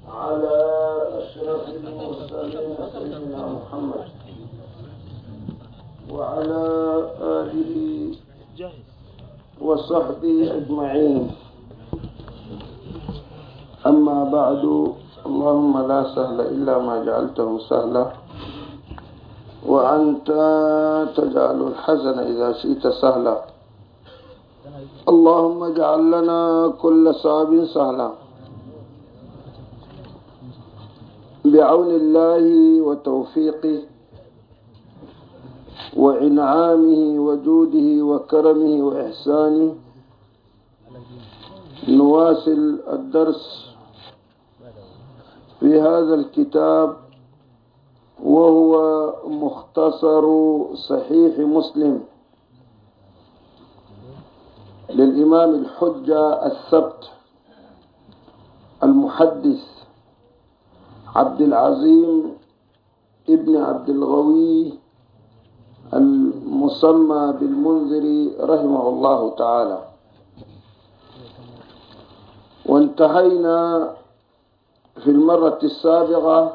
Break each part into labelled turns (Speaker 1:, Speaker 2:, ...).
Speaker 1: على أشرف المرسلين سيدنا محمد وعلى آله وصحبه أجمعين. أما بعد، اللهم لا سهل إلا ما جعلته سهلا وأنت تجعل الحزن إذا شئت سهلا. اللهم اجعل لنا كل صعب سهلا بعون الله وتوفيقه وإنعامه وجوده وكرمه وإحسانه. نواصل الدرس في هذا الكتاب وهو مختصر صحيح مسلم للإمام الحجة الثبت المحدث عبد العظيم ابن عبد الغوي المسمى بالمنذري رحمه الله تعالى. وانتهينا في المرة السابقة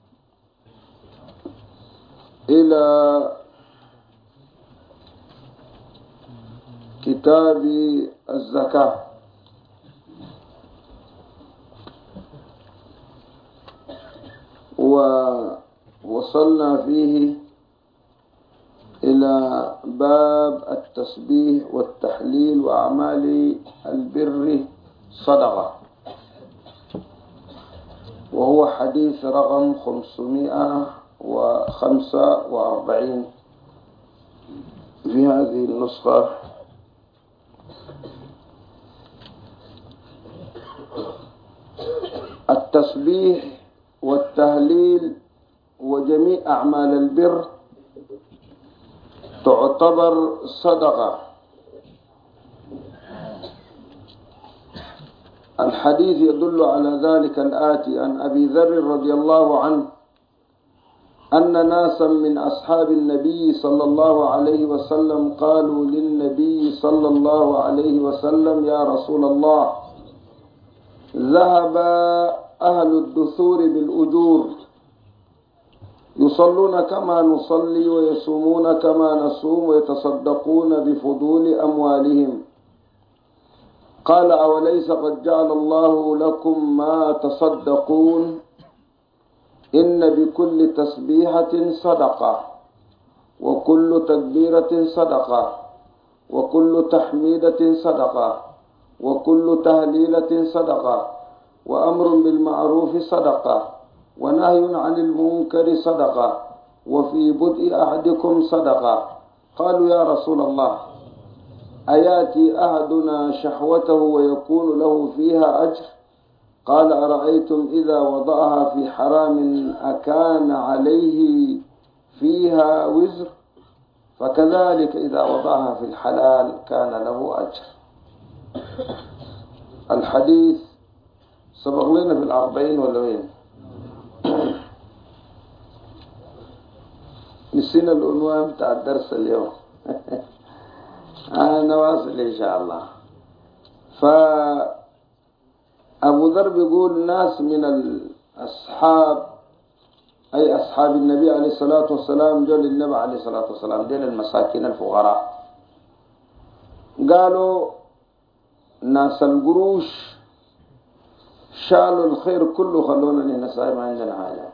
Speaker 1: إلى كتاب الزكاة، ووصلنا فيه إلى باب التسبيح والتحليل وأعمال البر صدقة، وهو حديث رقم 545 في هذه النسخة. التسبيح والتهليل وجميع أعمال البر تعتبر صدقة. الحديث يدل على ذلك الآتي: عن أبي ذر رضي الله عنه أن ناسا من أصحاب النبي صلى الله عليه وسلم قالوا للنبي صلى الله عليه وسلم: يا رسول الله، ذهب أهل الدثور بالأجور، يصلون كما نصلي ويصومون كما نصوم ويتصدقون بفضول أموالهم. قال: أوليس قد جعل الله لكم ما تصدقون؟ إن بكل تسبيحة صدقة، وكل تكبيرة صدقة، وكل تحميدة صدقة، وكل تهليلة صدقة، وأمر بالمعروف صدقة، ونهي عن المنكر صدقة، وفي بدء أحدكم صدقة. قالوا: يا رسول الله، أياتي أحدنا شهوته ويكون له فيها أجر؟ قال: أرأيتم إذا وضعها في حرام أكان عليه فيها وزر؟ فكذلك إذا وضعها في الحلال كان له أجر. الحديث سبق لنا في 40 ولا وين؟ نسينا العنوان بتاع الدرس اليوم. نواصل إن شاء الله. فأبو ذر بيقول: ناس من الأصحاب، أي أصحاب النبي عليه الصلاة والسلام، جو للنبي عليه الصلاة والسلام، دين المساكين الفقراء، قالوا: ناس القروش شالوا الخير كله، خلونا ننسى ما عندنا حاجة.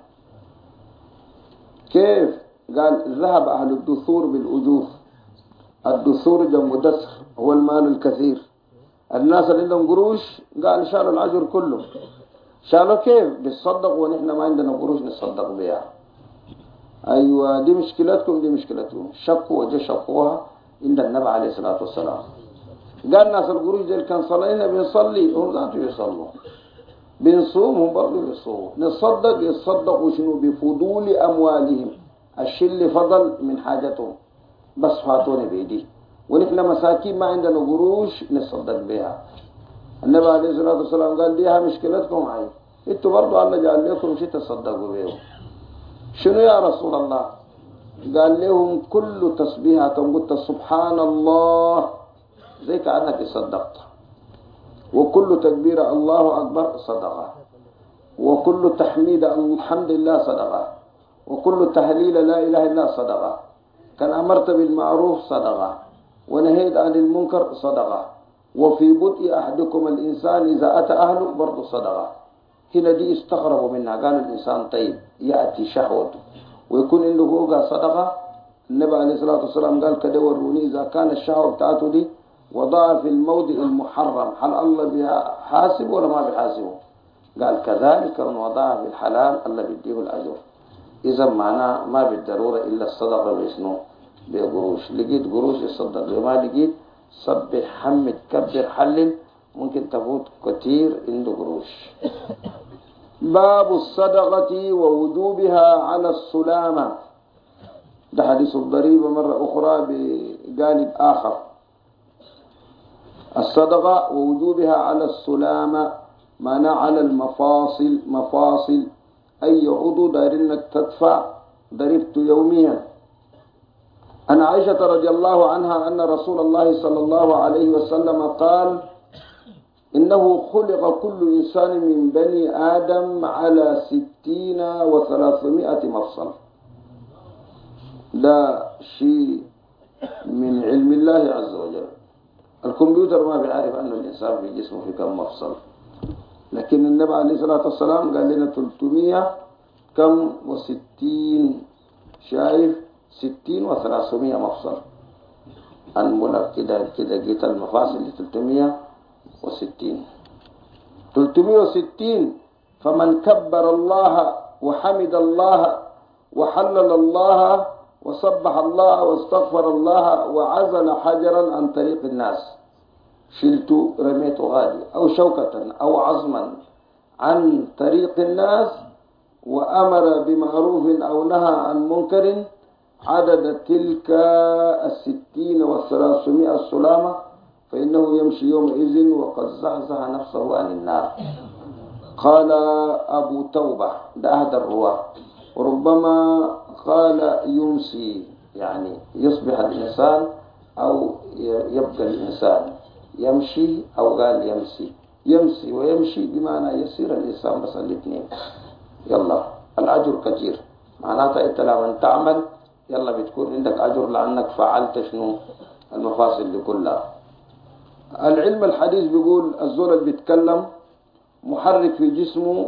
Speaker 1: كيف؟ قال: ذهب أهل الدثور بالأجور. الدثور جمع دثر، هو المال الكثير. الناس اللي عندهم قروش قال شالوا الأجر كله. شالوا كيف؟ بيصدقوا ونحن ما عندنا قروش نصدق بها. أيوة، دي مشكلتكم، دي مشكلتكم. شكوا وجه شكوها عند النبي عليه الصلاة والسلام. قال: ناس القروش دي كان صلينا بنصلي، هم ذاته يصلوا، بنصوم هم برضو يصوموا، نصدق يصدقوا شنو؟ بفضول أموالهم، الشيء اللي فضل من حاجتهم بس فاتوني بيدي، ونحن مساكين ما عندنا قروش نصدق بها. النبي عليه الصلاة والسلام قال: ديها مشكلتكم هاي، انتوا برضو الله جعل لكم شيء تصدقوا بيه. شنو يا رسول الله؟ قال لهم: كل تسبيحة قلت سبحان الله زي كأنك صدقت، وكل تكبير الله أكبر صدقة، وكل تحميد الحمد لله صدقة، وكل تهليل لا إله إلا صدقة، كان أمرت بالمعروف صدقة، ونهيت عن المنكر صدقة، وفي بدء أحدكم الإنسان إذا أتى أهله برضه صدقة. هنا دي استغربوا منها، قالوا الإنسان طيب يأتي شهوته ويكون عنده فوقها صدقة. النبي عليه الصلاة والسلام قال كده وروني إذا كان الشهوة بتاعته دي وضع في الموضع المحرم، هل الله بيحاسب ولا ما بيحاسبه؟ قال كذلك من وضعها في الحلال الله بيديه الأجر. إذا معناه ما بالضرورة إلا الصدقة بيسنو بقروش، لقيت قروش يصدق، ما لقيت صبح حمد كبر حلل، ممكن تفوت كثير عنده قروش. باب الصدقة ووجوبها على السلامة، ده حديث الضريبة مرة أخرى بجانب آخر. الصدقة ووجوبها على السلامة معنى على المفاصل، مفاصل أي عضو داير إنك تدفع ضريبته يوميا. عن عائشة رضي الله عنها أن رسول الله صلى الله عليه وسلم قال إنه خلق كل إنسان من بني آدم على 60 و300 مفصل. ده شيء من علم الله عز وجل. الكمبيوتر ما بيعرف أن الإنسان في جسمه في كم مفصل، لكن النبي عليه الصلاة والسلام قال لنا 300 كم و60، شايف 60 و300 مفصل. أنملك كده جيت المفاصل ل 360. فمن كبر الله وحمد الله وحلل الله وسبح الله واستغفر الله وعزل حجرا عن طريق الناس، شلت رميته غالي أو شوكة أو عظما عن طريق الناس، وأمر بمعروف أو نهى عن منكر، عدد تلك 60 و300 السلامة، فإنه يمشي يومئذ وقد زحزح نفسه عن النار. قال أبو توبة ده أحد الرواة، وربما قال يمسي، يعني يصبح الإنسان أو يبقى الإنسان، يمشي أو قال يمسي، يمسي ويمشي بمعنى يصير الإنسان، بس الاثنين. يلا الأجر كثير، معناتها أنت لما تعمل يلا بتكون عندك أجر لأنك فعلت شنو المفاصل دي كلها. العلم الحديث بيقول الزول اللي بيتكلم محرك في جسمه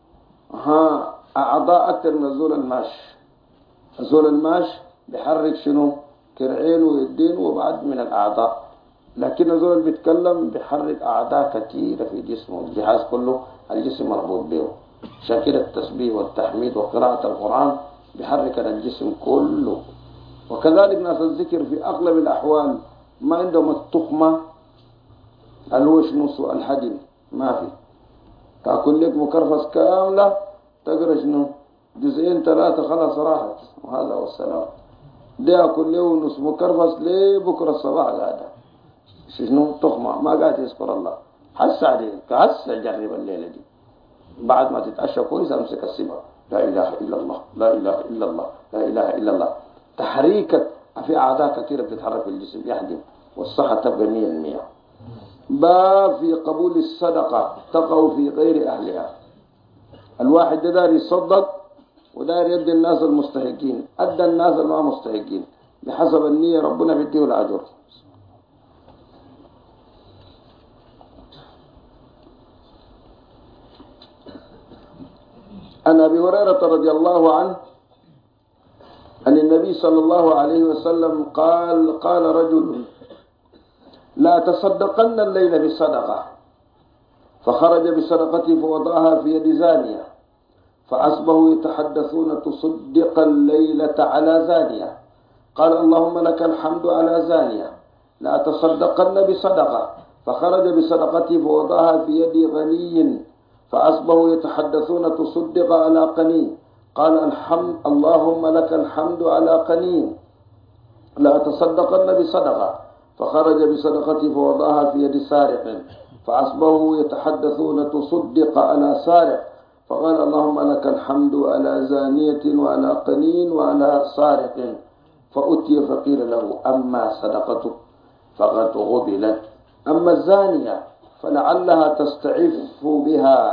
Speaker 1: أعضاء أكثر من الزول الماشي. الزول الماشي بيحرك شنو كرعينه ويدينه وبعد من الأعضاء، لكن الزول اللي بيتكلم بيحرك أعضاء كثيرة في جسمه، الجهاز كله الجسم مربوط به. عشان كده التسبيح والتحميد وقراءة القرآن بيحرك الجسم كله. وكذلك ناس الذكر في أغلب الأحوال ما عندهم التخمة الوش نص الحديد، ما في، تأكل لك مكرفس كاملة تقرأ شنو 2-3 خلاص راحت، وهذا هو السلام. ده أكل له نص مكرفس ليه بكرة الصباح قاعدة شنو تخمة ما قاعد يذكر الله. حس عليك، حس جرب الليلة دي بعد ما تتعشى كويس امسك السبع، لا إله إلا الله، لا إله إلا الله، لا إله إلا الله. تحريكك في أعضاء كثيرة بتتحرك في الجسم يحدث، والصحة تبقى 100%. باب في قبول الصدقة تقع في غير أهلها. الواحد ده دار يصدق ودار يدي الناس المستحقين، أدى الناس الما مستحقين بحسب النية، ربنا بيديه الأجر. عن أبي هريرة رضي الله عنه أن النبي صلى الله عليه وسلم قال رجل لا تصدقن الليل بصدقة، فخرج بصدقته فوضعها في يد زانية، فأصبحوا يتحدثون تصدق الليلة على زانية. قال اللهم لك الحمد على زانية، لا تصدقن بصدقة، فخرج بصدقته فوضعها في يد غني، فأصبحوا يتحدثون تصدق على قني. قال الحمد اللهم لك الحمد على قني، لا تصدقن بصدقة، فخرج بصدقته فوضعها في يد سارق، فأصبحوا يتحدثون تصدق على سارق. فقال اللهم لك الحمد على زانية وعلى قنين وعلى سارق. فأتي فقيل له أما صدقتك فقد غبلت، أما الزانية فلعلها تستعف بها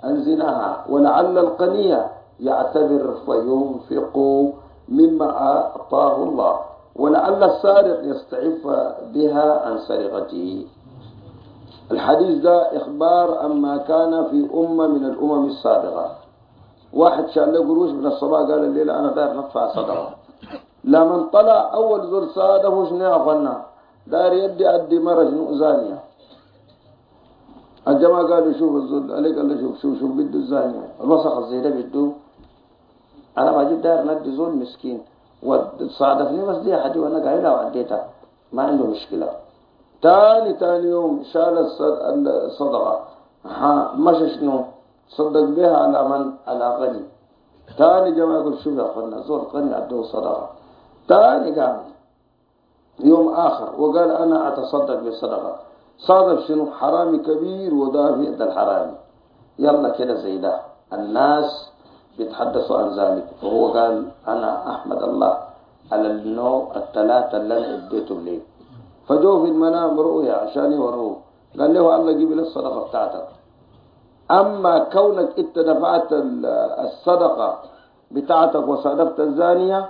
Speaker 1: عن زناها، ولعل القني يعتبر فينفق مما أعطاه الله، ولعل السارق يستعف بها عن سرقته. الحديث ده إخبار أما كان في أمة من الأمم السابقة. واحد شال له قروش من الصباح قال الليلة أنا داير ندفع صدقة. لما طلع أول زول صادفه شنو يا أخوانا؟ داير يدي أدي مرة شنو زانية. الجماعة قالوا شوف الزول عليك، قال له شوف بده الزانية الوسخ الزيادة بده. أنا ما جيت داير ندي زول مسكين وصادفني بس دي حدي وأنا قايلها وعديتها ما عنده مشكلة. تاني يوم شال الصدقة مشى شنو صدق بها على من؟ على غني. تاني جماعة يقول شوف يا أخوانا زول غني عده صدقة. تاني قام يوم آخر وقال أنا أتصدق بالصدقة. صادف شنو؟ حرامي كبير وضاف يد الحرامي. يلا كده زي ده الناس بيتحدثوا عن ذلك، فهو قال أنا أحمد الله على النوع الثلاثة اللي أنا اديته ليه. فجو في المنام رؤيا عشان يوروه، قال له الله جيب لي الصدقة بتاعتك. أما كونك انت دفعت الصدقة بتاعتك وصادفت الزانية،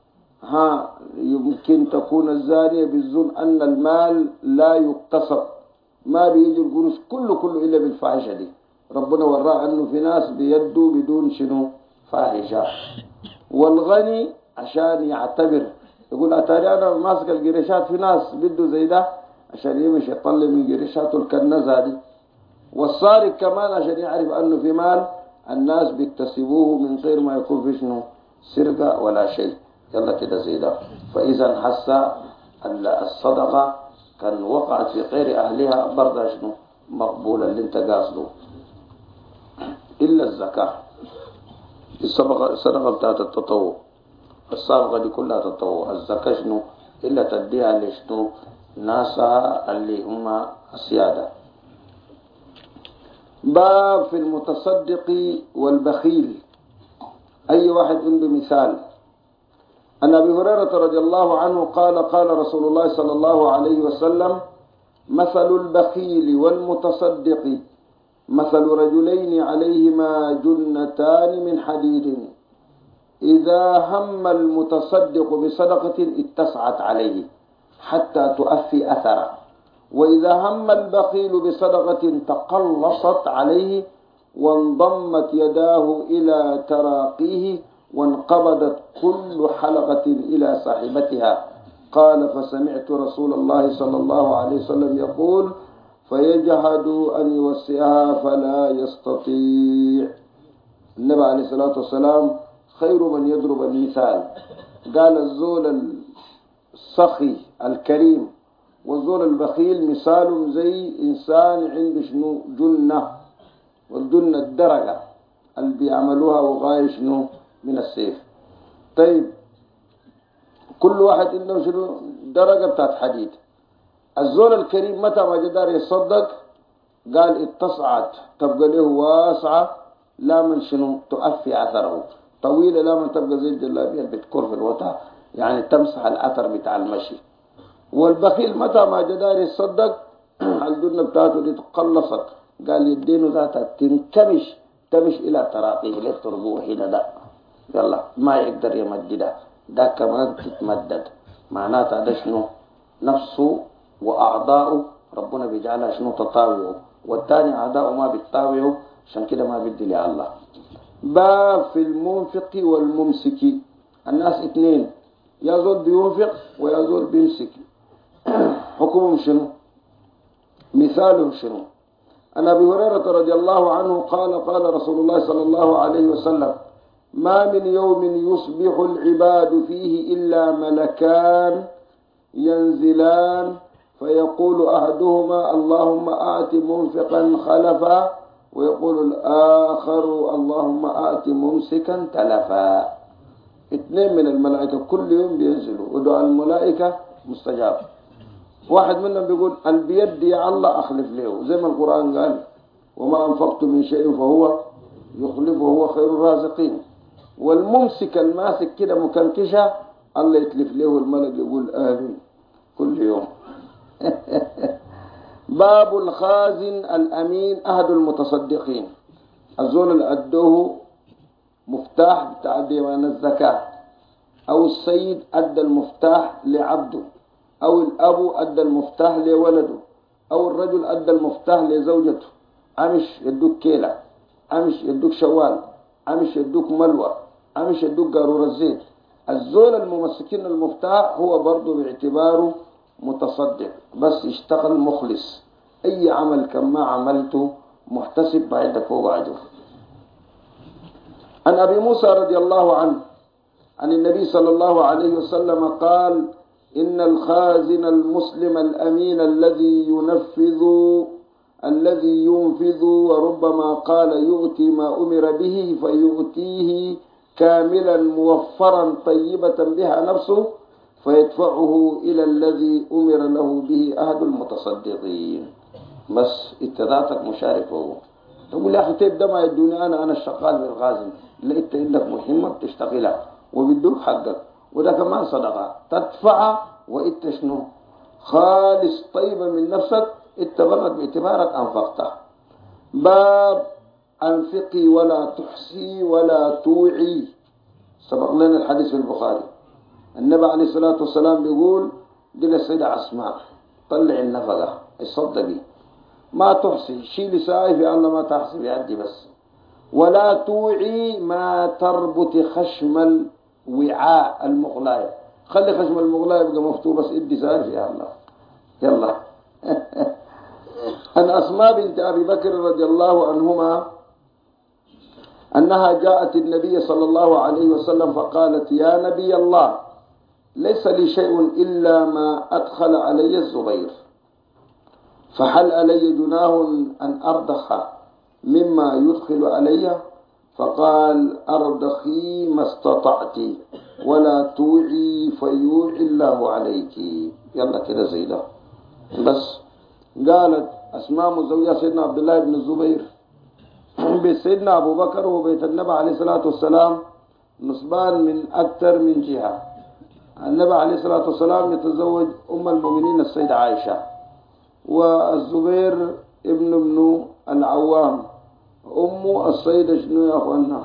Speaker 1: يمكن تكون الزانية بالظن أن المال لا يقتصر، ما بيجي القروش كله إلا بالفاحشة دي. ربنا وراه أنه في ناس بيدوا بدون شنو فاحشة. والغني عشان يعتبر يقول أتاري أنا ماسك القريشات، في ناس بده زي ده عشان يمشي يطلع من قريشاته الكنزة دي. والسارق كمان عشان يعرف أنه في مال الناس بيكتسبوه من غير ما يكون في شنو سرقة ولا شيء. يلا كده زي ده. فإذا حس الصدقة كان وقعت في غير أهلها برضه شنو مقبولة اللي انت قاصده. إلا الزكاة، الصدقة بتاعت التطوع، الصدقة دي كلها تطوع. الزكاة شنو إلا تديها لشنو ناسها اللي هم السيادة. باب في المتصدق والبخيل. أي واحد عنده مثال. عن أبي هريرة رضي الله عنه قال قال رسول الله صلى الله عليه وسلم مثل البخيل والمتصدق مثل رجلين عليهما جنتان من حديد إذا هم المتصدق بصدقة اتسعت عليه حتى تؤفي أثره، وإذا هم البخيل بصدقة تقلصت عليه وانضمت يداه إلى تراقيه وانقبضت كل حلقة إلى صاحبتها. قال فسمعت رسول الله صلى الله عليه وسلم يقول فيجهد أن يوسعها فلا يستطيع. النبي عليه الصلاة والسلام خير من يضرب المثال. قال الزول السخي الكريم والزول البخيل مثال زي إنسان عنده شنو جنة، والجنة الدرجة اللي بيعملوها وغاية شنو من السيف. طيب كل واحد عنده شنو درجة بتاعت حديد. الزول الكريم متى ما جدار يصدق قال اتسعت تبقى له واسعة لا من شنو تؤفي أثره، طويلة لا من تبقى زي الجلابية اللي بتكر في الوطا يعني تمسح الأثر بتاع المشي. والبخيل متى ما جدار يصدق الجنة بتاعته دي تقلصت، قال يدينه ذاتها تنكمش تمش إلى تراقيه للتربوه هنا ده يلا ما يقدر يمددها، ده كمان تتمدد. معناتها ده شنو نفسه وأعضاؤه ربنا بيجعلها شنو تطاوعه، والتاني أعضاؤه ما بيتطاوعوا عشان كده ما بدي لله. باب في المنفق والممسك. الناس اثنين، يا زول بينفق ويا زول بيمسك. حكمهم شنو؟ مثالهم شنو؟ عن أبي هريرة رضي الله عنه قال قال رسول الله صلى الله عليه وسلم ما من يوم يصبح العباد فيه إلا ملكان ينزلان فيقول أحدهما اللهم آت منفقا خلفا، ويقول الآخر اللهم آت ممسكا تلفا. اثنين من الملائكة كل يوم بينزلوا ودعاء الملائكة مستجاب. واحد منهم بيقول البيد يا الله أخلف له، زي ما القرآن قال وما أنفقت من شيء فهو يخلفه وهو خير الرازقين. والممسك الماسك كده مكنكشة الله يتلف له الملك يقول آمين كل يوم. باب الخازن الأمين أحد المتصدقين. الزول اللي أدوه مفتاح بتاع ديوان الزكاة، أو السيد أدى المفتاح لعبده، أو الأب أدى المفتاح لولده، أو الرجل أدى المفتاح لزوجته، أمش يدوك كيلة، أمش يدوك شوال، أمش يدوك ملوى، أمش يدوك قارورة الزيت. الزول الممسكين المفتاح هو برضه باعتباره متصدق، بس يشتغل مخلص، أي عمل كما عملته محتسب بعدك فوق أجر. عن أبي موسى رضي الله عنه عن النبي صلى الله عليه وسلم قال: إن الخازن المسلم الأمين الذي ينفذ وربما قال يؤتي ما أمر به فيؤتيه كاملا موفرا طيبة بها نفسه فيدفعه إلى الذي أمر له به أحد المتصدقين. بس اتذاتك مشارك هو تقول يا أخي طيب ده ما يدوني أنا الشغال في الخازن، لا أنت عندك مهمة بتشتغلها وبيدوك حقك، وده كمان صدقة تدفع، وإنت شنو خالص طيبة من نفسك، إنت بقت باعتبارك أنفقتها. باب أنفقي ولا تحسي ولا توعي. سبق لنا الحديث في البخاري، النبي عليه الصلاة والسلام بيقول دي للسيدة أسماء: طلع النفقة الصدقي، ما تحصي شيلي ساي في الله ما تحصي يعدي بس، ولا توعي ما تربط خشم الوعاء المغلاية، خلي خشم المغلاية يبقى مفتوح بس ادي ساي في الله. يلا. عن أسماء بنت أبي بكر رضي الله عنهما أنها جاءت النبي صلى الله عليه وسلم فقالت: يا نبي الله، ليس لي شيء إلا ما أدخل علي الزبير، فهل علي جناه أن أرضخ مما يدخل علي؟ فقال: أرضخي ما استطعت ولا توعي فيوعي الله عليك. يلا كده زي ده. بس قالت أسماء زوجها سيدنا عبد الله بن الزبير بيت سيدنا أبو بكر وبيت النبي عليه الصلاة والسلام نصبان من أكثر من جهة. النبي عليه الصلاة والسلام يتزوج أم المؤمنين السيدة عائشة، والزبير ابن العوام، أمه السيدة شنو يا أخوانا؟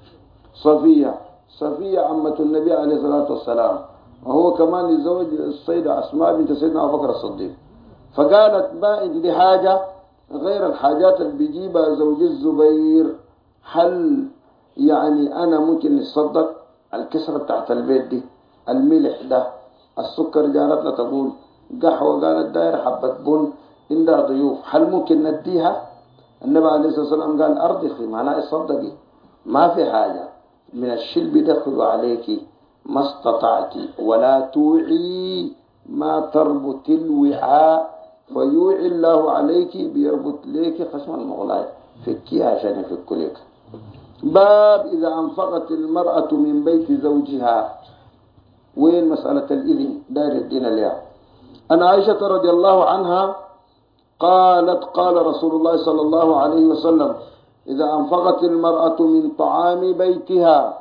Speaker 1: صفية عمة النبي عليه الصلاة والسلام، وهو كمان يتزوج السيدة أسماء بنت سيدنا أبو بكر الصديق. فقالت: ما عندي حاجة غير الحاجات اللي بيجيبها زوج الزبير، هل يعني أنا ممكن نتصدق الكسرة بتاعت البيت دي، الملح ده، السكر جارتنا تقول، قحوة قالت داير حبة بن عندها ضيوف، هل ممكن نديها؟ النبي عليه الصلاة والسلام قال: أرضخي، معناه اصدقي، ما في حاجة من الشيء بيدخل عليك ما استطعتي، ولا توعي ما تربط الوعاء فيوعي الله عليك، بيربط ليك خشم المغلاي فكيها عشان يفك لك. باب إذا أنفقت المرأة من بيت زوجها، وين مسألة الإذن دار الدين لها. أن عائشة رضي الله عنها قالت: قال رسول الله صلى الله عليه وسلم: إذا أنفقت المرأة من طعام بيتها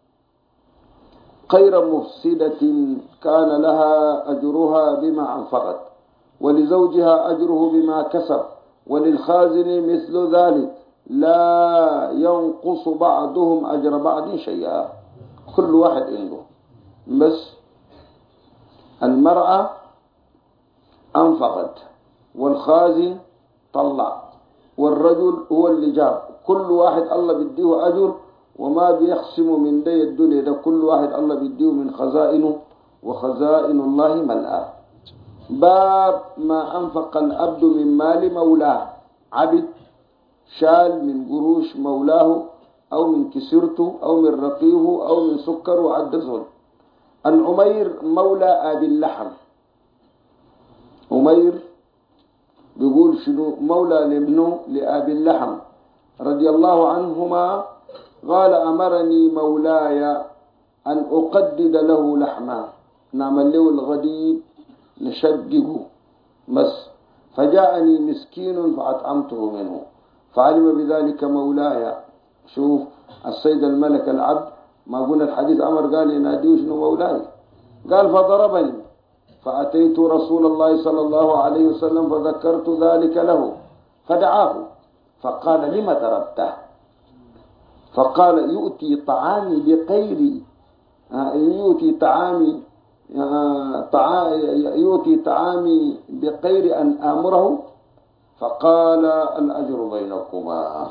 Speaker 1: غير مفسدة كان لها أجرها بما أنفقت، ولزوجها أجره بما كسب، وللخازن مثل ذلك، لا ينقص بعضهم أجر بعض شيئا. كل واحد عنده، بس المرأة أنفقت والخازن طلع والرجل هو اللي جاب، كل واحد الله بيديه أجر، وما بيخصم من ده الدنيا ده، كل واحد الله بيديه من خزائنه، وخزائن الله ملآه. باب ما أنفق العبد من مال مولاه، عبد شال من قروش مولاه أو من كسرته أو من رقيه أو من سكر وعدزه. عن عمير مولى أبي اللحم، عمير بيقول شنو؟ مولى لابنه لأبي اللحم رضي الله عنهما قال: أمرني مولاي أن أقدد له لحما، نعمل له الغديد نشققه بس، فجاءني مسكين فأطعمته منه، فعلم بذلك مولاي. شوف السيد الملك العبد، ما قلنا الحديث أمر قال يناديه شنو مولاي؟ قال: فضربني، فأتيت رسول الله صلى الله عليه وسلم فذكرت ذلك له، فدعاه فقال: لم ضربته؟ فقال يؤتي طعامي بغير يؤتي طعامي يؤتي طعامي بغير أن آمره، فقال الأجر بينكما.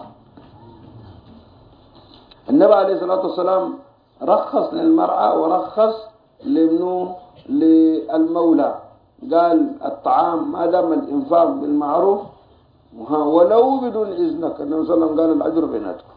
Speaker 1: النبي عليه الصلاة والسلام رخص للمرأة ورخص للمولى، قال الطعام ما دام الإنفاق بالمعروف ولو بدون إذنك. النبي صلى الله عليه وسلم قال الأجر بيناتكم.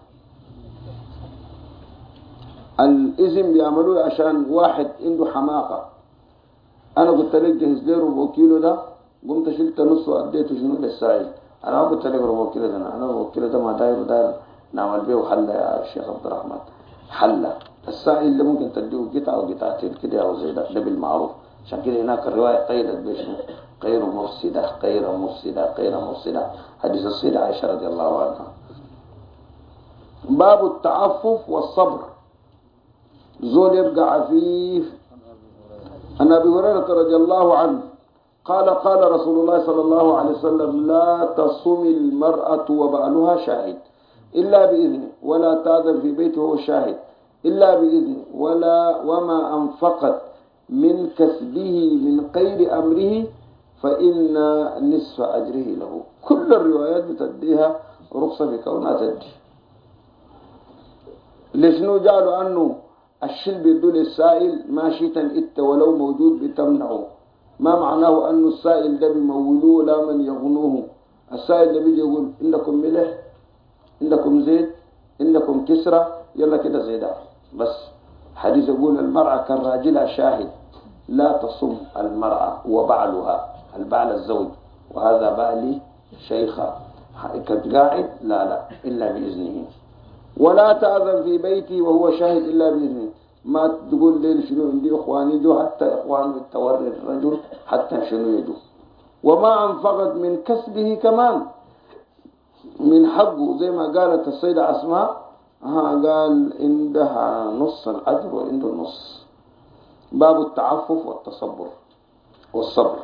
Speaker 1: الإذن بيعملوه عشان واحد عنده حماقة. أنا قلت لك جهز لي ربع كيلو ده، قمت شلت نصه وأديته شنو للسائل. أنا ما قلت لك ربع كيلو ده، أنا ربع كيلو ده ما داير نعمل بيه حلة يا شيخ عبد الرحمن، حلة. السائل اللي ممكن تديه قطعة أو قطعتين كده أو زي ده بالمعروف. عشان كده هناك الرواية قيدت بشنو؟ غير مفسدة غير مفسدة غير مفسدة، حديث السيدة عائشة رضي الله عنها. باب التعفف والصبر. زول يبقى عفيف. عن أبي هريرة رضي الله عنه قال قال رسول الله صلى الله عليه وسلم لا تصوم المرأة وبعلها شاهد إلا بإذنه، ولا تأذن في بيته وهو شاهد إلا بإذنه، وما أنفقت من كسبه من غير أمره فإن نصف أجره له. كل الروايات بتديها رخصة في كونها تدي. لشنو جعلوا أنه الشل بيدول السائل ماشية إت ولو موجود بتمنعه؟ ما معناه أنه السائل ده بيمولوه لا من يغنوه. السائل اللي بيجي يقول عندكم ملح، عندكم زيت، عندكم كسرة، يلا كده زي ده بس. حديث يقول المرأة كالراجل شاهد، لا تصم المرأة وبعلها، البعل الزوج، وهذا بعلي شيخة قاعد لا إلا بإذنه، ولا تأذن في بيتي وهو شاهد إلا بإذنه. ما تقول لي شنو عندي إخواني جو، حتى إخوان التوري الرجل حتى شنو يجو. وما أنفقت من كسبه كمان من حقه، زي ما قالت السيدة أسماء قال عندها نص الأجر وعنده النص. باب التعفف والتصبر والصبر.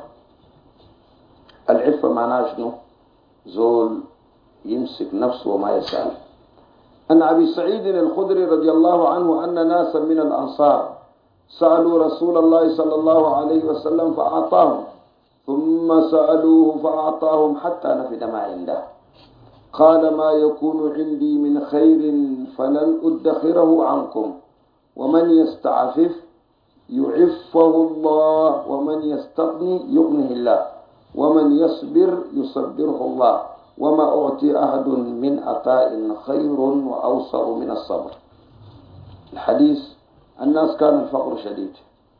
Speaker 1: العفة معناها شنو؟ زول يمسك نفسه وما يسأل. أن أبي سعيد الخدري رضي الله عنه أن ناسا من الأنصار سألوا رسول الله صلى الله عليه وسلم فأعطاهم، ثم سألوه فأعطاهم حتى نفد ما عنده. قال ما يكون عندي من خير فلن أدخره عنكم، ومن يستعفف يعفه الله، ومن يستغني يغنه الله، ومن يصبر يصبره الله، وما أعطي أحد من عطاء خير وأوسع من الصبر. الحديث الناس كان الفقر شديد،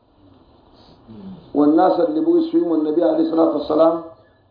Speaker 1: والناس اللي بوس فيهم النبي عليه الصلاة والسلام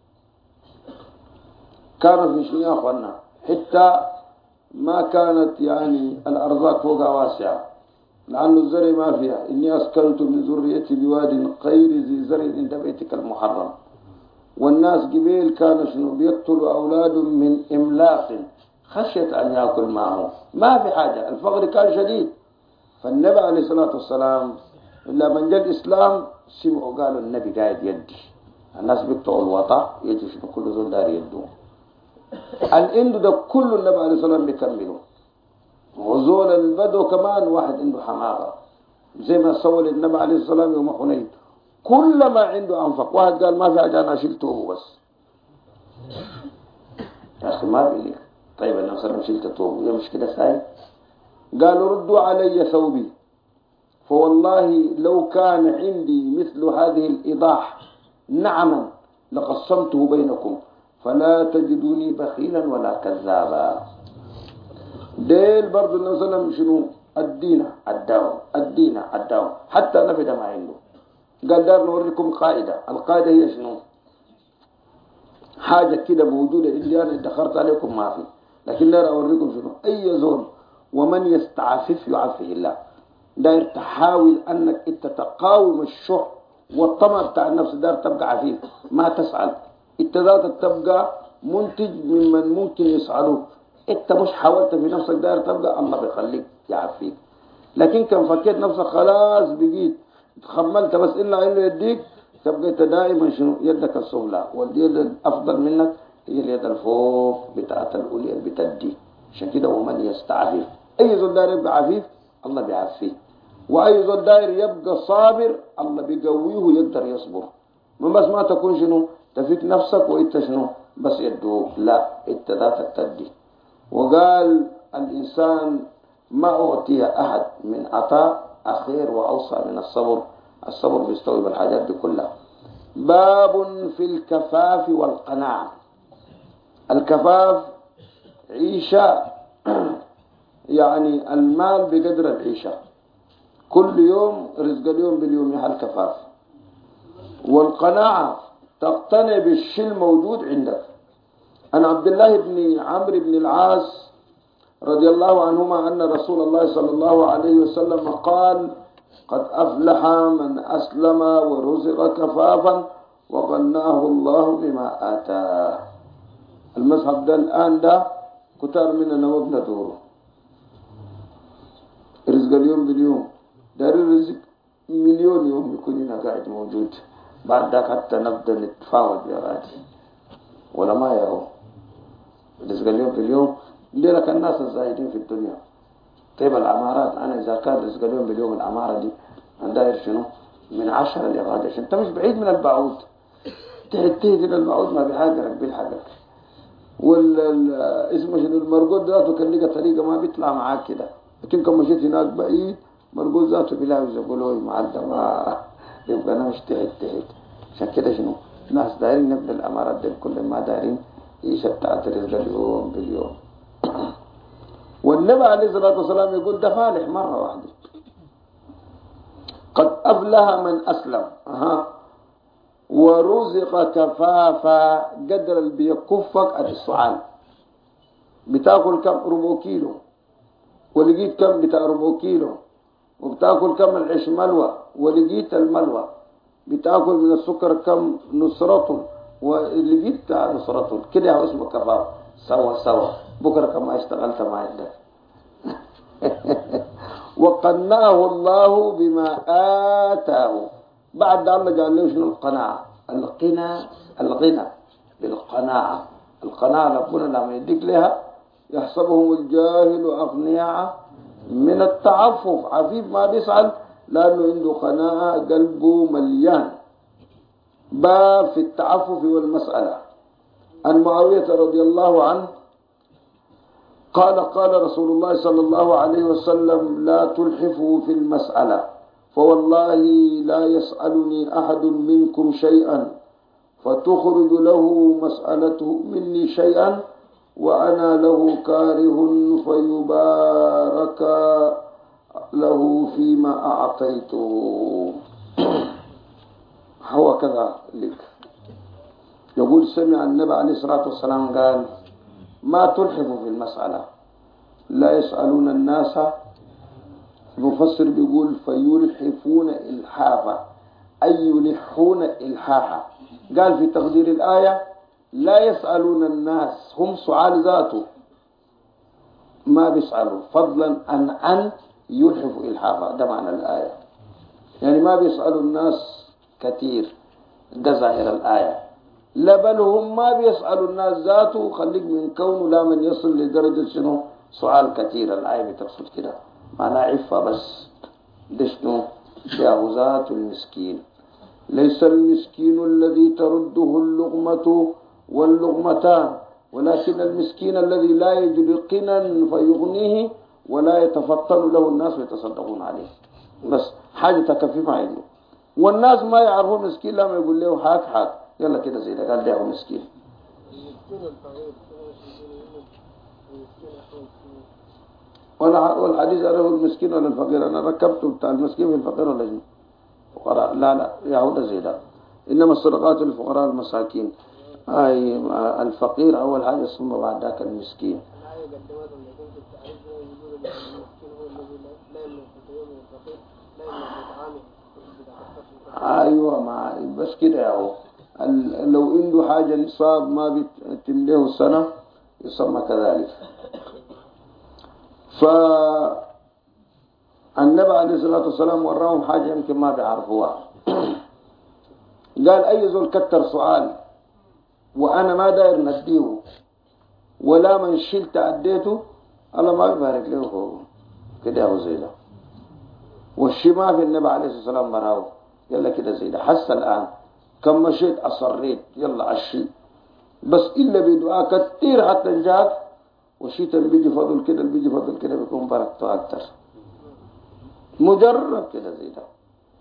Speaker 1: كانوا في شنو يا أخوانا؟ حتى ما كانت يعني الأرزاق فوقها واسعة، لأنه الزرع ما فيها. إني أسكنت من ذريتي بواد غير ذي زرع عند بيتك المحرم. والناس قبيل كانوا شنو بيقتلوا أولادهم من إملاق خشية أن يأكل معه، ما في حاجة، الفقر كان شديد. فالنبي عليه الصلاة والسلام إلا من جاء الإسلام سمعوا قالوا النبي قاعد يدي الناس بيقطعوا الوطا، يجي شنو كل زول دار يدوه. الإندو ده كل النبي عليه الصلاة والسلام بيكملوا. وزول البدو كمان واحد عنده حماقة، زي ما سوى النبي عليه الصلاة والسلام يوم حنين، كل ما عنده أنفق. واحد قال ما في حاجة أنا شلته هو بس. يا أخي ما بيلي طيب النبي صلى الله عليه وسلم شلته توبه يا مش كده ساي؟ قالوا ردوا علي ثوبي، فوالله لو كان عندي مثل هذه الإيضاح نعما لقسمته بينكم، فلا تجدوني بخيلا ولا كذابا. ديل برضو النبي صلى الله عليه وسلم شنو؟ الدين عداهم حتى نفد ما عنده. قال دار نوريكم قاعدة، القاعدة هي شنو؟ حاجة كده موجودة اللي أنا ادخرت عليكم ما في، لكن دار أوريكم شنو؟ أي زول ومن يستعفف يعفه الله. داير تحاول أنك أنت تقاوم الشح والطمع بتاع النفس، دار تبقى عفيف ما تسعل. أنت ذاتك تبقى منتج ممن ممكن يسعلوك. أنت مش حاولت في نفسك داير تبقى، الله بيخليك يعفيك. لكن كان فكيت نفسك خلاص بقيت تخملت بس إلا إنه يديك، تبقى أنت دائما شنو؟ يدك السفلى، واليد الأفضل منك هي اليد الفوق بتاعت الأولياء بتدي. عشان كده ومن يستعفف أي زول داير يبقى عفيف الله بيعافيه، وأي زول داير يبقى صابر الله بيقويه يقدر يصبر. من بس ما تكون شنو تفيك نفسك وإنت شنو بس يدوك، لا إنت ذاتك تدي. وقال الإنسان ما أعطي أحد من عطاء أخير وأوسع من الصبر. الصبر بيستوعب الحاجات دي كلها. باب في الكفاف والقناعة. الكفاف عيشة يعني المال بقدر العيشة، كل يوم رزق اليوم باليوم يحل كفاف. والقناعة تقتنع بالشيء الموجود عندك. عن عبد الله بن عمرو بن العاص رضي الله عنهما أن رسول الله صلى الله عليه وسلم قال: قد أفلح من أسلم ورزق كفافا وغناه الله بما آتاه. المذهب ده الآن ده كتار مننا وابن دوره، رزق اليوم باليوم، دار الرزق مليون يوم يكون هنا قاعد موجود، بعد ذاك حتى نبدأ نتفاوض يا غادي ولا ما يروا. رزق اليوم باليوم لك الناس الزاهدين في الدنيا. طيب العمارات، أنا إذا كان رزق اليوم باليوم العمارة دي أنا داير شنو من 10 ل11، أنت مش بعيد من البعوض، تهتهت إلى البعوض ما بيحاجرك بيلحقك. اسمه شنو المرقود ذاته كان لقى طريقة ما بيطلع معاك كده، لكن كم مشيت هناك بعيد مرقود ذاته بيلاقي يقولوا معدة ما يبقى أنا مش تهت. عشان كده شنو ناس دايرين نبني الأمارات دي كل ما دايرين يشتعت رزق اليوم باليوم. والنبي عليه الصلاة والسلام يقول ده فالح مرة واحدة. قد أفلح من أسلم ورزق كفافا. قدر اللي بيكفك السؤال بتاكل كم؟ ربع كيلو، ولقيت كم بتاع ربع كيلو، وبتاكل كم العيش ملوى ولقيت الملوى، بتاكل من السكر كم نصرته ولقيت نصرته كده، اسمه كفاف. سوا بكره كما اشتغلت ما عندك. وقنعه الله بما آتاه. بعد الله قال له شنو القناعة؟ الغنى بالقناعة. القناعة ربنا لما يديك لها يحسبهم الجاهل أغنياء من التعفف. عفيف ما بيسأل لأنه عنده قناعة، قلبه مليان. باب في التعفف والمسألة. عن معاوية رضي الله عنه قال رسول الله صلى الله عليه وسلم: لا تلحفوا في المسألة، فوالله لا يسألني أحد منكم شيئا فتخرج له مسألته مني شيئا وأنا له كاره فيبارك له فيما أعطيته. هو كذا لك. يقول سمع النبي عليه الصلاة والسلام قال: ما تلحفوا في المسألة. لا يسألون الناس. المفسر بيقول فيلحفون إلحافا، أي يلحون إلحافا. قال في تقدير الآية: لا يسألون الناس، هم سؤال ذاته ما بيسألوا، فضلا أن يلحفوا إلحافا. ده معنى الآية، يعني ما بيسألوا الناس كثير، ده ظاهر الآية. لا بل هم ما بيسألوا الناس ذاته، خليك من كونه لا من يصل لدرجة شنو سؤال كثير. الآية بتقصد كده معناه عفة بس. ده شنو ذات المسكين. ليس المسكين الذي ترده اللقمة واللقمتان، ولكن المسكين الذي لا يجد قنا فيغنيه ولا يتفطن له الناس ويتصدقون عليه. بس حاجة كفي ما عنده، والناس ما يعرفوا مسكين لما يقول له حاك يلا كده زي ده قال ده هو مسكين. والحديث عرفه المسكين ولا الفقير؟ أنا ركبته بتاع المسكين في الفقير ولا شنو؟ فقراء؟ لا يهود زي ده. إنما الصدقات للفقراء المساكين. أي الفقير أول حاجة ثم بعد ذاك المسكين. أيوة ما بس كده يا هو. لو عنده حاجة نصاب ما بتمليه السنة يسمى كذلك. فالنبي عليه الصلاة والسلام وراهم حاجة يمكن ما بيعرفوها. قال: أي زول كتر سؤال وأنا ما داير نديه ولا من شلت أديته الله ما بيبارك له. كده هو زي ده. والشي ما في النبي عليه الصلاة والسلام براو، يلا كده زي ده. حس الآن كم مشيت أصريت يلا عشي، بس إلا بدعاء كتير حتى نجاك، وشيت اللي بيجي فضل كده اللي بيجي فضل كده بيكون بركته أكتر. مجرب كده زي ده.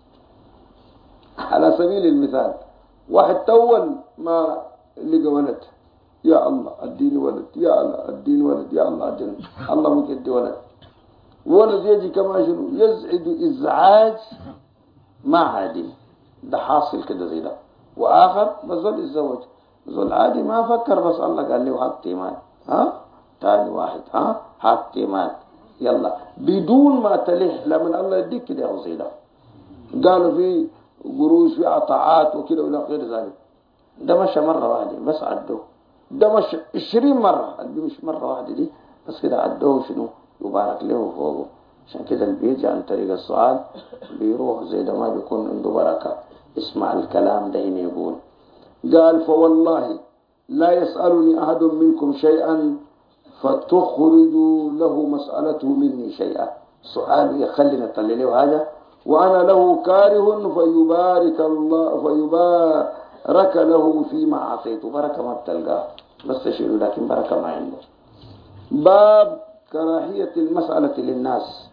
Speaker 1: على سبيل المثال واحد تول ما لقى ولد، يا الله اديني ولد، يا الله اديني ولد، يا الله اديني، الله ممكن يدي ولد. ولد يجي كما شنو يزعج ازعاج ما عادي، ده حاصل كده زي ده. واخر بزول يتزوج، بزول عادي ما فكر، بس الله قال لي وحط ايمان، تاني واحد حط ايمان، يلا بدون ما تلح، لما الله يديك كده زي ده. قالوا في قروش في عطاءات وكده ولا غير ذلك، ده مشى مرة واحدة بس عدوه، ده مشى 20 مرة، اللي مش مرة واحدة دي بس كده عدوه، شنو يبارك له فوقه. عشان كده اللي بيجي عن طريق السؤال بيروح زي ده ما بيكون عنده بركة. اسمع الكلام ده هنا يقول، قال فوالله لا يسألني أحد منكم شيئا فتخرج له مسألته مني شيئا، سؤال يخلينا نطلع له هذا، وأنا له كاره فيبارك الله فيبارك له فيما أعطيته. بركة ما بتلقاه بس تشيله، لكن بركة ما عنده. باب كراهية المسألة للناس.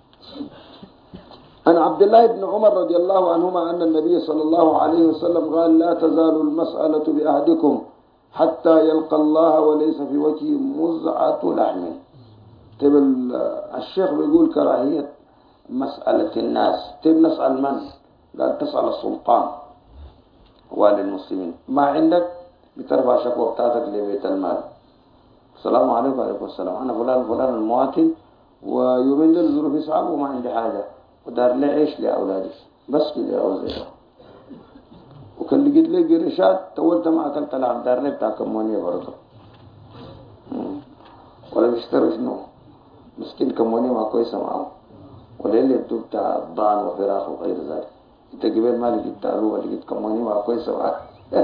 Speaker 1: عن عبد الله بن عمر رضي الله عنهما أن النبي صلى الله عليه وسلم قال لا تزال المسألة بأحدكم حتى يلقى الله وليس في وجهه مزعة لحم. طيب الشيخ بيقول كراهية مسألة الناس. طيب نسأل من؟ قال تسأل السلطان والي المسلمين، ما عندك بترفع شكوى بتاعتك لبيت المال، السلام عليكم وعليكم السلام، أنا فلان فلان المواطن ويومين دول ظروفي صعب وما عندي حاجة ودار لي عيش لأولادي، بس كده أوزيها. وكان لقيت لي قرشات تولت ما أكلت لعب دار لي بتاع كمونية برضه، ولا بيشتروا شنو مسكين كمونية ما كويسة معه، ولا اللي يدو بتاع ضان وفراخ وغير ذلك. انت قبل ما لقيت تألوه لقيت كمونية ما كويسة معه.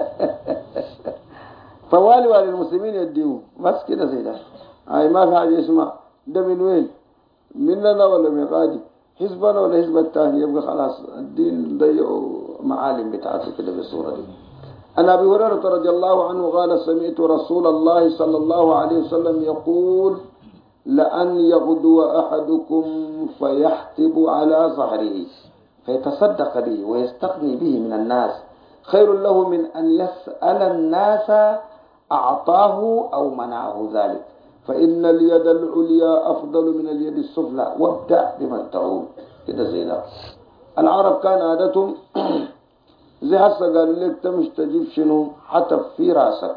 Speaker 1: فوالي المسلمين يديوه بس كده زي ده. هاي ما في حاجة اسمها ده من وين، مننا ولا من غادي، حزبنا ولا حزب الثاني، يبقى خلاص الدين ضيعوا معالم بتاعته كده بالصورة دي. عن أبي هريرة رضي الله عنه قال سمعت رسول الله صلى الله عليه وسلم يقول لأن يغدو أحدكم فيحتب على ظهره فيتصدق به ويستغني به من الناس خير له من أن يسأل الناس أعطاه أو منعه ذلك، فإن اليد العليا أفضل من اليد السفلى وابدأ بمن تعود. كده زي ده. العرب كان عادتهم زي هسه قالوا لك تمش تجيب شنو حتف في راسك،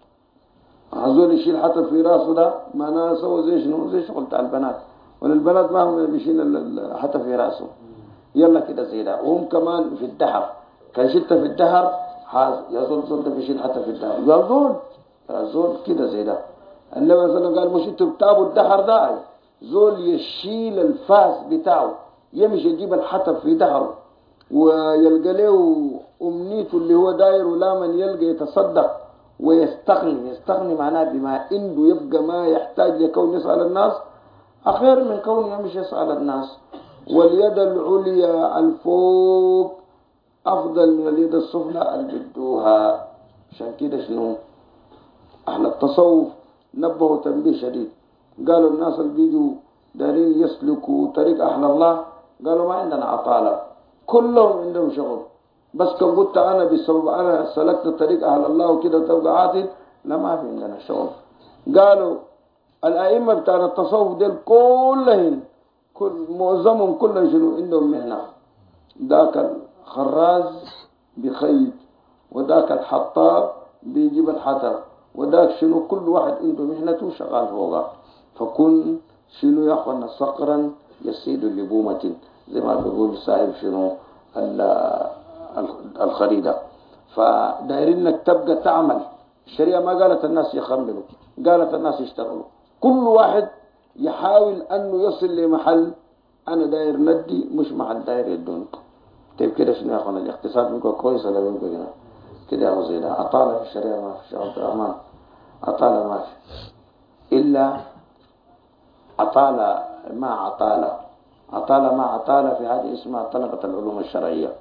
Speaker 1: عزول يشيل حتف في راسه ده معناه سوى زي شنو زي شغل تاع البنات، والبنات ما هم بيشيل الحتف في راسه. يلا كده زي ده. وهم كمان في الدهر كان شلت في الدهر يزول زول ده بيشيل حتف في الدهر، يزول كده زي ده. النبي صلى الله عليه وسلم قال مش انتوا بتابوا الدهر ده، زول يشيل الفاس بتاعه يمشي يجيب الحتف في دهره ويلقى له أمنيته اللي هو داير، ولا من يلقى يتصدق ويستغني. يستغني معناه بما عنده يبقى ما يحتاج لكون يسأل الناس أخير من كون يمشي يسأل الناس. واليد العليا الفوق أفضل من اليد السفلى البدوها. عشان كده شنو أهل التصوف نبهوا تنبيه شديد، قالوا الناس اللي بيجوا دارين يسلكوا طريق أهل الله قالوا ما عندنا عطالة، كلهم عندهم شغل، بس كم قلت أنا بسبب أنا سلكت طريق أهل الله وكده تبقى عاطل، لا ما في عندنا شغل. قالوا الأئمة بتاع التصوف ديل كلهم معظمهم كلهم شنو عندهم مهنة، ذاك الخراز بخيط، وذاك الحطاب بيجيب الحطب، وذاك شنو كل واحد عنده مهنته شغال فوقها. فكن شنو يا أخوانا صقرا يسيد لبومة زي ما بيقول صاحب شنو الخريدة. فدايرين انك تبقى تعمل. الشريعة ما قالت الناس يخملوا، قالت الناس يشتغلوا. كل واحد يحاول انه يصل لمحل انا داير ندي مش محل داير يدوني. طيب كده شنو يا اخوانا الاقتصاد بيبقى كويس ولا بيبقى كده؟ كده يا زي ده. أطالة في الشريعة ما في، شعب الرحمن أطالة ما في، إلا أطالة مع عطالة، عطالة مع عطالة، في هذه اسمها طلبة العلوم الشرعية.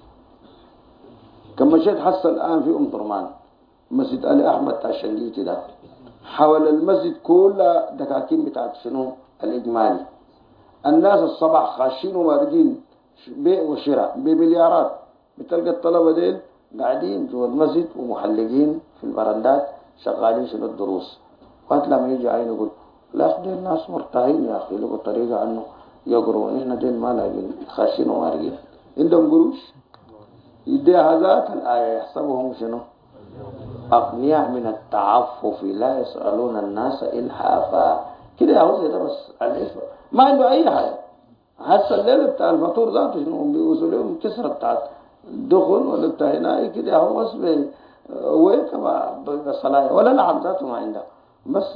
Speaker 1: كما مشيت حصل الآن في درمان مسجد آل أحمد تاع الشنقيطي ده، حول المسجد كله دكاكين بتاعت شنو الإجمالي. الناس الصباح خاشين ومارقين بيع وشراء بمليارات، بتلقى الطلبة ديل قاعدين جوا المسجد ومحلقين في البرندات شغالين شنو الدروس. وقت لما يجي عين يقول لا ديل الناس مرتاحين يا أخي، لقوا طريقة أنه يقرون، إحنا ديل ما لاقين خاشين ومارقين عندهم قروش. يديها ذات الآية يحسبهم شنو أغنياء من التعفف لا يسألون الناس إلحافا كده. يا زي ده بس الاسم ما عنده أي حاجة. هسه الليلة بتاع الفطور ذاته شنو بيوصل لهم كسرة بتاعت دخن ولا بتاع هنا كده، هو بس ويك بالصلاة ولا لعب ذاته ما عنده، بس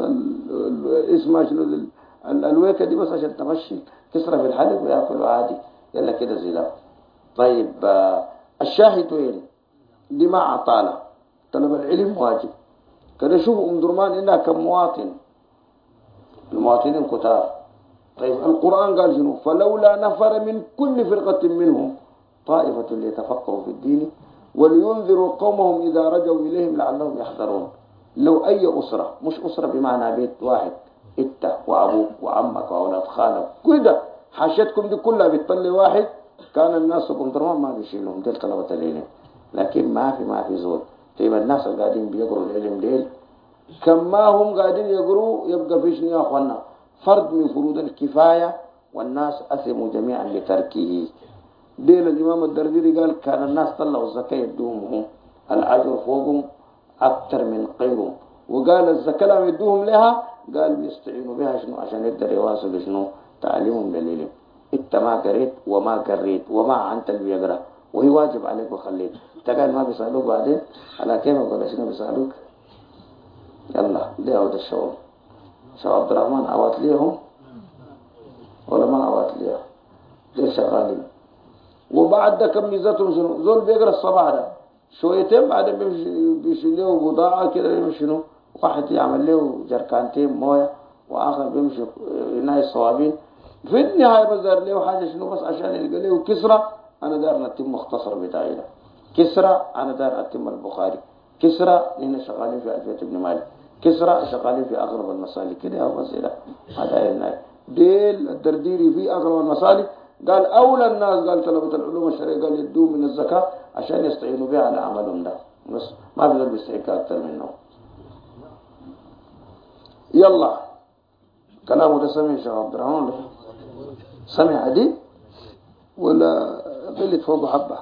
Speaker 1: اسمها شنو الويكة دي بس عشان تمشي كسرة في الحلق ويأكلوا عادي يلا كده زي ده. طيب الشاهد وين دي مع عطالة طلب العلم واجب. كده شوف درمان إنها كمواطن، المواطنين كتار. طيب القرآن قال شنو فلولا نفر من كل فرقة منهم طائفة ليتفقهوا في الدين ولينذروا قومهم إذا رجعوا إليهم لعلهم يحذرون. لو أي أسرة، مش أسرة بمعنى بيت واحد، إنت وأبوك وعمك وأولاد خالك كده حاشتكم دي كلها بتطلع واحد، كان الناس درمان ما بيشيلهم ديل طلبة العلم. لكن ما في زول. طيب الناس اللي قاعدين بيقروا العلم ديل كم ما هم قاعدين يقروا يبقى في شنو يا أخوانا فرض من فروض الكفاية، والناس أثموا جميعا بتركه. ديل الإمام الدرديري قال كان الناس طلعوا الزكاة يدوهم العجر فوقهم أكثر من غيرهم، وقال الزكاة لما يدوهم لها قال بيستعينوا بها شنو عشان يقدر يواصلوا شنو تعليمهم للعلم. انت ما قريت وما قريت وما انت اللي بيقرا وهي واجب عليك وخليك تقال ما بيسألوك بعدين على كيف ولا شنو بيسألوك. يلا ليه هذا الشغل شو عبد الرحمن عوات ليهم ولا ما عوات ليهم ليه شغالين. وبعد ده كم ميزاتهم شنو زول بيقرا الصباح ده شويتين بعدين بيمشي له بضاعة كده بيمشي شنو واحد يعمل له جركانتين مويه واخر بيمشي يناي الصوابين في النهاية بزار له حاجة شنو بس عشان يلقى له كسرة. أنا دار نتم مختصر بتاعي ده كسرة، أنا دار أتم البخاري كسرة، لأن شغالين في ألفية ابن مالك كسرة، شغالين في أغرب المصالح كده أو وسيلة. هذا الناي ديل الدرديري في أغرب المصالح قال أولى الناس قال طلبة العلوم الشرعية قال يدوا من الزكاة عشان يستعينوا بها على عملهم ده، بس ما بيقدر بيستحق أكثر منه. يلا كلامه ده سمع شيخ عبد الرحمن سمع عديد ولا غلت فوق حبة.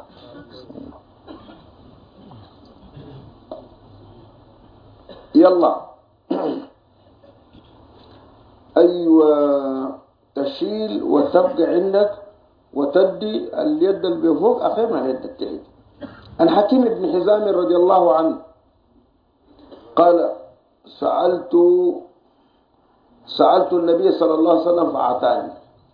Speaker 1: يلا أيوة تشيل وتبقى عندك وتدي اليد اللي بفوق أخير من اليد التحت. الحكيم بن حزام رضي الله عنه قال سألت النبي صلى الله عليه وسلم فأعطاني،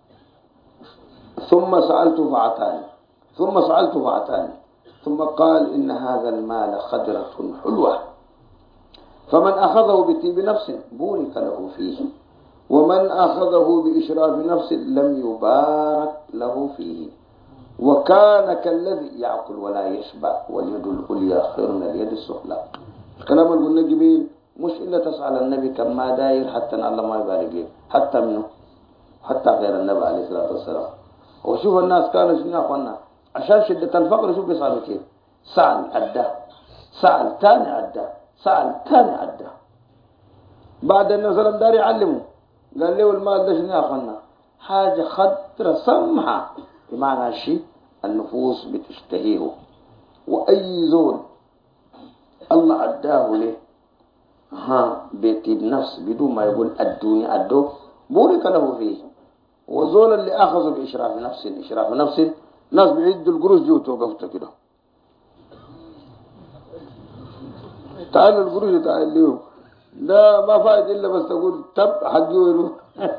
Speaker 1: ثم سألته فأعطاني، ثم سألته فأعطاني، ثم قال إن هذا المال خضرة حلوة فمن أخذه بطيب نفس بورك له فيه، ومن أخذه بإشراف نفس لم يبارك له فيه، وكان كالذي يأكل ولا يشبع واليد العليا خير من اليد السفلى. الكلام اللي قلنا قبيل مش إلا تسأل النبي كم ما داير حتى أن الله ما يبارك له حتى منه حتى غير النبي عليه الصلاة والسلام. وشوف الناس كانوا شنو يا أخوانا عشان شدة الفقر شوف بيسألوا كيف سأل عدى سأل تاني عدى سأل تاني عدى. بعد النبي صلى الله عليه وسلم دار يعلمه قال له المال ده شنو يا أخوانا حاجة خضرة سمحة بمعنى شيء النفوس بتشتهيه، وأي زول الله عداه له بيطيب نفس بدون ما يقول أدوني أدو بورك له فيه. وزول اللي أخذوا بإشراف نفس ناس بيعدوا القروش دي وتوقفت كده تعالوا القروش تعال لهم لا ما فايد إلا بس تقول تب حجوه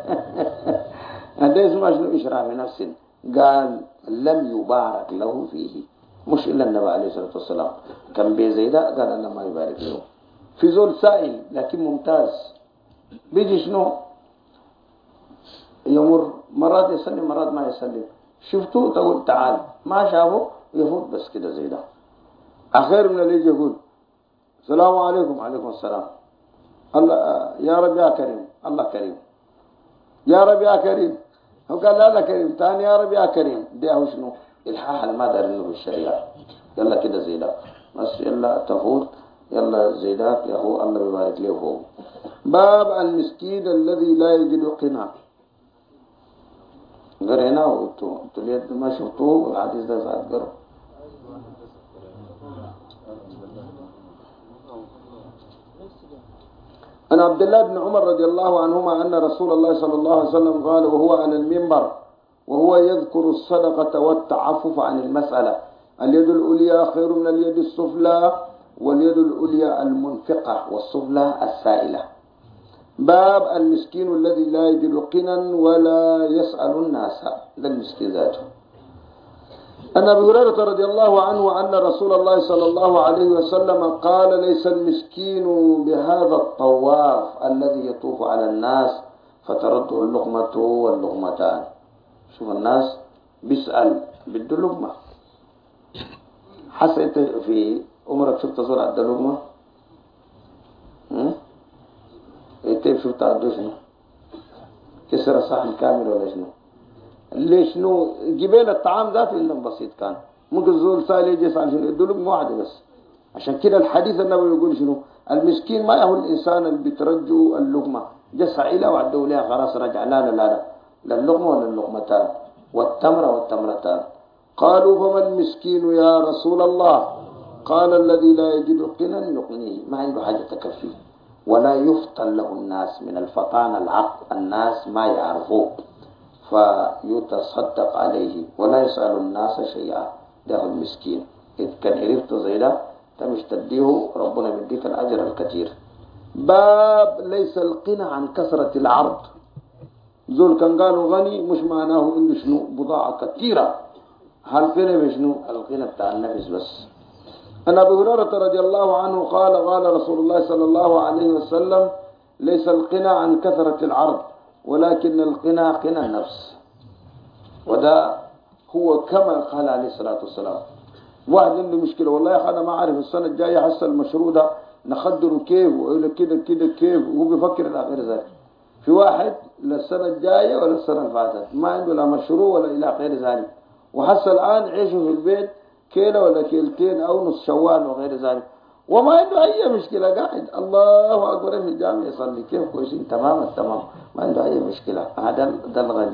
Speaker 1: هذا اسمه شنو إشراف نفس. قال لم يبارك له فيه مش إلا النبي عليه الصلاة والسلام كان بيزيدا قال الله ما يبارك له. في زول سائل لكن ممتاز بيجي شنو يمر مرات يسلم مرات ما يسلم، شفتوه تقول تعال، ما شافه يفوت بس كده زي ده. أخير من اللي يجي يقول السلام عليكم، عليكم السلام، الله يا رب يا كريم، الله كريم، يا رب يا كريم. هو قال لا لا كريم تاني، يا رب يا كريم. ده هو شنو الحاح اللي ما دار انه بالشريعة. يلا كده زي ده بس، يلا تفوت، يلا زي ده يا هو الله بيبارك له هو. باب المسكين الذي لا يجد قنا. قرينا وانتوا ليه ما شفتوه الحديث ده ساعات قرأ. عن عبد الله بن عمر رضي الله عنهما أن رسول الله صلى الله عليه وسلم قال وهو على المنبر وهو يذكر الصدقة والتعفف عن المسألة: اليد العليا خير من اليد السفلى، واليد العليا المنفقة والسفلى السائلة. باب المسكين الذي لا يجد قنا ولا يسأل الناس، لا المسكين ذاته. أن أبي هريرة رضي الله عنه أن رسول الله صلى الله عليه وسلم قال: ليس المسكين بهذا الطواف الذي يطوف على الناس فترده اللقمة واللقمتان. شوف الناس بيسأل بده لقمة، حسيت في عمرك شفت زرع عند لقمة؟ انت شفت عده شنو؟ كسر صحن كامل ولا شنو؟ ليش شنو جبال الطعام ذاته عندهم بسيط كان، ممكن زول سائل يجي يسأل شنو يدوا لقمة واحدة بس. عشان كده الحديث النبوي يقول شنو؟ المسكين ما هو الإنسان اللي بترجو اللقمة، جسع إلى وعدوا لها خلاص رجع لا اللقمة ولا اللقمتان والتمرة والتمرتان. قالوا: فما المسكين يا رسول الله؟ قال: الذي لا يجد قنا يقنيه، ما عنده حاجة تكفيه، ولا يفطن له الناس من الفطان العقل، الناس ما يعرفوه فيتصدق عليه ولا يسأل الناس شيئا. ده المسكين. إذ كان عرفته زي ده تمش تديه ربنا بيديك الأجر الكثير. باب ليس القنى عن كثرة العرض. زول كان قالوا غني مش معناه عنده شنو بضاعة كثيرة، هل فينا بشنو القنى بتاع النفس بس. أن أبي هريرة رضي الله عنه قال: قال رسول الله صلى الله عليه وسلم: ليس القنى عن كثرة العرض ولكن القنى قنى النفس. وده هو كما قال عليه الصلاة والسلام. واحد عنده مشكلة، والله يا أخي أنا ما أعرف السنة الجاية حس المشروع ده نخدره كيف ويقول كده كده كيف، وهو بيفكر إلى غير ذلك. في واحد للسنة الجاية ولا السنة اللي فاتت ما عنده لا مشروع ولا إلى غير ذلك، وحس الآن عيشه في البيت كيلة ولا كيلتين أو نص شوال وغير ذلك، وما عنده أي مشكلة، قاعد الله أكبر في الجامع يصلي كيف كويسين تمام التمام، ما عنده أي مشكلة. هذا ده الغني.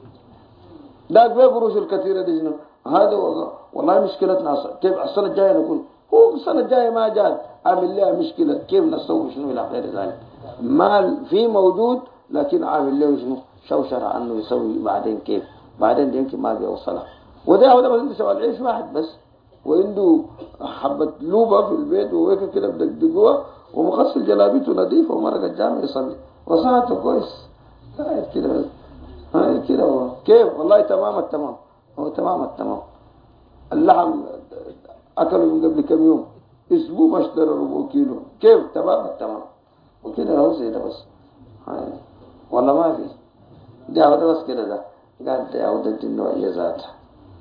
Speaker 1: ده بقروش الكثيرة دي شنو؟ هذا والله مشكلتنا كيف السنة الجاية نقول هو السنة الجاية ما جات عامل لها مشكلة كيف نسوي شنو إلى غير ذلك. مال في موجود لكن عامل له شنو شوشر عنه يسوي بعدين كيف، بعدين يمكن ما بيوصلها. وده هو ده بس عنده شوال عيش واحد بس، وعنده حبة لوبة في البيت وهيك كده بدقدقوها ومغسل جلابيته نظيفة ومرق الجامع يصلي وصحته كويس قاعد كده بس. هاي كده هو كيف والله تمام التمام، هو تمام التمام. اللحم أكله من قبل كم يوم، أسبوع ما اشترى ربع كيلو، كيف تمام التمام. وكده هو زي ده بس. هاي والله ما في ده هو ده بس كده ده قاعد ده هو ده النوعية ذاتها.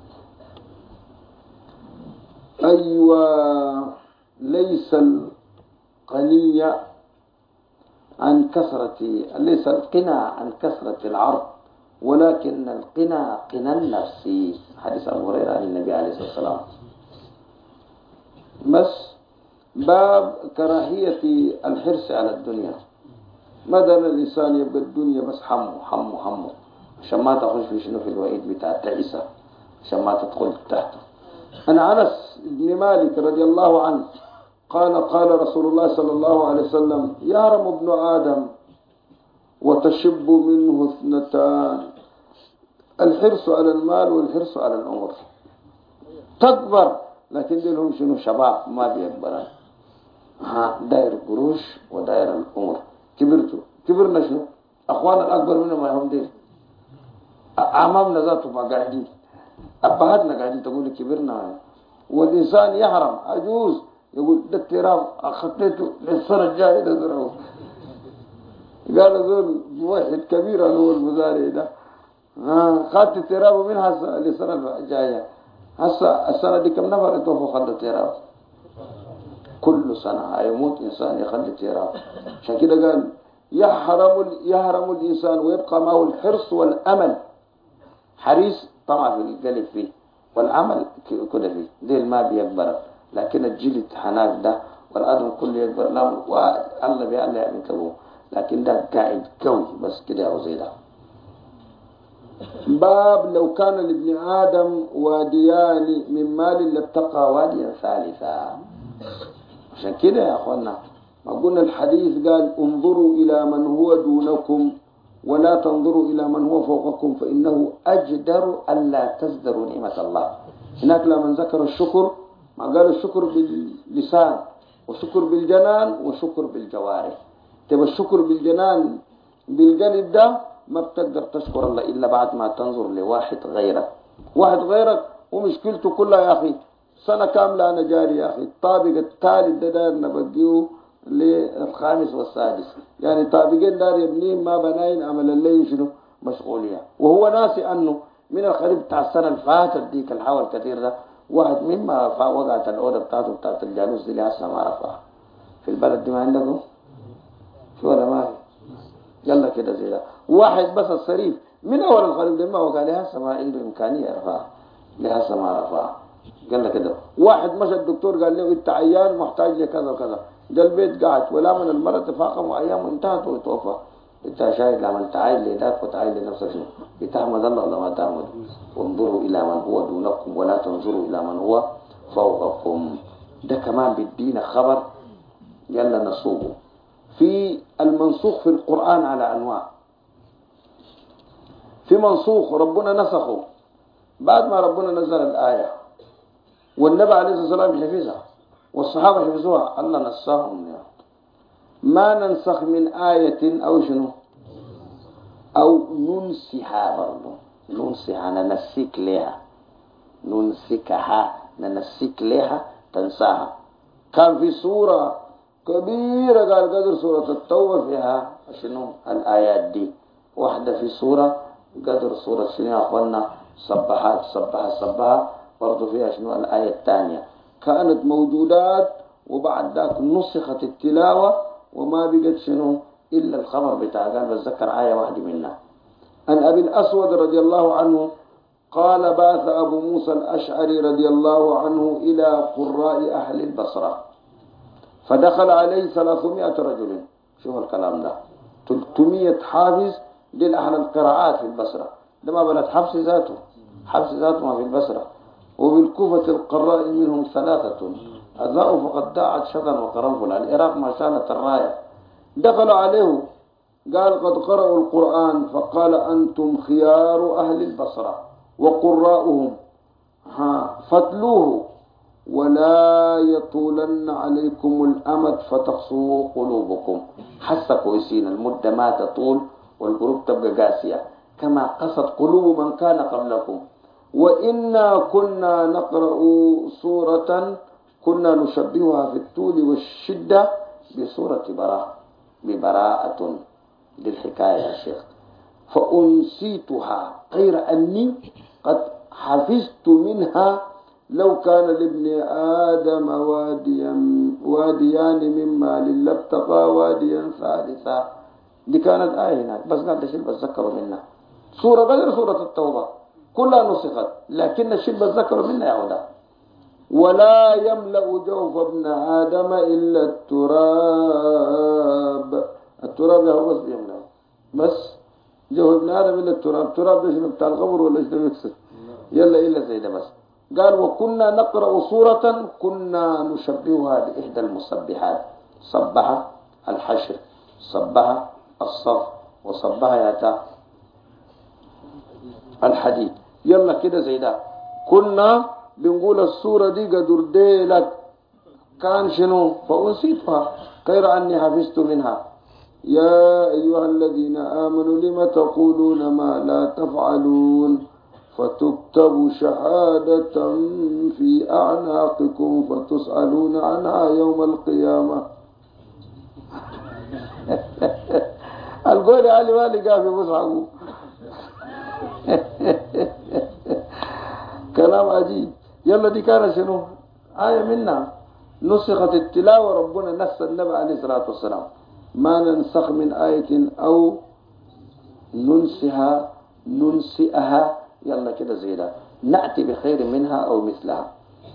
Speaker 1: أيوة ليس القني عن كثرة، ليس القنى عن كثرة العرض ولكن القنى قنى النفس. حديث أبو هريرة عن النبي عليه الصلاة والسلام. بس باب كراهية الحرص على الدنيا. مدى الإنسان يبقى الدنيا بس حمه عشان ما تخش في شنو في الوعيد بتاع التعيسة، عشان ما تدخل تحته. أنا أنس بن مالك رضي الله عنه قال: قال رسول الله صلى الله عليه وسلم: يهرم ابن آدم وتشب منه اثنتان: الحرص على المال والحرص على العمر. تكبر لكن دي لهم شنو شباب ما بيكبران، داير قروش وداير العمر. كبرنا شنو أخوانا الأكبر منهم ما هم دير، أمامنا ذاته ما قاعدين، أبهاتنا قاعدين تقول كبرنا. والإنسان يحرم عجوز يقول ده التراب أخطيته للسنة الجاية ده زرعوه، قال زول موحد كبير هو المزارع ده. خدت التراب منها للسنة الجاية. هسه السنة دي كم نفر اتوفوا خدوا التراب؟ كل سنة هيموت إنسان يخلي التراب. عشان كده قال يهرم الإنسان ويبقى معه الحرص والأمل. حريص طمع في القلب فيه، والعمل كده فيه، دي ما بيكبر. لكن الجلد حناك ده والأدم كله يكبر لا، والله بيعلى يعني كبوه، لكن ده قاعد قوي بس كده أو زي ده. باب لو كان لابن آدم واديان من مال لاتقى واديا ثالثا. عشان كده يا أخوانا ما قلنا الحديث قال انظروا إلى من هو دونكم ولا تنظروا إلى من هو فوقكم فإنه أجدر ألا تزدروا نعمة الله. هناك لما ذكر الشكر ما قال الشكر باللسان وشكر بالجنان وشكر بالجوارح. تبقى الشكر بالجنان بالقلب ده ما بتقدر تشكر الله إلا بعد ما تنظر لواحد غيرك. واحد غيرك ومشكلته كلها يا أخي سنة كاملة أنا جاري يا أخي، الطابق الثالث ده دار نبقيه للخامس والسادس، يعني طابقين دار يبنين ما بناين عمل الليل شنو مسؤولية، وهو ناسي أنه من الخريب بتاع السنة الفاتت ديك الحوى الكثير ده واحد مما وقعت الأوضة بتاعته بتاعت الجالوس دي لسه ما رفعها. في البلد دي ما عندكم شو ولا ما يلا كده زي ده واحد بس الصريف من أول الخريب ده ما وقع لها ما عنده إمكانية يرفعها لها ما رفعها. قال له كده واحد مشى الدكتور قال له انت عيان محتاج لكذا وكذا، ده البيت قاعد ولا من المرة تفاقم وايام انتهت وتوفى. انت شاهد لما انت عايل لذاك وتعايل لنفسك شنو؟ بتحمد الله ولا ما تحمد؟ وانظروا الى من هو دونكم ولا تنظروا الى من هو فوقكم. ده كمان بيدينا خبر يلا نصوبه. في المنسوخ في القرآن على انواع. في منسوخ ربنا نسخه بعد ما ربنا نزل الآية والنبي عليه الصلاة والسلام حفظها والصحابة حفظوها الله نساهم يعني. ما ننسخ من آية أو شنو أو ننسها برضو ننسها ننسيك لها ننسكها ننسيك لها تنساها. كان في سورة كبيرة قال قدر سورة التوبة فيها شنو الآيات دي، واحدة في سورة قدر سورة شنو يا أخوانا صبحات صبها برضو فيها شنو الآية الثانية كانت موجودات وبعد ذاك نسخت التلاوة وما بقت شنو إلا الخبر بتاع قال بتذكر آية واحدة منها. عن أبي الأسود رضي الله عنه قال بعث أبو موسى الأشعري رضي الله عنه إلى قراء أهل البصرة فدخل عليه 300 رجل. شوف الكلام ده 300 حافظ للأهل القراءات في البصرة، ده ما بلد حفص ذاته ما في البصرة. وبالكوفة القراء منهم 3 أذاؤوا فقد داعت شطن وقرنفل. العراق ما شانت الراية. دخل عليه قال قد قرأوا القرآن فقال أنتم خيار أهل البصرة وقراؤهم فتلوه ولا يطولن عليكم الأمد فتقسوا قلوبكم. حس كويسين المدة ما تطول والقلوب تبقى قاسية كما قست قلوب من كان قبلكم. وإنا كنا نقرأ سورة كنا نشبهها في الطول والشدة بسورة ببراءة للحكاية يا شيخ. فأنسيتها غير أني قد حفظت منها لو كان لابن آدم واديان من مال لابتغى واديا ثالثا. دي كانت آية هناك بس قال الشيء بتذكروا منها سورة غير سورة التوبة كلها نسخت لكن الشيء بتذكروا منها يا هدى. ولا يملأ جوف ابن آدم إلا التراب يا هو بس يملأ بس جوف ابن آدم إلا التراب ده شنو بتاع القبر ولا شنو يكسر يلا إلا زي ده بس. قال وكنا نقرأ سورة كنا نشبهها بإحدى المسبحات صبح الحشر صبح الصف وصبح ياتا الحديد يلا كده زي ده. كنا بنقول السورة دي قدر ديلك كان شنو فأنسيتها غير أني حفظت منها. يا أيها الذين آمنوا لما تقولون ما لا تفعلون فتكتب شهادة في أعناقكم فتسألون عنها يوم القيامة. قول يا علي مالي قافي بصحبه. كلام عجيب. يلا دي كان شنو آية منها نسخت التلاوة، ربنا نسى النبي عليه الصلاة والسلام ما ننسخ من آية أو ننسئها يلا كده زي ده نأتي بخير منها أو مثلها.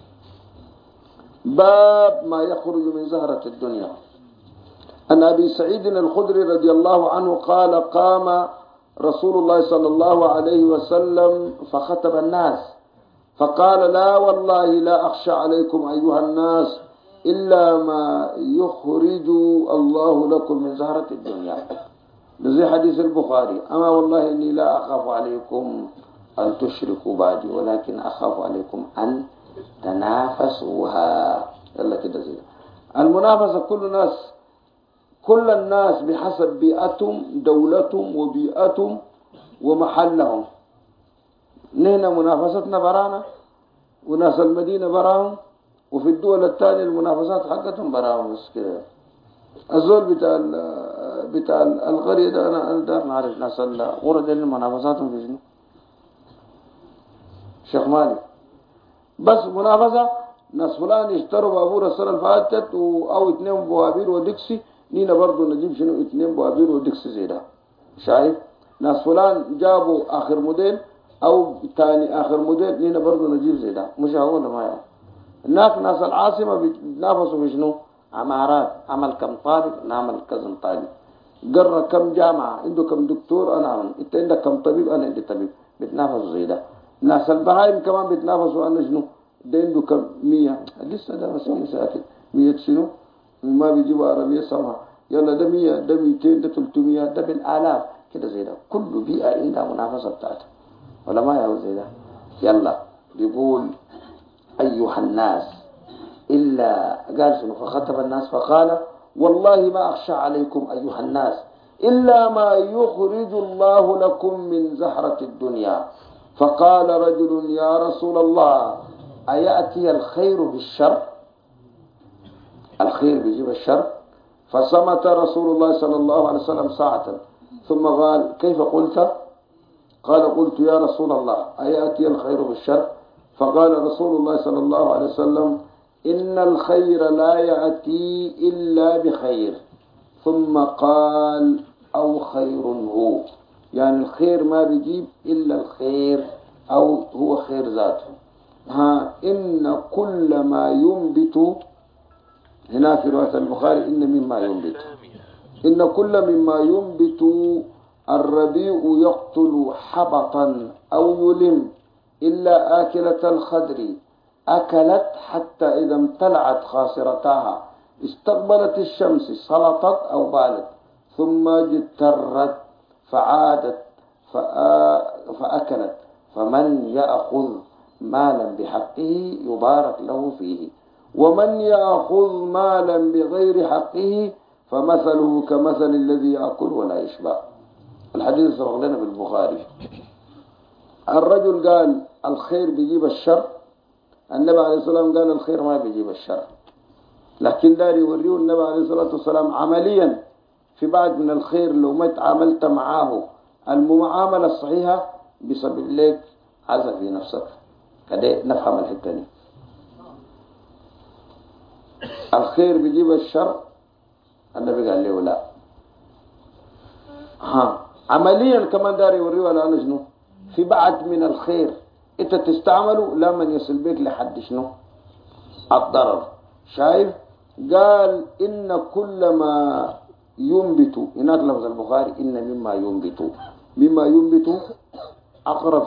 Speaker 1: باب ما يخرج من زهرة الدنيا. عن أبي سعيد الخدري رضي الله عنه قال قام رسول الله صلى الله عليه وسلم فخطب الناس فقال لا والله لا أخشى عليكم أيها الناس إلا ما يخرج الله لكم من زهرة الدنيا، زي حديث البخاري أما والله إني لا أخاف عليكم أن تشركوا بعدي ولكن أخاف عليكم أن تنافسوها. يلا كده زي المنافسة. كل الناس بحسب بيئتهم دولتهم وبيئتهم ومحلهم. نحن منافستنا برانا وناس المدينة براهم، وفي الدول الثانية المنافسات حقتهم براهم. بس كده الزول بتاع القرية ده أنا دار نعرف ناس الغرة دي منافساتهم في شنو؟ شيخ مالك بس منافسة ناس فلان يشتروا بابور السنة اللي فاتت أو 2 بوابير ودكسي، نينا برضو نجيب شنو 2 بوابير ودكسي زي ده. شايف؟ ناس فلان جابوا آخر موديل أو تاني آخر موديل، نينا برضو نجيب زي ده. مش هو ولا ما يعني؟ هناك ناس العاصمة بيتنافسوا في شنو؟ عمارات، عمل كم طالب نعمل كذا طالب، قرر كم جامعة عنده كم دكتور أنا أعمل، أنت عندك كم طبيب أنا عندي طبيب، بيتنافسوا زي ده. ناس البهايم كمان بيتنافسوا أنا شنو؟ ده عنده كم 100 لسه ده مسؤول ساكت 100 شنو؟ ما بيجيبوا عربية سمها يلا ده 100 ده 200 ده 300 ده بالآلاف كده زي ده. كل بيئة عندها منافسة بتاعتها ولا ما هو زي ده؟ يلا بيقول أيها الناس إلا قال شنو؟ فخطب الناس فقال والله ما أخشى عليكم أيها الناس إلا ما يخرج الله لكم من زهرة الدنيا. فقال رجل يا رسول الله أيأتي الخير بالشر؟ الخير بيجيب الشر؟ فصمت رسول الله صلى الله عليه وسلم ساعة ثم قال كيف قلت؟ قال قلت يا رسول الله أيأتي الخير بالشر؟ فقال رسول الله صلى الله عليه وسلم إن الخير لا يأتي إلا بخير، ثم قال أو خير هو، يعني الخير ما بيجيب إلا الخير أو هو خير ذاته. إن كل ما ينبت هنا في رواية البخاري إن كل مما ينبت الربيع يقتل حبطا أو يلم إلا آكلة الخدر أكلت حتى إذا امتلعت خاصرتها استقبلت الشمس سلطت أو بالت ثم اجترت فعادت فأكلت. فمن يأخذ مالا بحقه يبارك له فيه، ومن يأخذ مالا بغير حقه فمثله كمثل الذي يأكل ولا يشبع. الحديث سبق لنا بالبخاري. الرجل قال الخير بيجيب الشر، النبي عليه الصلاة والسلام قال الخير ما بيجيب الشر، لكن داري يوريه النبي عليه الصلاة والسلام عمليا في بعض من الخير لو ما تعاملت معاه المعاملة الصحيحة بسبب لك عزة في نفسك. كده نفهم الحتة دي. الخير بيجيب الشر، النبي قال له لا. عمليا كمان داري يوريه على شنو؟ في بعض من الخير انت تستعمله لا من يصل بك لحد شنو؟ الضرر. شايف؟ قال إن كل ما ينبت، هناك لفظ البخاري إن مما ينبت أقرب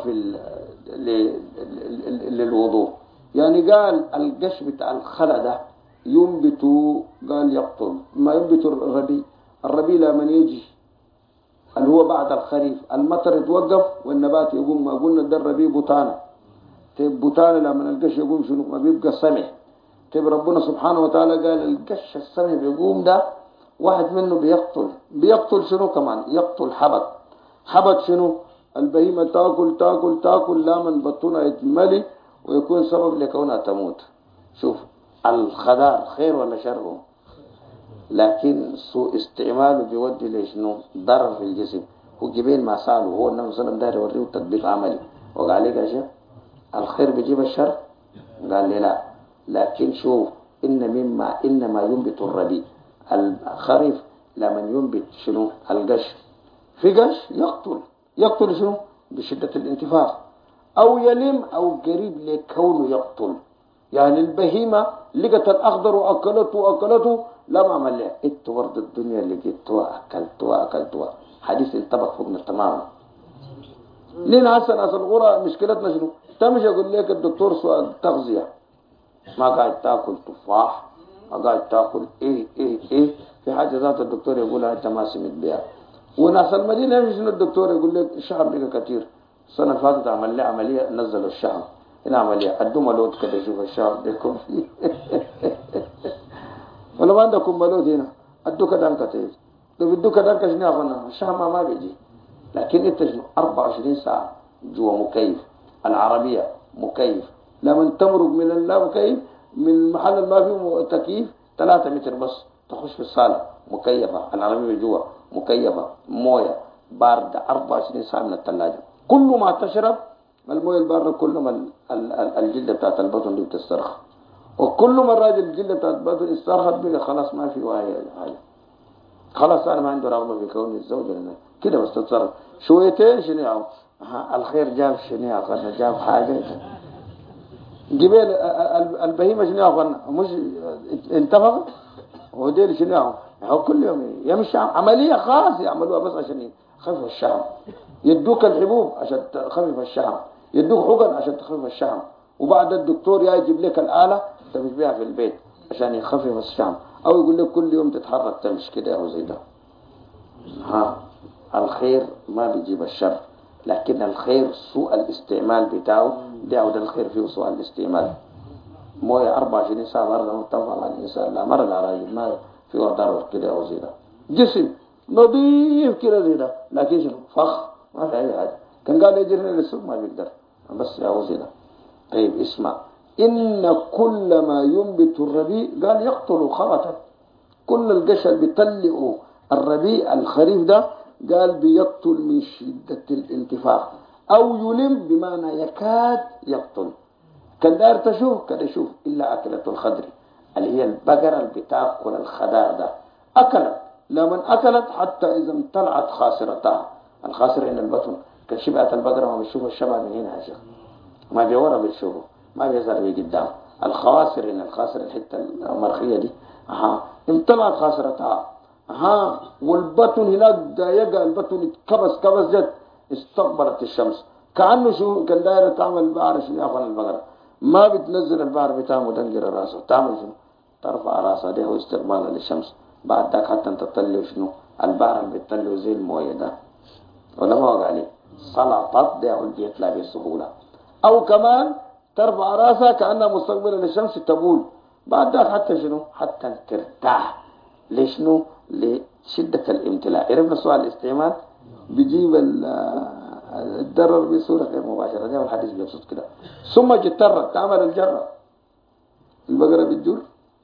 Speaker 1: للوضوء، يعني قال القش بتاع الخلا ده ينبت، قال يقتل. ما ينبت الربيع لما يجي اللي هو بعد الخريف المطر يتوقف والنبات يقوم. ما قلنا ده الربيع بطانة، طيب بطانة لما القش يقوم شنو؟ ما بيبقى سمح. طيب ربنا سبحانه وتعالى قال القش السمح بيقوم ده واحد منه بيقتل شنو كمان؟ يقتل حبط شنو؟ البهيمة تاكل لا من بطونها يتملي ويكون سبب لكونها تموت. شوف الخدار خير ولا شر؟ لكن سوء استعماله بيودي لشنو ضرر في الجسم. وجبين ما سأله هو النبي صلى الله عليه وسلم داير يوريه تطبيق عملي، وقال لي يا شيخ الخير بيجيب الشر؟ قال لي لا، لكن شوف إنما ينبت الربيع الخريف لمن ينبت شنو القش، في قش يقتل شنو بشدة الانتفاخ، أو يلم أو قريب لكونه يقتل. يعني البهيمة لقت الأخضر وأكلته لا ما عمل لها إنت ورد الدنيا اللي لقيتها أكلتها. حديث انطبق فوقنا تماما. لين حسن أصل الغرة مشكلتنا شنو؟ تمشي أقول لك الدكتور سؤال تغذية، ما قاعد تاكل تفاح، ما قاعد تاكل إيه في حاجة ذات الدكتور يقولها أنت ما سمعت بها. وناس المدينة يمشي شنو الدكتور يقول لك الشعب لقى كثير. السنة اللي فاتت عمل لي عملية نزلوا الشحم، هنا عملية أدوا ملوت كده شوف الشحم بيكون فيه ولا ما عندكم ملوت هنا أدوا كده أنكتير، لو بدوا كده أنك شنو أخذنا الشحم ما بيجي. لكن أنت شنو 24 ساعة جوا مكيف، العربية مكيف، لما تمرق من اللا مكيف من المحل اللي ما فيه تكييف 3 متر بس تخش في الصالة مكيفة، العربية جوا مكيفة، موية باردة 24 ساعة من الثلاجة. كل ما تشرب المويه البارده كل ما الجلده بتاعت البطن دي بتسترخى، وكل ما الراجل الجلده بتاعت البطن استرخت بقى خلاص ما في وعي حاجه، خلاص انا ما عنده رغبه في كوني الزوج كده بس تتصرف شويتين شنو الخير جاب شنو اخذنا جاب حاجه جبال البهيمه شنو اخذنا مش انتفق وديل شنو هو كل يوم يمشي عمليه خاصه يعملوها بس عشان يخفف الشحم، يدوك الحبوب عشان تخفف الشحم، يدوك حقن عشان تخفف الشحم، وبعد الدكتور يجيب لك الآلة تمشي بيها في البيت عشان يخفف الشحم، او يقول لك كل يوم تتحرك تمشي كده او زي ده. الخير ما بيجيب الشر، لكن الخير سوء الاستعمال بتاعه ده الخير فيه سوء الاستعمال. مويه 24 ساعة برضه متفق على الإنسان لا مرة لا راجل ما في ضرر كده أو زي ده، جسم نظيف كده زي ده لكن شنو فخ ما في أي حاجة. كان قال يجري للسوق ما بيقدر بس يا زي ده. طيب اسمع، إن كل ما ينبت الربيع قال يقتل خرطا، كل القشر بيطلعوا الربيع الخريف ده قال بيقتل من شدة الانتفاخ، أو يلم بمعنى يكاد يقتل. كان داير تشوف كده شوف إلا أكلة الخضر اللي هي البقرة اللي بتاكل الخضار ده، أكلت لمن أكلت حتى إذا امتلعت خاصرتها، الخاصر إن البطن كشبعت البقرة ما بتشوف الشبع من هنا يا شيخ، ما بيورا بتشوفه ما بيظهر في قدام. الخواصر إن الخاصر الحتة المرخية دي امتلعت خاصرتها والبطن هناك ضيقة، البطن كبس جد استقبلت الشمس كأنه شو كان داير تعمل بعر شنو يا أخوان البقرة ما بتنزل البحر بتاعه مدنجر راسه، تعمل شنو ترفع راسها ده هو استقبالها للشمس. بعد ذاك حتى تطلع شنو البحر اللي بتطلعه زي المويه ده ولا ما وقع عليه سلطات ده هو بيطلع بسهوله، او كمان ترفع راسها كانها مستقبله للشمس تبول. بعد ذاك حتى شنو حتى ترتاح لشنو لشده الامتلاء. عرفنا سؤال الاستعمال بيجيب الضرر بصورة غير مباشرة زي ما الحديث بيقصد كده. ثم اجترت تعمل الجرة، البقرة بتجر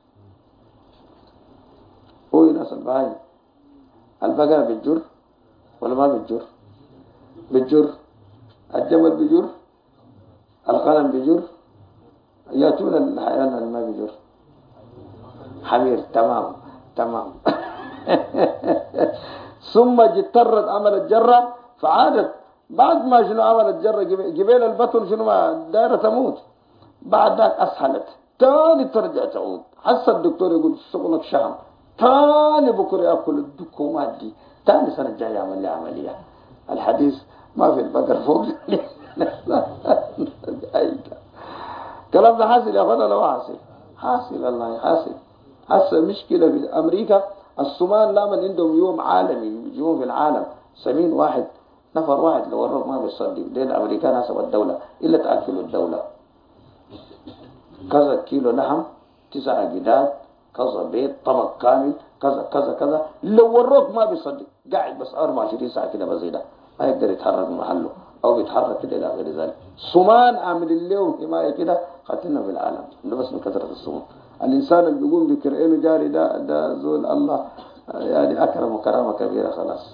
Speaker 1: هو ناس البهايم، البقرة بتجر ولا ما بتجر؟ بتجر. الجمل بيجر، الغنم بيجر، يأتون الحيوان اللي ما بيجر حمير. تمام ثم اجترت عملت جرة فعادت بعد ما شنو عملت جرة جبال البطن شنو ما دايرة تموت، بعد ذاك أسهلت تاني ترجع تعود. حس الدكتور يقول شغلك شام تاني بكرة يأكل الدكومات دي تاني سنة جاية يعمل لي عملية. الحديث ما في البقر فوق كلام ده حاصل يا أخوانا لو حاصل الله حاصل. حصل مشكلة في أمريكا الصومال لا من عندهم يوم عالمي يوم في العالم سمين واحد نفر واحد لو وروك ما بيصدق دين الأمريكان حسب الدولة إلا تأكلوا الدولة كذا كيلو لحم 9 جداد كذا بيت طبق كامل كذا كذا كذا لو وروك ما بيصدق قاعد بس 24 ساعة كده بزيدة ما يقدر يتحرك من محله أو بيتحرك كده إلى غير ذلك. صومان عامل اليوم حماية كده خاتلنا في العالم بس من كثرة الصوم. الإنسان اللي بيقوم بكرئينه جاري ده زول الله يعني أكرم كرامة كبيرة خلاص.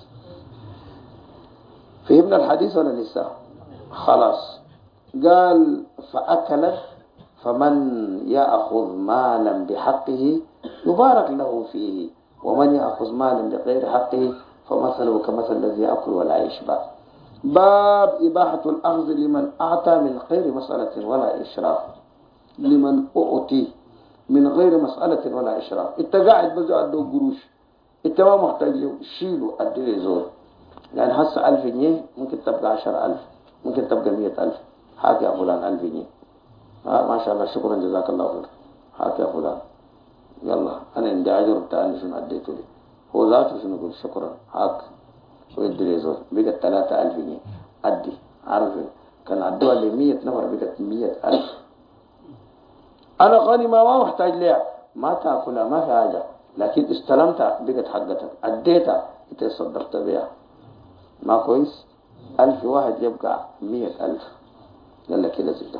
Speaker 1: فهمنا الحديث ولا لسه؟ خلاص. قال فأكلت فمن يأخذ مالا بحقه يبارك له فيه، ومن يأخذ مالا بغير حقه فمثله كمثل الذي يأكل ولا يشبع. باب إباحة الأخذ لمن أعطى من غير مسألة ولا إشراف. لمن أعطي من غير مسألة ولا إشراف. أنت قاعد بزو أدو قروش، أنت ما محتاج له، شيله أدي زول. يعني هسه 1000 جنيه ممكن تبقى 10,000، ممكن تبقى 100,000. حاكي يا فلان 1000 جنيه. ما شاء الله شكرا جزاك الله خير. حاكي يا فلان يلا أنا عندي أجر بتاعي شنو أديته لي. هو ذاته شنو يقول شكرا حاك ويدي لي زول. بقت 3000 جنيه أدي. عارف كان عدوها ل 100 نفر بقت 100,000. أنا غني ما محتاج ليها، ما تأكلها ما في حاجة، لكن استلمتها بقت حقتك، أديتها أنت صدقت بها. ما كويس؟ 1000 واحد يبقى 100,000. يلا كده زيادة.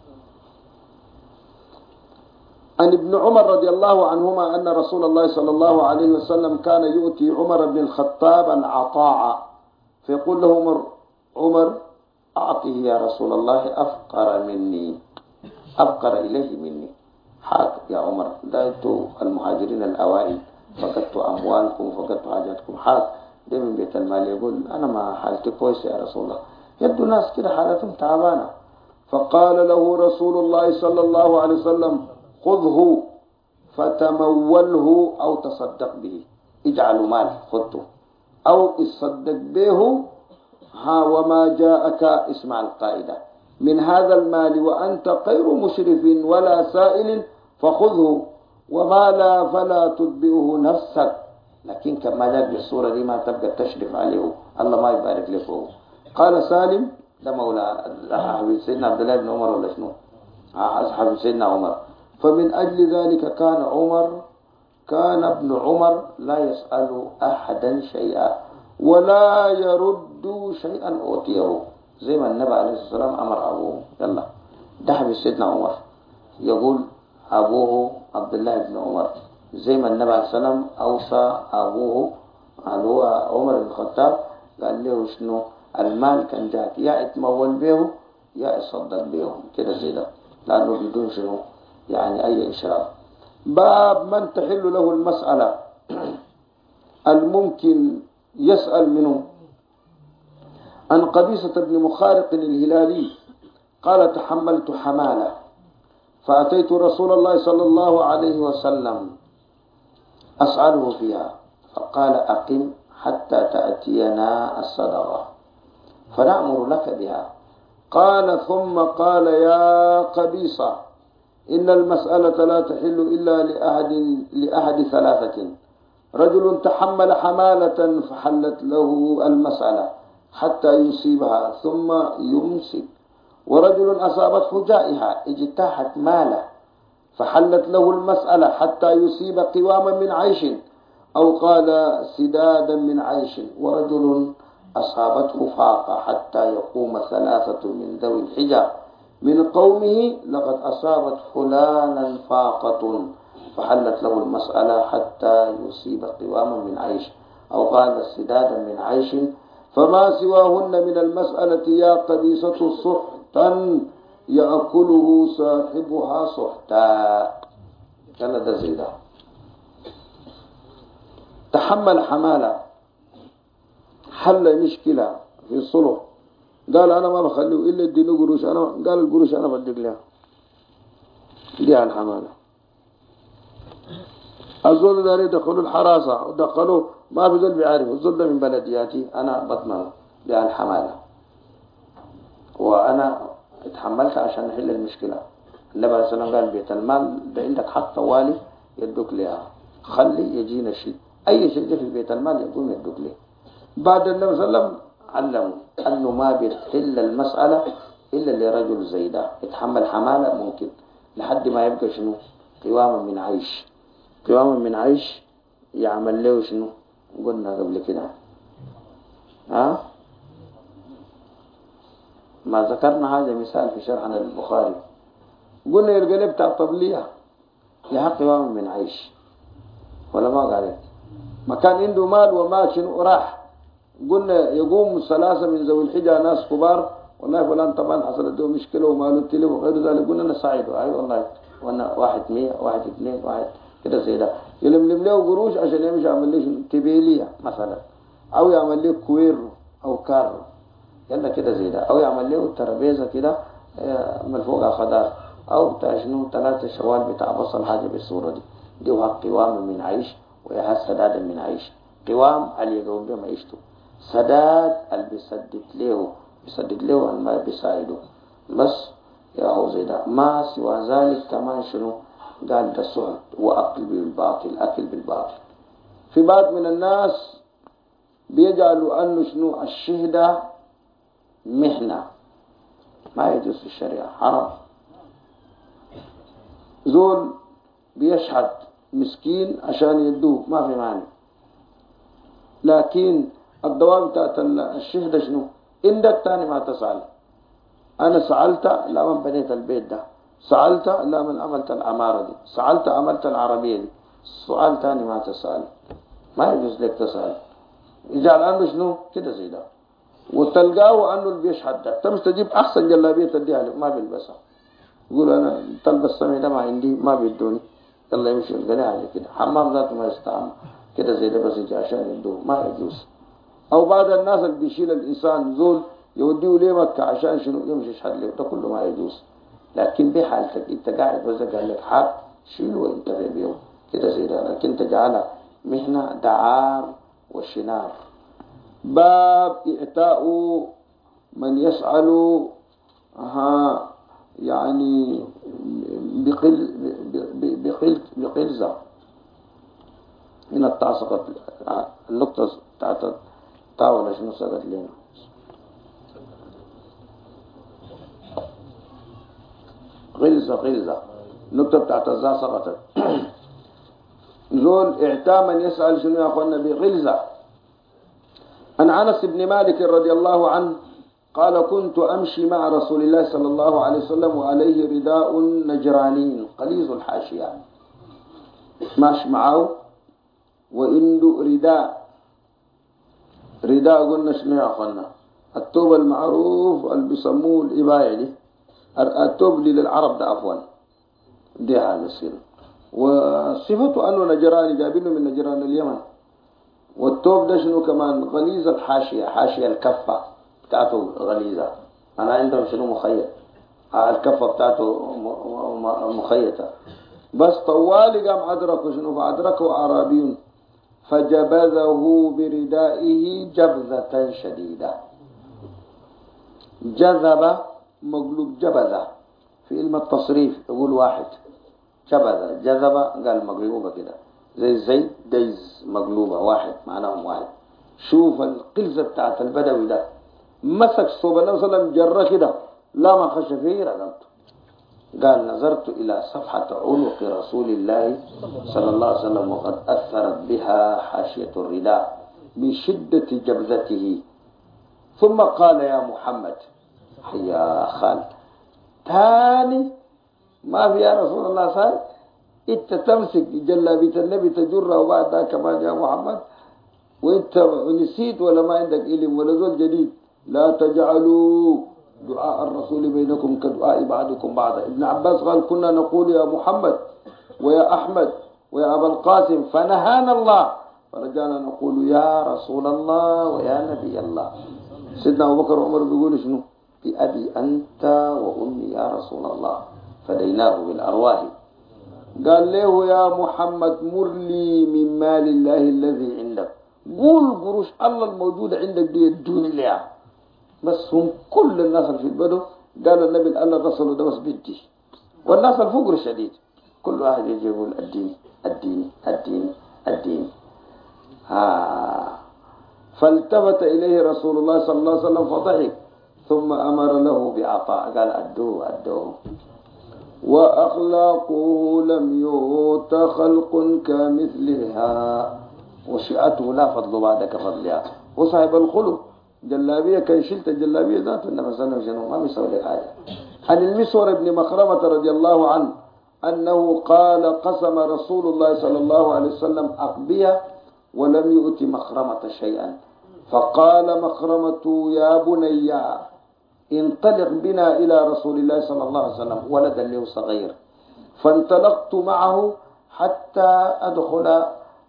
Speaker 1: عن ابن عمر رضي الله عنهما أن رسول الله صلى الله عليه وسلم كان يؤتي عمر بن الخطاب العطاء فيقول له عمر أعطه يا رسول الله أفقر مني، أفقر إليه مني. حاك يا عمر دايت المهاجرين الأوائل، فقدت أموالكم فقدت حاجاتكم. حاك ده من بيت المال يقول أنا ما حالتي كويسة يا رسول الله. يبدو ناس كده حالتهم تعبانة. فقال له رسول الله صلى الله عليه وسلم خذه فتموله أو تصدق به. اجعلوا مال خذته أو اصدق به. ها وما جاءك اسمع القائدة من هذا المال وأنت غير مشرف ولا سائل فخذه، وما لا فلا تتبعه نفسك. لكن كما جاء بالصورة دي ما تبقى تشرف عليه، الله ما يبارك له. قال سالم ده مولى سيدنا عبد الله بن عمر ولا شنو؟ أصحاب سيدنا عمر. فمن أجل ذلك كان ابن عمر لا يسأل أحدا شيئا ولا يرد شيئا أوتيه، زي ما النبي عليه الصلاة والسلام أمر أبوه. يلا ده سيدنا عمر يقول أبوه عبد الله بن عمر، زي ما النبي عليه الصلاة والسلام أوصى أبوه اللي هو عمر بن الخطاب، قال له شنو المال كان جاك يا اتمول به يا اصدق به كده زي ده، لأنه بدون شنو يعني أي إشراف. باب من تحل له المسألة الممكن يسأل منه. عن قبيصة بن مخارق الهلالي قال تحملت حمالة فأتيت رسول الله صلى الله عليه وسلم أسأله فيها، فقال أقم حتى تأتينا الصدقة فنأمر لك بها. قال ثم قال يا قبيصة إن المسألة لا تحل إلا لأحد ثلاثة: رجل تحمل حمالة فحلت له المسألة حتى يصيبها ثم يمسك، ورجل أصابته جائحة اجتاحت ماله فحلت له المسألة حتى يصيب قواما من عيش أو قال سدادا من عيش، ورجل أصابته فاقة حتى يقوم 3 من ذوي الحجة من قومه لقد أصابت فلانا فاقة فحلت له المسألة حتى يصيب قواما من عيش أو قال سدادا من عيش، فما سواهن من المسألة يا قبيصة سحتا يأكله صاحبها سحتا. كان ده زي ده. تحمل حمالة حل مشكلة في الصلح، قال أنا ما بخليه إلا اديله قروش، أنا قال القروش أنا بديك لها دي على الحمالة. الزول ده دخلوا الحراسة ودخلوا ما في زول بيعرف الزول ده من بلدياتي أنا بطمنه دي على الحمالة وأنا اتحملت عشان نحل المشكلة. النبي عليه الصلاة والسلام قال بيت المال ده عندك حق طوالي يدوك لها، خلي يجينا شيء أي شيء في بيت المال يقوم يدوك له. بعد النبي صلى الله عليه وسلم علموا أنه ما بيتحل المسألة إلا لرجل زي ده يتحمل حمالة ممكن لحد ما يبقى شنو قواما من عيش. قواما من عيش يعمل له شنو قلنا قبل كده ما ذكرنا هذا مثال في شرحنا للبخاري، قلنا يلقى بتاع طبلية يا قوام من عيش ولا ما قال ما كان عنده مال ومات شنو راح. قلنا يقوم الثلاثة من ذوي الحجة ناس كبار، والله فلان طبعا حصلت له مشكلة وماله تلف وغير ذلك، قلنا أنا سعيد أي والله، وأنا 100 1 2 1 كده زي ده، يلملم له قروش عشان يمشي يعمل لي تبيلية مثلا، أو يعمل له كوير أو كار يلا كده زي ده، أو يعمل له ترابيزة كده من فوقها خضار، أو بتاع شنو 3 شوال بتاع بصل حاجة بالصورة دي. دي هو قوام من عيش ويها سداد من عيش. قوام اللي يقوم بما يشتو، سداد اللي بيسدد له ما بيساعده بس. يا هو زي ده. ما سوى ذلك كمان شنو قال ده سعد وأكل بالباطل، أكل بالباطل. في بعض من الناس بيجعلوا أنه شنو الشهدة محنة، ما يجوز في الشريعة، حرام. زول بيشهد مسكين عشان يدوه ما في معنى، لكن الدوام بتاعت الشهدة شنو عندك تاني ما تسأل. أنا سألت لا من بنيت البيت ده، سألت لا من عملت العمارة دي، سألت عملت العربية دي، سؤال تاني ما تسأل، ما يجوز لك تسأل. يجعل عنه شنو كده زي ده، وتلقاه أنه اللي بيشهد ده تمش تجيب أحسن جلابية تديها له ما بيلبسها، يقول أنا تلبس سمي ده ما عندي ما بيدوني، يلا يمشي يلقى على كده. حمام ذاته ما يستعمل كده زي ده بس يجي عشان يدوه ما يجوز. أو بعض الناس اللي بيشيل الإنسان زول يوديه ليه مكة عشان شنو يمشي يشهد له، ده كله ما يجوز. لكن بحالتك أنت قاعد بس قال لك حق شيله وأنت بيبيه كده زي ده، لكن تجعلها مهنة دعار وشنار. باب إعطاء من يسأل يعني بقلزة. هنا التاء سقط، النقطة بتاعت التاء ولا شنو سقط لنا؟ غلزة النقطة بتاعت الزاء سقطت. زول اعتاء من يسأل شنو يا أخوانا بغلزة. عن أنس بن مالك رضي الله عنه قال كنت أمشي مع رسول الله صلى الله عليه وسلم وعليه رداء نجراني قليظ الحاشية، ماشي معه وعنده رداء قلنا شنو يا أخوانا الثوب المعروف اللي بيسموه الإباية دي، الثوب للعرب ده عفوا دي هذا السر. وصفته أنه نجراني جايبينه من نجران اليمن. والثوب ده شنو كمان غليظ الحاشية، حاشية الكفة بتاعته غليظة، أنا عندهم شنو مخيط الكفة بتاعته مخيطة بس. طوالي قام أدركه شنو فأدركه أعرابي فجبذه بردائه جبذة شديدة. جذب مقلوب جبذة في علم التصريف يقول واحد جبذة جذب قال مقلوبة كده زي زيد ديز مقلوبة واحد معناهم واحد. شوف القلزة بتاعت البدوي ده مسك صوب النبي صلى الله عليه وسلم جرة كده لا ما خش فيه رقمته. قال نظرت إلى صفحة عنق رسول الله صلى الله عليه وسلم وقد أثرت بها حاشية الرداء بشدة جبذته، ثم قال يا محمد يا خال تاني ما في يا رسول الله صار انت تمسك جلابية النبي تجرها وبعد ذاك كمان يا محمد وانت نسيت ولا ما عندك علم ولا زول جديد. لا تجعلوا دعاء الرسول بينكم كدعاء بعضكم بعضا. ابن عباس قال كنا نقول يا محمد ويا أحمد ويا أبا القاسم فنهانا الله فرجعنا نقول يا رسول الله ويا نبي الله. سيدنا أبو بكر وعمر بيقولوا شنو بأبي أنت وأمي يا رسول الله فديناه بالأرواح. قال له يا محمد مر لي من مال الله الذي عندك، قول قروش الله الموجودة عندك دي ادوني لها. بس هم كل الناس اللي في البدو قالوا النبي الله غسلوا ده بس بدي، والناس الفقر شديد كل واحد يجي يقول اديني اديني اديني اديني. فالتفت إليه رسول الله صلى الله عليه وسلم فضحك ثم أمر له بعطاء قال أدوه. وأخلاقه لم يؤت خلق كمثلها وشئته لا فضل بعدك فضلها. وصاحب الخلق جلابية كان شلت الجلابية ذات النبي صلى الله عليه وسلم ما بيسوي لك حاجة. عن المسور بن مخرمة رضي الله عنه أنه قال قسم رسول الله صلى الله عليه وسلم أقبية ولم يؤت مخرمة شيئا، فقال مخرمة يا بني انطلق بنا إلى رسول الله صلى الله عليه وسلم، ولدا له صغير. فانطلقت معه حتى أدخل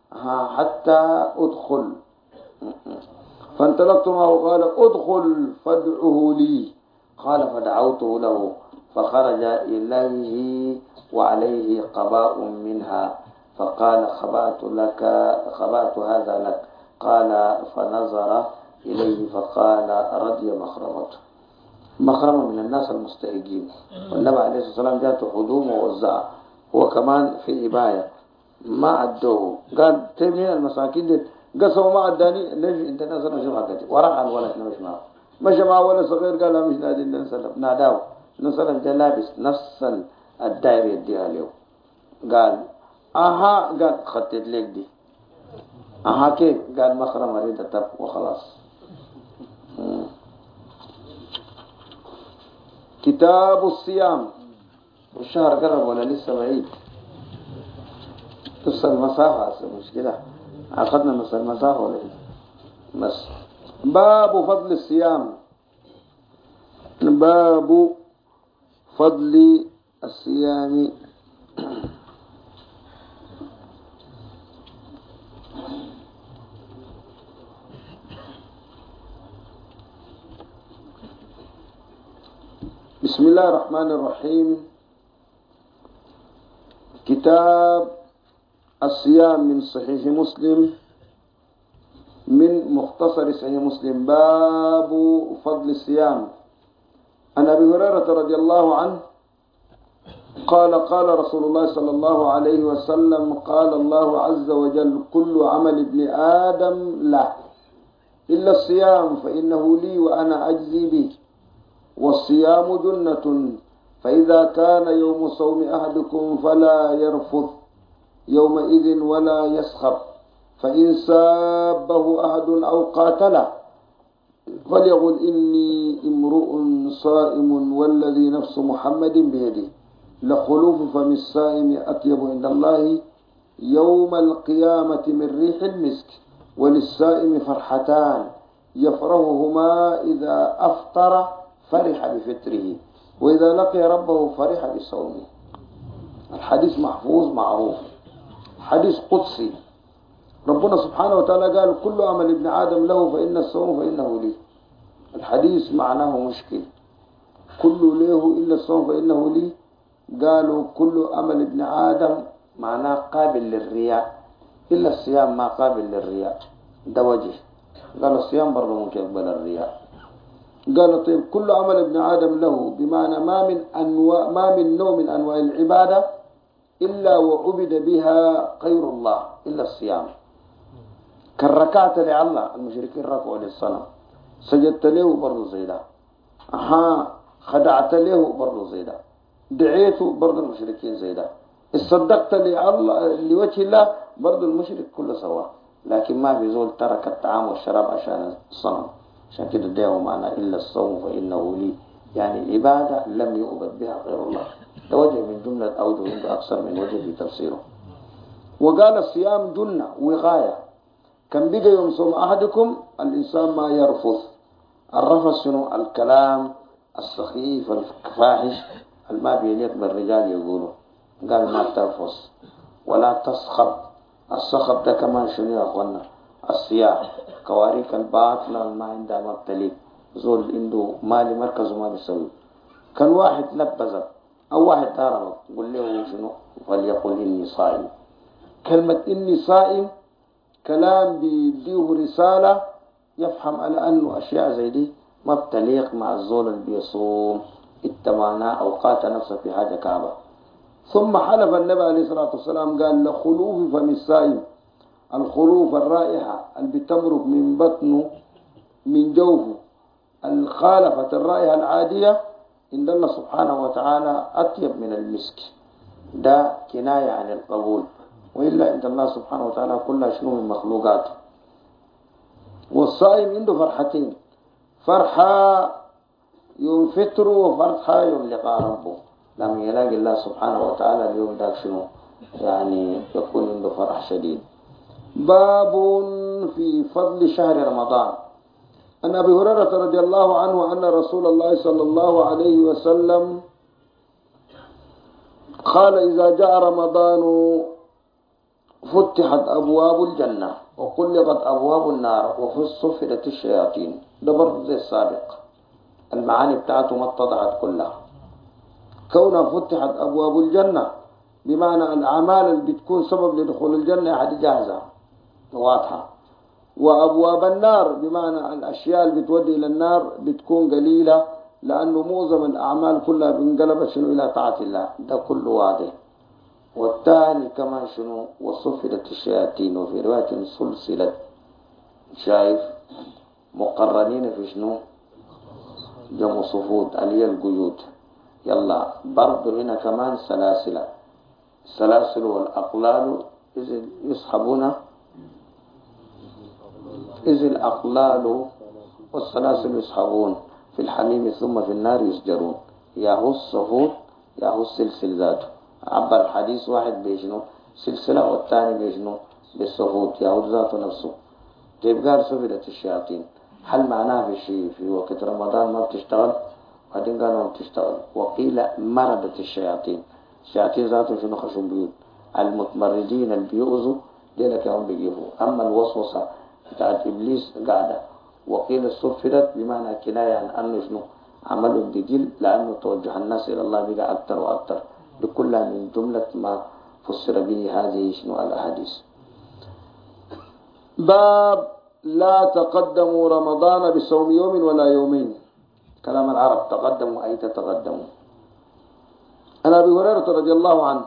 Speaker 1: فانطلقت معه قال ادخل فادعه لي، قال فدعوته له فخرج إليه وعليه قباء منها، فقال خبأت هذا لك. قال فنظر إليه فقال رضي مخرمة من الناس المستحقين، والنبي عليه الصلاة والسلام جاءته هدوم ووزعها، هو كمان في إباية ما عدوه، قال تبنين المساكين دي قسموا ما عداني نجي انت نزل نشوف حقتي وراح على الولد نمشي معه، مشى مع ولد صغير قال مش نادي نسلم، ناداه نسلم جا لابس نفس الدائرة يديها له، قال قال خطيت لك دي كيف؟ قال مخرم اريد تب وخلاص. كتاب الصيام، والشهر قرب ولا لسه بعيد؟ نص المسافة مش كده؟ أخذنا نص المسافة ولا إيه؟ بس. باب فضل الصيام، باب فضل الصيام. بسم الله الرحمن الرحيم. كتاب الصيام من صحيح مسلم، من مختصر صحيح مسلم. باب فضل الصيام. عن أبي هريرة رضي الله عنه قال قال رسول الله صلى الله عليه وسلم قال الله عز وجل كل عمل ابن آدم له إلا الصيام فإنه لي وأنا أجزي به، والصيام جنة، فإذا كان يوم صوم أحدكم فلا يرفث يومئذ ولا يسخب، فإن سابه أحد أو قاتله فليقل إني امرؤ صائم والذي نفس محمد بيده لخلوف فم الصائم أطيب عند الله يوم القيامة من ريح المسك، وللصائم فرحتان يفرحهما إذا أفطر فرح بفطره، وإذا لقي ربه فرح بصومه. الحديث محفوظ معروف، حديث قدسي. ربنا سبحانه وتعالى قال كل عمل ابن آدم له فإن الصوم فإنه لي. الحديث معناه مشكل، كل له إلا الصوم فإنه لي. قالوا كل عمل ابن آدم معناه قابل للرياء، إلا الصيام ما قابل للرياء، ده وجه. قال الصيام برضه ممكن يقبل الرياء. قال طيب كل عمل ابن آدم له بمعنى ما من نوع من أنواع العبادة إلا وعبد بها غير الله إلا الصيام. كالركعة لله، المشركين ركعوا للصنم، سجدت له برضه زيدا، خدعت له برضه زيدا، دعيت برضه المشركين زيدا، اصدقت لوجه الله برضه المشرك كله سوا. لكن ما في زول ترك الطعام والشراب عشان الصنم، عشان كده ده معنى إلا الصوم فإنه لي، يعني عبادة لم يعبد بها غير الله. ده وجه من جملة أوجه عنده أكثر من وجه في تفسيره. وقال الصيام جنة وغاية، كان بقى يوم صوم أحدكم الإنسان ما يرفض. الرفض شنو؟ الكلام السخيف الفاحش ما بيليق بالرجال يقولوا. قال ما ترفض ولا تصخب. الصخب ده كمان شنو يا أخوانا؟ الصياح، كواريك الباطلة ما عندها مبتلي، زول عنده مالي مركز وما بيسوي. كان واحد لبزك أو واحد ضربك قل له شنو؟ فليقل إني صائم. كلمة إني صائم كلام بيديه رسالة يفهم على أنه أشياء زي دي ما بتليق مع الزول اللي بيصوم التمانى أو قاتل نفسه في حاجة كعبة. ثم حلف النبي عليه الصلاة والسلام قال لخلوف فم الصائم، الخلوف الرائحة اللي بتمرق من بطنه من جوفه، الخالفة الرائحة العادية عند الله سبحانه وتعالى أطيب من المسك. ده كناية عن القبول، وإلا عند الله سبحانه وتعالى كلها شنو من مخلوقاته. والصائم عنده فرحتين، فرحة يوم فطره وفرحة يوم لقاء ربه. لما يلاقي الله سبحانه وتعالى اليوم ده شنو يعني يكون عنده فرح شديد. باب في فضل شهر رمضان. عن أبي هريرة رضي الله عنه أن رسول الله صلى الله عليه وسلم قال إذا جاء رمضان فتحت أبواب الجنة وغلقت أبواب النار وصفدت الشياطين. ده برضه زي السابق، المعاني بتاعته ما اتضحت كلها. كونها فتحت أبواب الجنة بمعنى الأعمال اللي بتكون سبب لدخول الجنة حد جاهزة واضحة، وأبواب النار بمعنى الأشياء اللي بتودي إلى النار بتكون قليلة، لأنه معظم الأعمال كلها بنقلب شنو إلى طاعة الله، ده كله واضح. والثاني كمان شنو وصفدت الشياطين، وفي رواية سلسلة، شايف مقرنين في شنو جمع صفود اللي القيود. يلا برضو هنا كمان السلاسل والأقلال إذ الأقلال والسلاسل يسحبون في الحميم ثم في النار يسجرون. ياهو الصفود ياهو السلسل ذاته، عبر الحديث واحد بيشنو سلسلة والثاني بيشنو بالصفود ياهو ذاته نفسه. تبقى صفدت الشياطين، هل معناه في شيء في وقت رمضان ما بتشتغل؟ بعدين قالوا ما بتشتغل. وقيل مردت الشياطين ذاته شنو خشم بيوت المتمردين اللي بيؤذوا ديلك يوم بيجيبوا. أما الوسوسة بتاعت إبليس قاعدة. وقيل صفدت بمعنى كناية عن أنه شنو عملوا بقل، لأنه توجه الناس إلى الله بقى أكثر وأكثر. لكلها من جملة ما فسر به هذه شنو الأحاديث. باب لا تقدموا رمضان بصوم يوم ولا يومين. كلام العرب تقدموا أي تتقدموا. عن أبي هريرة رضي الله عنه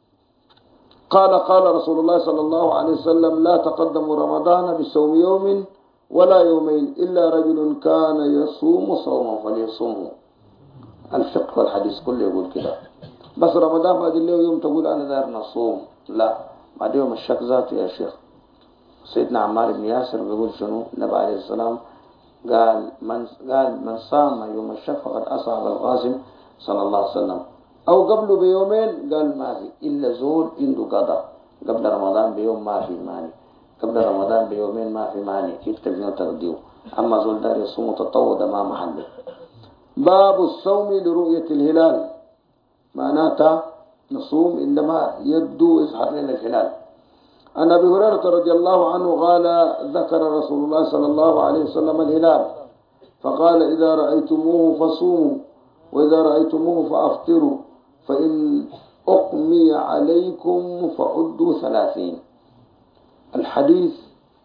Speaker 1: قال رسول الله صلى الله عليه وسلم لا تقدموا رمضان بصوم يوم ولا يومين إلا رجل كان يصوم صوما فليصومه. الفقه والحديث كله يقول كده. بس رمضان بعد الليل يوم تقول أنا داير نصوم، لا، بعد يوم الشك ذاته يا شيخ. سيدنا عمار بن ياسر بيقول شنو النبي عليه السلام قال من صام يوم الشك فقد أصاب القاسم صلى الله عليه وسلم، أو قبله بيومين قال ما في إلا زول عنده قضاء قبل رمضان بيوم ما في ماني، قبل رمضان بيومين ما في ماني يكتب تغديه. أما زول دار يصوم تطوع ده ما محله. باب الصوم لرؤية الهلال، معناتها نصوم عندما يبدو يظهر لنا الهلال. عن أبي هريرة رضي الله عنه قال ذكر رسول الله صلى الله عليه وسلم الهلال فقال إذا رأيتموه فصوموا وإذا رأيتموه فأفطروا فإن أقمي عليكم فعدوا 30. الحديث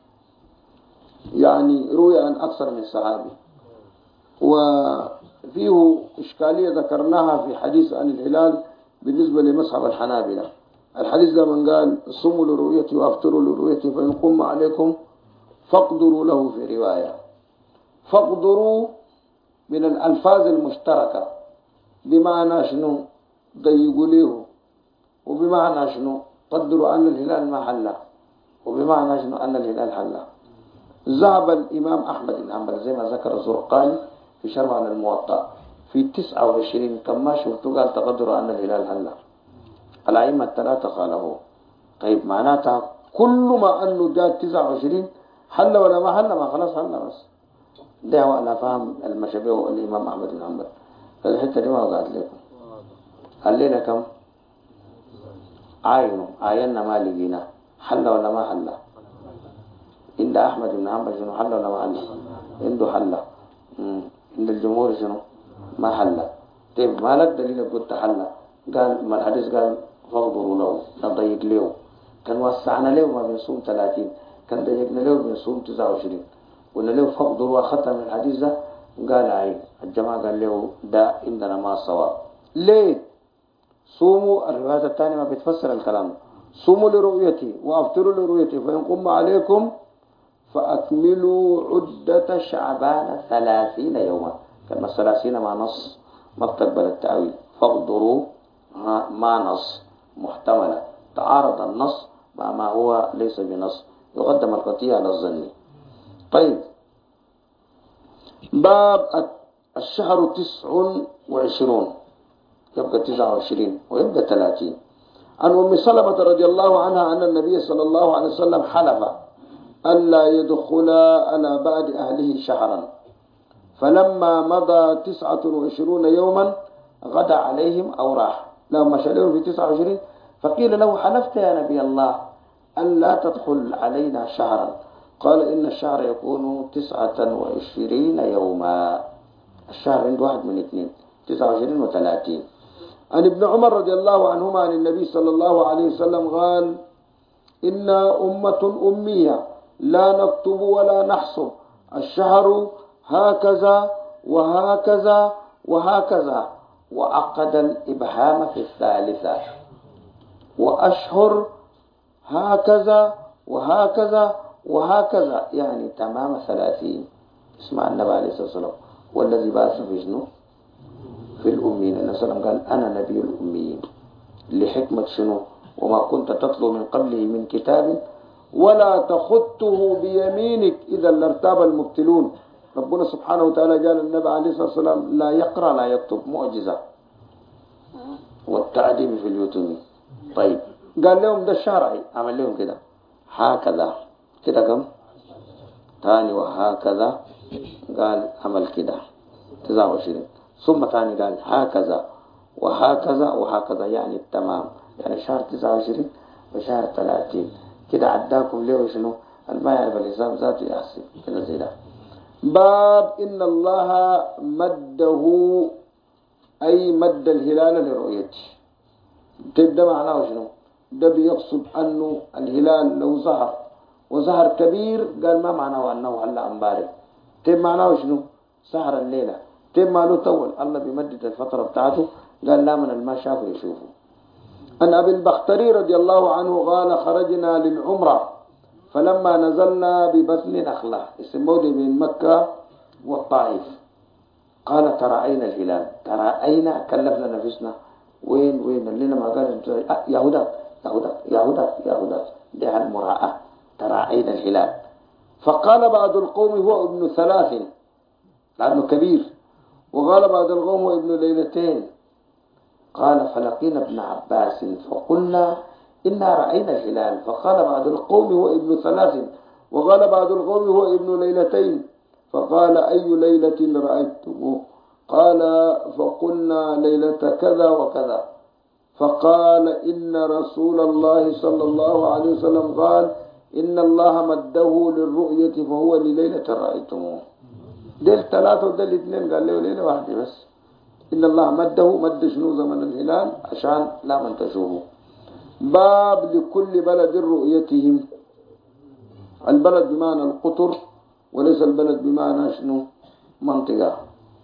Speaker 1: يعني روي عن أكثر من صحابي، وفيه إشكالية ذكرناها في حديث عن الهلال بالنسبة لمذهب الحنابلة. الحديث لما قال صوموا لرؤيته وافطروا لرؤيته فإن قم عليكم فاقدروا له، في رواية فاقدروا من الألفاظ المشتركة بمعنى شنو ضيقوا له، وبمعنى شنو قدروا أن الهلال ما حله، وبمعنى شنو أن الهلال حله. ذهب الإمام أحمد بن حنبل زي ما ذكر الزرقاني في شرح على الموطأ في 29 كما شفتوا قال تقدروا أن الهلال حله. الأئمة الثلاثة قالوا. طيب معناتها كل ما أنه جاء 29 حل ولا ما حل، ما خلاص حل بس. ده هو أنا فاهم المشابه والإمام أحمد بن حنبل. فالحتة دي ما قالت لكم. قال لنا كم؟ عاينا ما لقينا حل ولا ما حل. عند أحمد بن حنبل شنو حل ولا ما حل؟ عنده حل. عند الجمهور شنو ما حل. طيب ما لك دليل قلت حل؟ قال ما الحديث قال فاغضروا له، نضيق له، كان وسعنا له ما بنصوم 30، كان ضيقنا له بنصوم 29، قلنا له فاغضروا وأخذنا من الحديث ده قال عين. الجماعة قال له ده عندنا ما صواب. ليه؟ صوموا، الرواية الثانية ما بتفسر الكلام، صوموا لرؤيتي وافطروا لرؤيتي فإن قم عليكم فأكملوا عدة شعبان 30 يوما. كلمة 30 مع نص ما بتقبل التأويل. فاغضروا ما نص محتملة، تعارض النص مع ما هو ليس بنص، يقدم القطيع على الظن. طيب باب الشهر 29 يبقى 29 ويبقى 30. عن أم سلمة رضي الله عنها أن النبي صلى الله عليه وسلم حلف ألا يدخل على بعد أهله شهرا، فلما مضى 29 يوما غدا عليهم أو راح. لما شالهم في 29 فقيل له حلفت يا نبي الله أن لا تدخل علينا شهرا، قال إن الشهر يكون 29 يوما. الشهر عنده واحد من اثنين، 29 و30. عن ابن عمر رضي الله عنهما عن النبي صلى الله عليه وسلم قال إنا أمة أمية لا نكتب ولا نحسب، الشهر هكذا وهكذا وهكذا، وعقد الإبهام في الثالثة، وأشهر هكذا وهكذا وهكذا، يعني تمام 30. اسمع النبي عليه الصلاة والسلام والذي بعث في شنو؟ في الأمين. النبي صلى الله عليه وسلم قال أنا نبي الأميين، لحكمة شنو؟ وما كنت تطلو من قبله من كتاب ولا تخطه بيمينك إذا لارتاب المبتلون. ربنا سبحانه وتعالى قال النبي عليه الصلاة والسلام لا يقرأ لا يكتب، معجزة والتعذيب في اليتيم. طيب قال لهم ده الشرعي، عمل لهم كده هكذا كده كم ثاني وهكذا، قال عمل كده 29. ثم ثاني قال هكذا وهكذا وهكذا، يعني التمام، يعني شهر 29 وشهر 30 كده عداكم ليه شنو؟ ما يعرف الحساب ذاته يحسب كده زي ده. باب إن الله مده، أي مد الهلال لرؤيته. تبدأ معناه شنو؟ ده بيقصد أنه الهلال لو ظهر وظهر كبير قال ما معناه أنه هلا أمبارح. تب معناه شنو؟ سهر الليلة. تب معناه طول، الله بيمدد الفترة بتاعته، قال لا من ما شافه يشوفه. عن أبي البختري رضي الله عنه قال خرجنا للعمرة فلما نزلنا ببطن نخلة اسمه بين مكة والطائف، قال ترأينا الهلال، ترأينا كلفنا نفسنا وين اللي ما قال يهودا يهودا يهودا يهودا، ده المراءة ترأينا الهلال. فقال بعض القوم هو ابن 3 لأنه كبير، وقال بعض القوم هو ابن 2 قال فلقينا ابن عباس فقلنا إنا رأينا الهلال، فقال بعض القوم هو ابن 3 وقال بعض القوم هو ابن 2 فقال أي ليلة رأيتموه؟ قال فقلنا ليلة كذا وكذا، فقال إن رسول الله صلى الله عليه وسلم قال إن الله مده للرؤية فهو لليلة رأيتموه. ديل 3 وديل 2 قال له ليلة واحدة بس. إن الله مده مد شنو زمن الهلال عشان لا من تشوفه. باب لكل بلد رؤيتهم، البلد بمعنى القطر وليس البلد بمعنى شنو منطقة.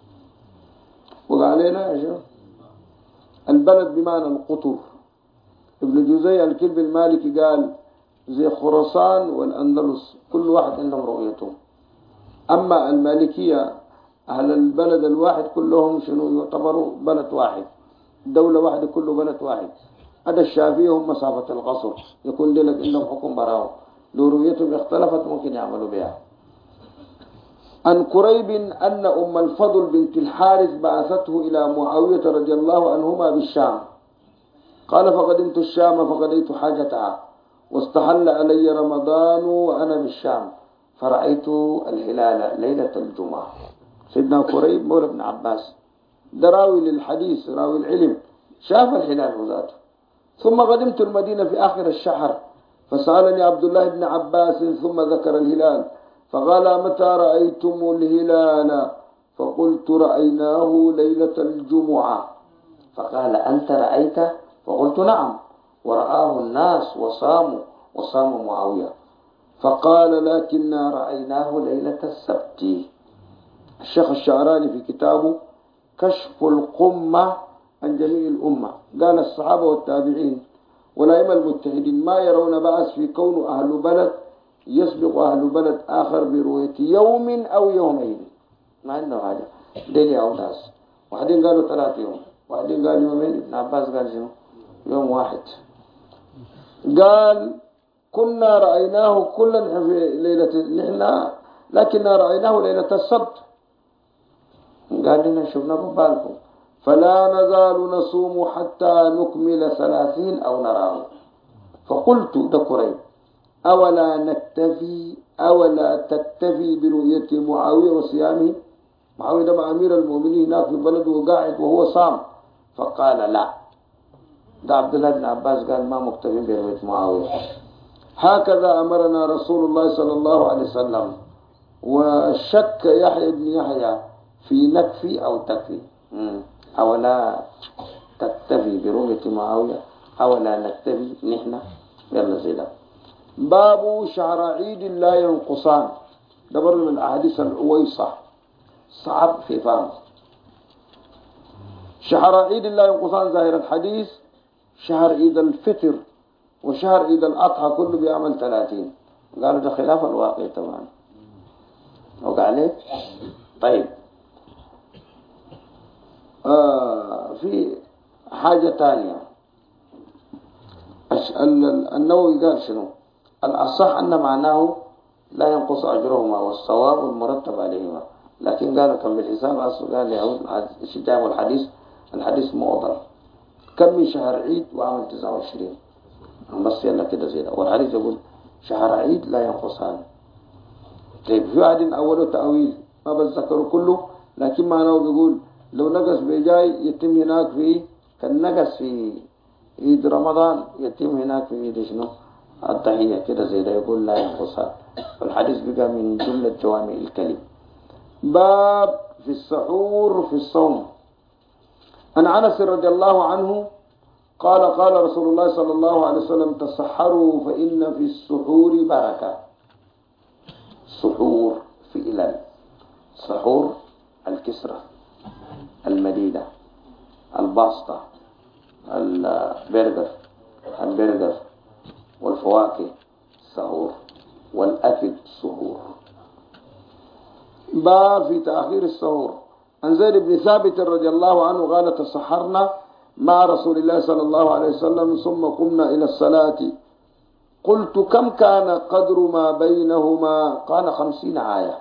Speaker 1: وقالنا يا شيخ البلد بمعنى القطر. ابن جوزي الكلب المالكي قال زي خراسان والأندلس كل واحد عندهم رؤيته. أما المالكية أهل البلد الواحد كلهم شنو يعتبروا بلد واحد، دولة واحدة كله بلد واحد. هذا الشافعية هم مسافة القصر، يكون لك عندهم حكم براهم، لو رؤيتهم اختلفت ممكن يعملوا بها. عن قريب أن أم الفضل بنت الحارث بعثته إلى معاوية رضي الله عنهما بالشام، قال فقدمت الشام فقضيت حاجتها واستحل علي رمضان وأنا بالشام فرأيت الهلال ليلة الجمعة. سيدنا قريب مولى ابن عباس ده راوي للحديث راوي العلم، شاف الهلال ذاته. ثم قدمت المدينة في آخر الشهر فسألني عبد الله بن عباس ثم ذكر الهلال فقال متى رأيتم الهلال؟ فقلت رأيناه ليلة الجمعة. فقال أنت رأيت؟ فقلت نعم، ورآه الناس وصام معاوية. فقال لكننا رأيناه ليلة السبت. الشيخ الشعراني في كتابه كشف القمة عن جميع الأمة قال الصحابة والتابعين والأئمة المجتهدين ما يرون بأس في كون أهل بلد يسبق أهل بلد آخر برؤية يوم أو يومين، ما عنده حاجة. ديلي أو ناس واحدين قالوا 3 يوم، واحدين قالوا يومين، ابن عباس قال شنو يوم واحد. قال كنا رأيناه كلا في ليلة نحن لكننا رأيناه ليلة السبت. قال لنا شفنا بالكم. فلا نزال نصوم حتى نكمل 30 أو نراه. فقلت دكري أولا تكتفي برؤية معاوية وصيامه؟ معاوية ده مع أمير المؤمنين هناك في بلده وقاعد وهو صام. فقال لا. ده عبد الله بن عباس قال ما مكتفي برؤية معاوية. هكذا أمرنا رسول الله صلى الله عليه وسلم. وشك يحيى بن يحيى في نكفي أو تكفي. أولا تكتفي برؤية معاوية أولا نكتفي نحن يلا زيدا. باب شعراعيد لا ينقصان. ده برضه من الأحاديث الأويصة صعب في فهم. شعراعيد لا ينقصان ظاهر الحديث شهر عيد الفطر وشهر عيد الأضحى كله بيعمل 30. قالوا ده خلاف الواقع طبعا. وقع عليه. طيب في حاجة تانية. النووي قال شنو؟ الأصح أن معناه لا ينقص أجرهما والصواب المرتب عليهما. لكن قالوا كم بالحساب أصل قال يعود الشجاع الحديث معضل. كم من شهر عيد وعمل 29 بس يلا كده زي ده. والحديث يقول شهر عيد لا ينقصان. طيب في واحد أوله تأويل ما بتذكره كله لكن معناه بيقول لو نقص بجاي يتم هناك في كان نقص في عيد رمضان يتم هناك في عيد شنو الضحية كده زي ده يقول لا ينقصان. والحديث بقى من جملة جوامع الكلم. باب في السحور في الصوم. عن أنس رضي الله عنه قال رسول الله صلى الله عليه وسلم تسحروا فإن في السحور بركة. سحور فعلا. سحور الكسرة المديدة الباسطة البرجر والفواكه سحور والأكل سحور. باب في تأخير السحور. عن زيد بن ثابت رضي الله عنه قال تسحرنا مع رسول الله صلى الله عليه وسلم ثم قمنا إلى الصلاة. قلت كم كان قدر ما بينهما؟ قال 50 آية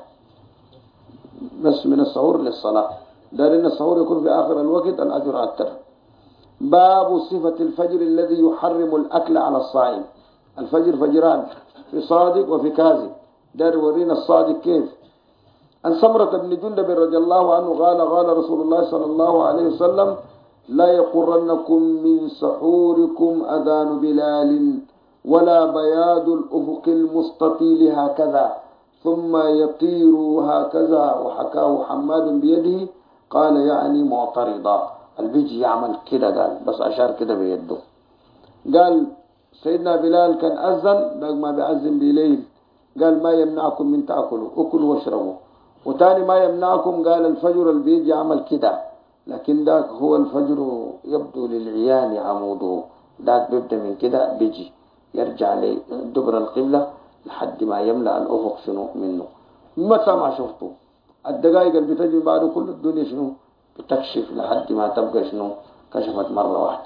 Speaker 1: بس من السحور للصلاة. دار إن السحور يكون في آخر الوقت الأجر أكثر. باب صفة الفجر الذي يحرم الأكل على الصائم. الفجر فجران في صادق وفي كاذب. دار ورينا الصادق كيف. عن سمرة بن جندب رضي الله عنه قال رسول الله صلى الله عليه وسلم لا يقرنكم من سحوركم أذان بلال ولا بياض الأفق المستطيل هكذا ثم يطير هكذا. وحكاه حماد بيده قال يعني معترضا. البيجي يعمل كده قال بس أشار كده بيده. قال سيدنا بلال كان أذن ما بيأذن بليل. قال ما يمنعكم من تأكلوا أكلوا واشربوا. وتاني ما يمنعكم قال الفجر البيجي يعمل كده لكن ذاك هو الفجر يبدو للعيان عموده. ذاك بيبدأ من كده بيجي يرجع لدبر القبلة لحد ما يملأ الأفق شنو منه. متى ما شفته الدقائق اللي بتجي بعد كل الدنيا شنو بتكشف لحد ما تبقى شنو كشفت مرة واحدة.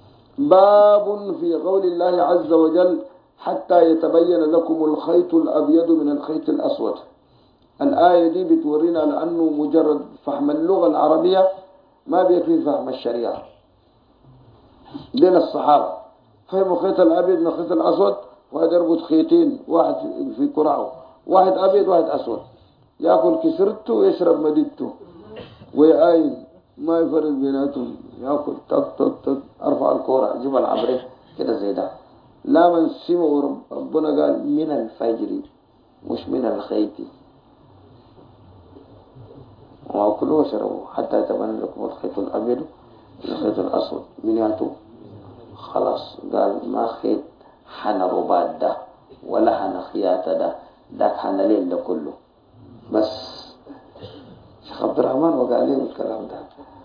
Speaker 1: باب في قول الله عز وجل حتى يتبين لكم الخيط الأبيض من الخيط الأسود. الآية دي بتورينا لأنه مجرد فهم اللغة العربية ما بيكفي فهم الشريعة. دين الصحابة فهموا خيط الأبيض من الخيط الأسود. واحد يربط خيطين واحد في كرعه واحد أبيض واحد أسود يأكل كسرته ويشرب مديدته ويآين ما يفرق بيناتهم. يأكل تك تك تك أرفع الكورة جيب العبرة كده زي ده. لا من سمع ربنا قال من الفجر مش من الخيط. وأكلوا وشربوا حتى يتبين لكم الخيط الأبيض من الخيط الأسود من ياتو. خلاص قال ما خيط حنا رباط ده ولا حنا خياط ده حنا ليل ده كله. بس شيخ عبد الرحمن وقال لي الكلام ده.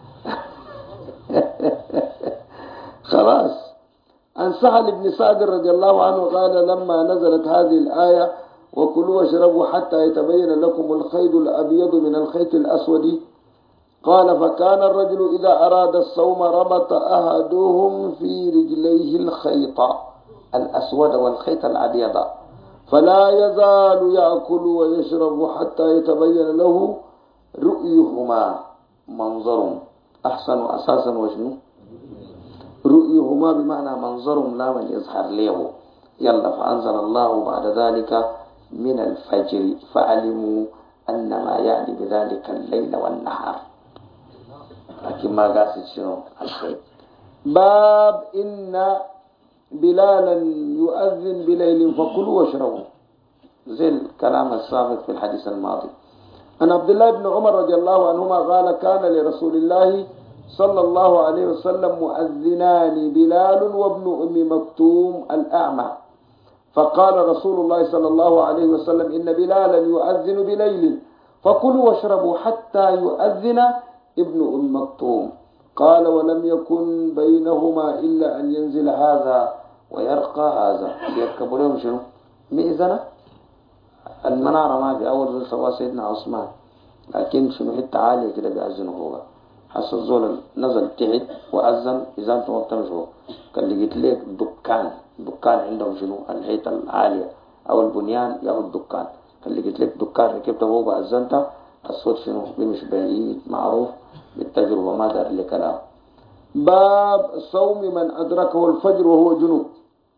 Speaker 1: خلاص. عن سهل بن سعد رضي الله عنه قال لما نزلت هذه الآية وكلوا واشربوا حتى يتبين لكم الخيط الأبيض من الخيط الأسود قال فكان الرجل إذا أراد الصوم ربط أحدهم في رجليه الخيط الأسود والخيط الأبيض فلا يزال يأكل ويشرب حتى يتبين له رؤيهما منظر أحسن أساسا وشنو رؤيهما بمعنى منظرهم لا من يظهر له. يلا فأنزل الله بعد ذلك من الفجر فعلموا أن ما يعني بذلك الليل والنهار، لكن ما قاصد شنو الخير. باب إن بلالا يؤذن بليل فكلوا واشربوا، زي الكلام السابق في الحديث الماضي. عن عبد الله بن عمر رضي الله عنهما قال كان لرسول الله صلى الله عليه وسلم مؤذنان، بلال وابن أم مكتوم الأعمى. فقال رسول الله صلى الله عليه وسلم إن بلالا يؤذن بليل فكلوا واشربوا حتى يؤذن ابن أم مكتوم. قال ولم يكن بينهما إلا أن ينزل هذا ويرقى هذا. يركبوا لهم شنو مئذنة المنارة ما في أول ذل سوا سيدنا عثمان، لكن شنو حتة عالية كده بيأذنوا هو. حس الزول نزل تحت وأذن إذا أنتم وقتمشوا كان لقيت لك دكان عندهم شنو الحيطة العالية أو البنيان يا الدكان، كان لقيت لك دكان ركبته فوق وأذنته الصوت شنو بمش بعيد معروف بالتجربة ما دار لي كلام. باب صوم من أدركه الفجر وهو جنوب.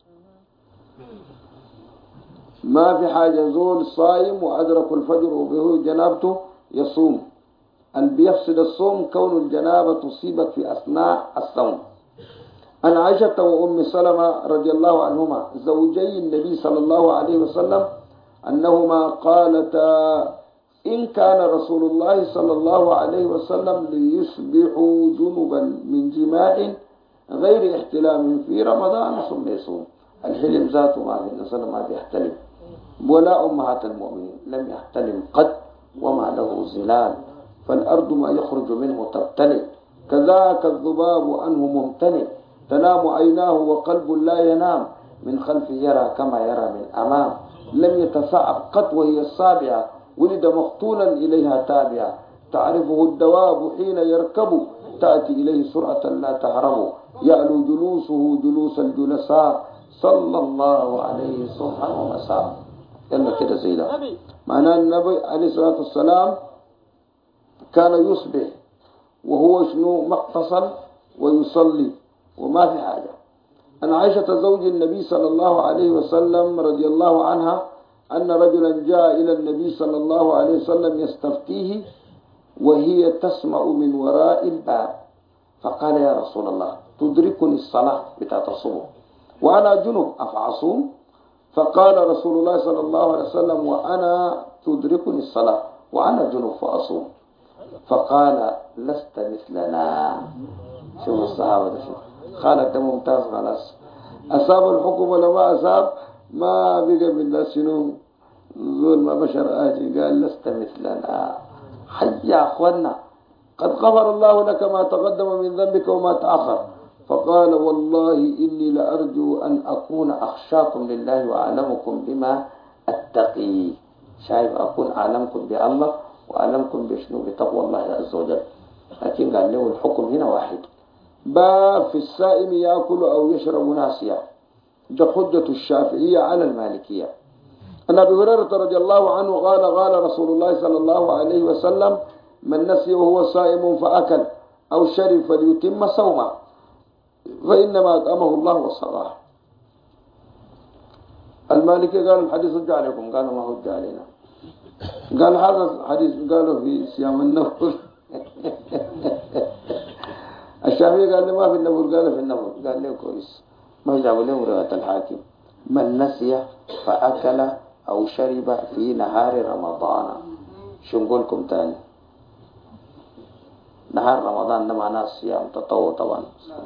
Speaker 1: ما في حاجة زول صايم وأدرك الفجر وهو جنابته يصوم. أن بيفسد الصوم كون الجنابة تصيبك في أثناء الصوم. عن عائشة وأم سلمة رضي الله عنهما زوجي النبي صلى الله عليه وسلم أنهما قالتا إن كان رسول الله صلى الله عليه وسلم ليصبحوا جنبا من جماع غير احتلام في رمضان ثم يصوم. الحلم ذاته ما في النسل ما بيحتلم، ولا أمهات المؤمنين لم يحتلم قد وما له زلال، فالأرض ما يخرج منه تبتلع، كذاك الذباب عنه ممتنع، تنام عيناه وقلب لا ينام، من خلفه يرى كما يرى من أمام، لم يتثعب قط وهي السابعة، ولد مقتولا إليها تابعة، تعرفه الدواب حين يركب، تأتي إليه سرعة لا تهرب، يعلو جلوسه جلوس الجلساء، صلى الله عليه صبحا ومساء. يلا كده زي ده معناه النبي عليه الصلاة والسلام كان يصبح وهو شنو مقتصل ويصلي وما في حاجة. أن عائشة زوج النبي صلى الله عليه وسلم رضي الله عنها أن رجلا جاء إلى النبي صلى الله عليه وسلم يستفتيه وهي تسمع من وراء الباب، فقال يا رسول الله تدركني الصلاة بتاعت الصبح وأنا جنب أفعصوم؟ فقال رسول الله صلى الله عليه وسلم وأنا تدركني الصلاة وأنا جنب فأصوم. فقال لست مثلنا. شوف الصحابة ده شوف خالك ده ممتاز خلاص، أصاب الحكم ولا ما أصاب ما بقى من الناس شنو زول ما بشر آجي. قال لست مثلنا. حي يا أخوانا قد غفر الله لك ما تقدم من ذنبك وما تأخر. فقال والله إني لأرجو أن أكون أخشاكم لله وأعلمكم بما أتقي. شايف أكون أعلمكم بالله وأعلمكم بشنو بتقوى الله عز وجل. لكن قال له الحكم هنا واحد. باب في السائم يأكل أو يشرب ناسيا. ده حجة الشافعية على المالكية. أن أبي هريرة رضي الله عنه قال قال رسول الله صلى الله عليه وسلم من نسي وهو صائم فأكل أو شرب فليتم صومه فإنما أطعمه الله وسقاه. المالكي قال الحديث هجة عليكم، قالوا ما هجة علينا. قال هذا الحديث قالوا في صيام النفل. الشافعي قال لي ما في النفل، قال في النفل. قال لي كويس ما جابوا لهم رواية الحاكم من نسي فأكل أو شرب في نهار رمضان. شو نقولكم تاني؟ نهار رمضان ده معناه صيام تطوع طبعا.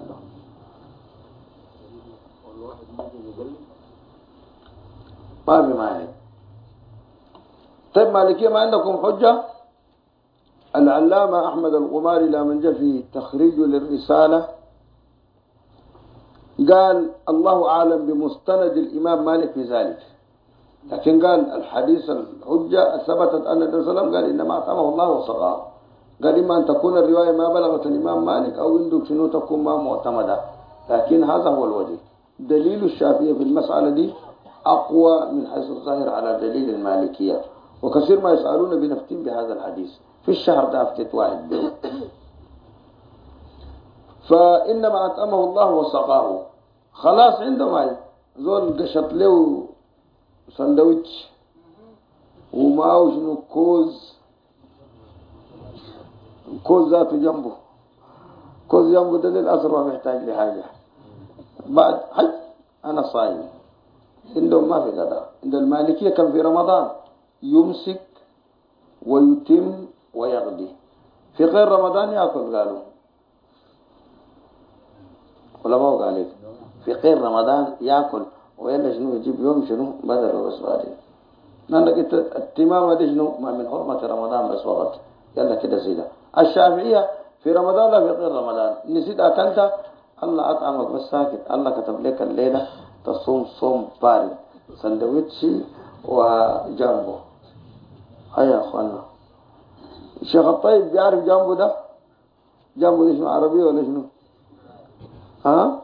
Speaker 1: ما في معنى. طيب مالكية ما عندكم حجة؟ العلامة أحمد الغماري لمن جاء في تخريج للرسالة قال الله أعلم بمستند الإمام مالك في ذلك، لكن قال الحديث الحجة ثبتت أن النبي صلى الله عليه وسلم قال إنما أطعمه الله وسقاه. قال إما أن تكون الرواية ما بلغت الإمام مالك أو عندك شنو تكون ما معتمدة، لكن هذا هو الوجه. دليل الشافعية في المسألة دي أقوى من حيث الظاهر على دليل المالكية، وكثير ما يسألون بنفتين بهذا الحديث. في الشهر ده أفتت واحد به فإنما أطعمه الله وسقاه. خلاص عنده ماي، زول قشط له سندوتش ومعه شنو كوز ذاته جنبه، كوز جنبه ده للأسر ما بيحتاج لحاجة. بعد حج أنا صايم. عندهم ما في غداء. عند المالكية كان في رمضان يمسك ويتم ويغدي، في غير رمضان يأكل. قالوا ولا ما هو قال في غير رمضان يأكل ويلا شنو يجيب يوم شنو بدل بس بعدين. لأنك التمامة دي شنو ما من حرمة رمضان بس وقت، يلا كده زيدا. الشافعية في رمضان لا في غير رمضان، نسيت أكلت الله أطعمك بس ساكت، الله كتب لك الليلة تصوم صوم بارد سندويتشي وجنبه. هيا يا أخوانا، الشيخ الطيب بيعرف جنبه ده؟ جنبه ده شنو عربية ولا شنو؟ ها؟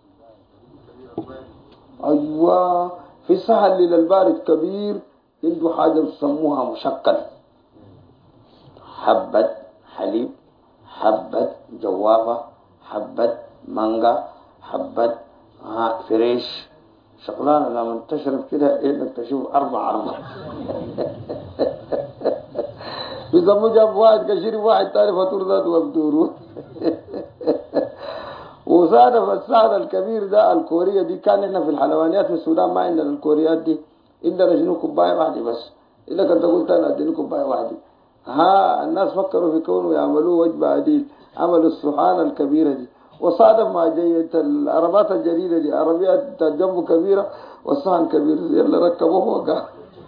Speaker 1: أيوة، في سهل للبارد كبير عنده حاجة بيسموها مشكل، حبة حليب، حبة جوافة، حبة مانجا، حبة فريش، شغلانة لما تشرب كده انك تشوف أربعة بيسموه جاب واحد كشير واحد تاني فطور ذات وبدوره وصادف السعر الكبير ده الكورية دي. كان احنا في الحلوانيات في السودان ما عندنا الكوريات دي، عندنا شنو كوباية واحدة بس. إذا كنت قلت أنا أديني كوباية واحدة، الناس فكروا في كونه يعملوه وجبة عديد، عملوا الصحانة الكبيرة دي. وصادف مع جية العربات الجديدة دي، عربيات جنبه كبيرة والصحن كبير، يلا ركبوه وقع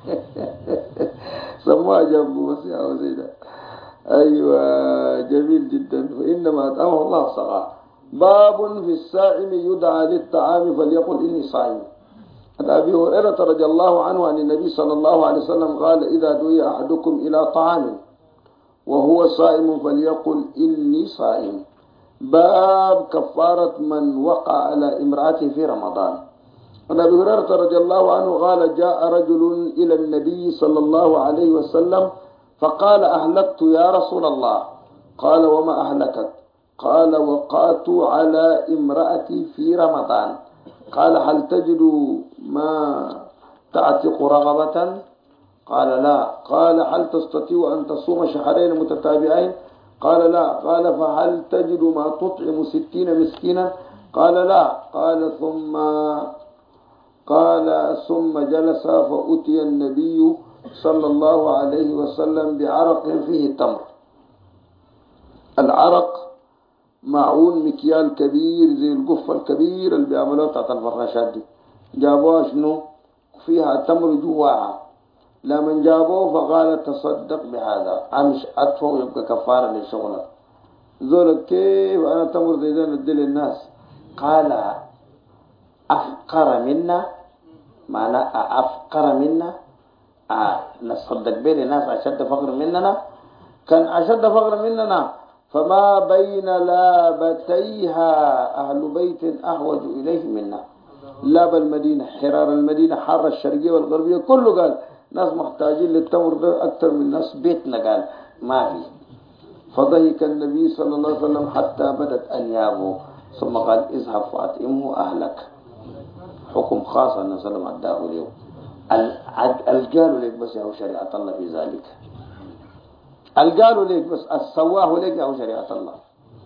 Speaker 1: سموها جنبه بس يا وزيدة. أيوة جميل جدا. فإنما أطعمه الله سقاه. باب في السائم يدعى للطعام فليقل إني صائم. عن أبي هريرة رضي الله عنه عن النبي صلى الله عليه وسلم قال إذا دعي أحدكم إلى طعام وهو صائم فليقل إني صائم. باب كفارة من وقع على امرأته في رمضان. عن أبي هريرة رضي الله عنه قال جاء رجل إلى النبي صلى الله عليه وسلم فقال أهلكت يا رسول الله. قال وما أهلكت؟ قال وقعت على امرأتي في رمضان. قال هل تجد ما تعتق رغبة؟ قال لا. قال هل تستطيع أن تصوم شهرين متتابعين؟ قال لا. قال فهل تجد ما تطعم 60 مسكينا؟ قال لا. قال ثم جلس فأتي النبي صلى الله عليه وسلم بعرق فيه تمر. العرق معون مكيال كبير زي القفة الكبير اللي بيعملوها بتاعت الفراشات دي، جابوها شنو فيها تمر جواها. لما جابوه فقال تصدق بهذا، امش ادفع ويبقى كفاره لشغلك. زول كيف انا تمر زي ده ندي للناس؟ قال افقر منا، معناه افقر منا، نصدق به للناس اشد فقر مننا. كان اشد فقر مننا فما بين لابتيها أهل بيت أحوج إليه منا. لاب المدينة، حرار المدينة، حارة الشرقية والغربية كله قال ناس محتاجين للتمر ده أكثر من ناس بيتنا، قال ما في. فضحك النبي صلى الله عليه وسلم حتى بدت أنيابه ثم قال اذهب فأطعمه أهلك. حكم خاص النبي صلى الله عليه وسلم أداه اليوم. القالوا لك بس يا شريعة الله في ذلك، قالوا ليك بس السواه ليك يا شريعة الله،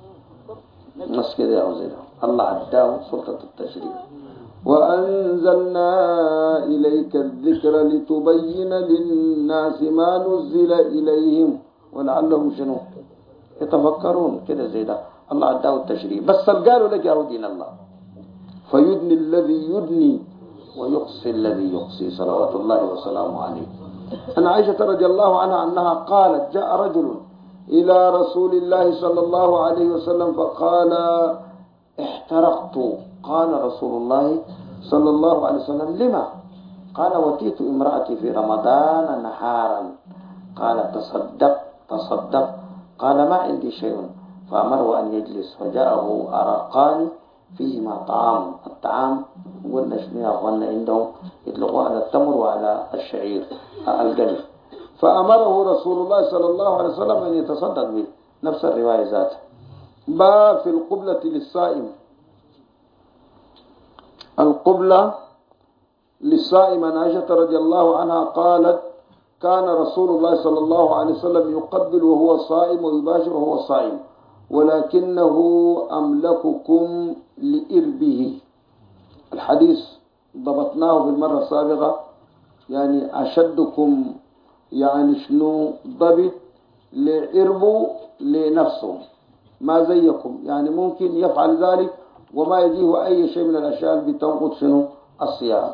Speaker 1: بس كده يا وزير الله عداه سلطة التشريع. وأنزلنا إليك الذكر لتبين للناس ما نزل إليهم ولعلهم شنو يتفكرون. كده زي ده الله عداه التشريع، بس قالوا لك يا دين الله. فيدني الذي يدني ويقصي الذي يقصي صلوات الله وسلامه عليه. أن عائشة رضي الله عنها أنها قالت جاء رجل إلى رسول الله صلى الله عليه وسلم فقال احترقت. قال رسول الله صلى الله عليه وسلم لما؟ قال وتيت امرأتي في رمضان نهارا. قال تصدق. قال ما عندي شيء. فأمره أن يجلس فجاءه أرقان فيهما طعام. الطعام قلنا شنو يا أخوانا عندهم يطلقوا على التمر وعلى الشعير القمح. فأمره رسول الله صلى الله عليه وسلم أن يتصدق به، نفس الرواية ذاته. باب في القبلة للصائم. القبلة للصائم عن عائشة رضي الله عنها قالت كان رسول الله صلى الله عليه وسلم يقبل وهو صائم ويباشر وهو صائم ولكنه أملككم لإربه. الحديث ضبطناه في المرة السابقة، يعني أشدكم يعني شنو ضبط لإربه لنفسه ما زيكم، يعني ممكن يفعل ذلك وما يجيه أي شيء من الأشياء اللي بتنقض شنو الصيام.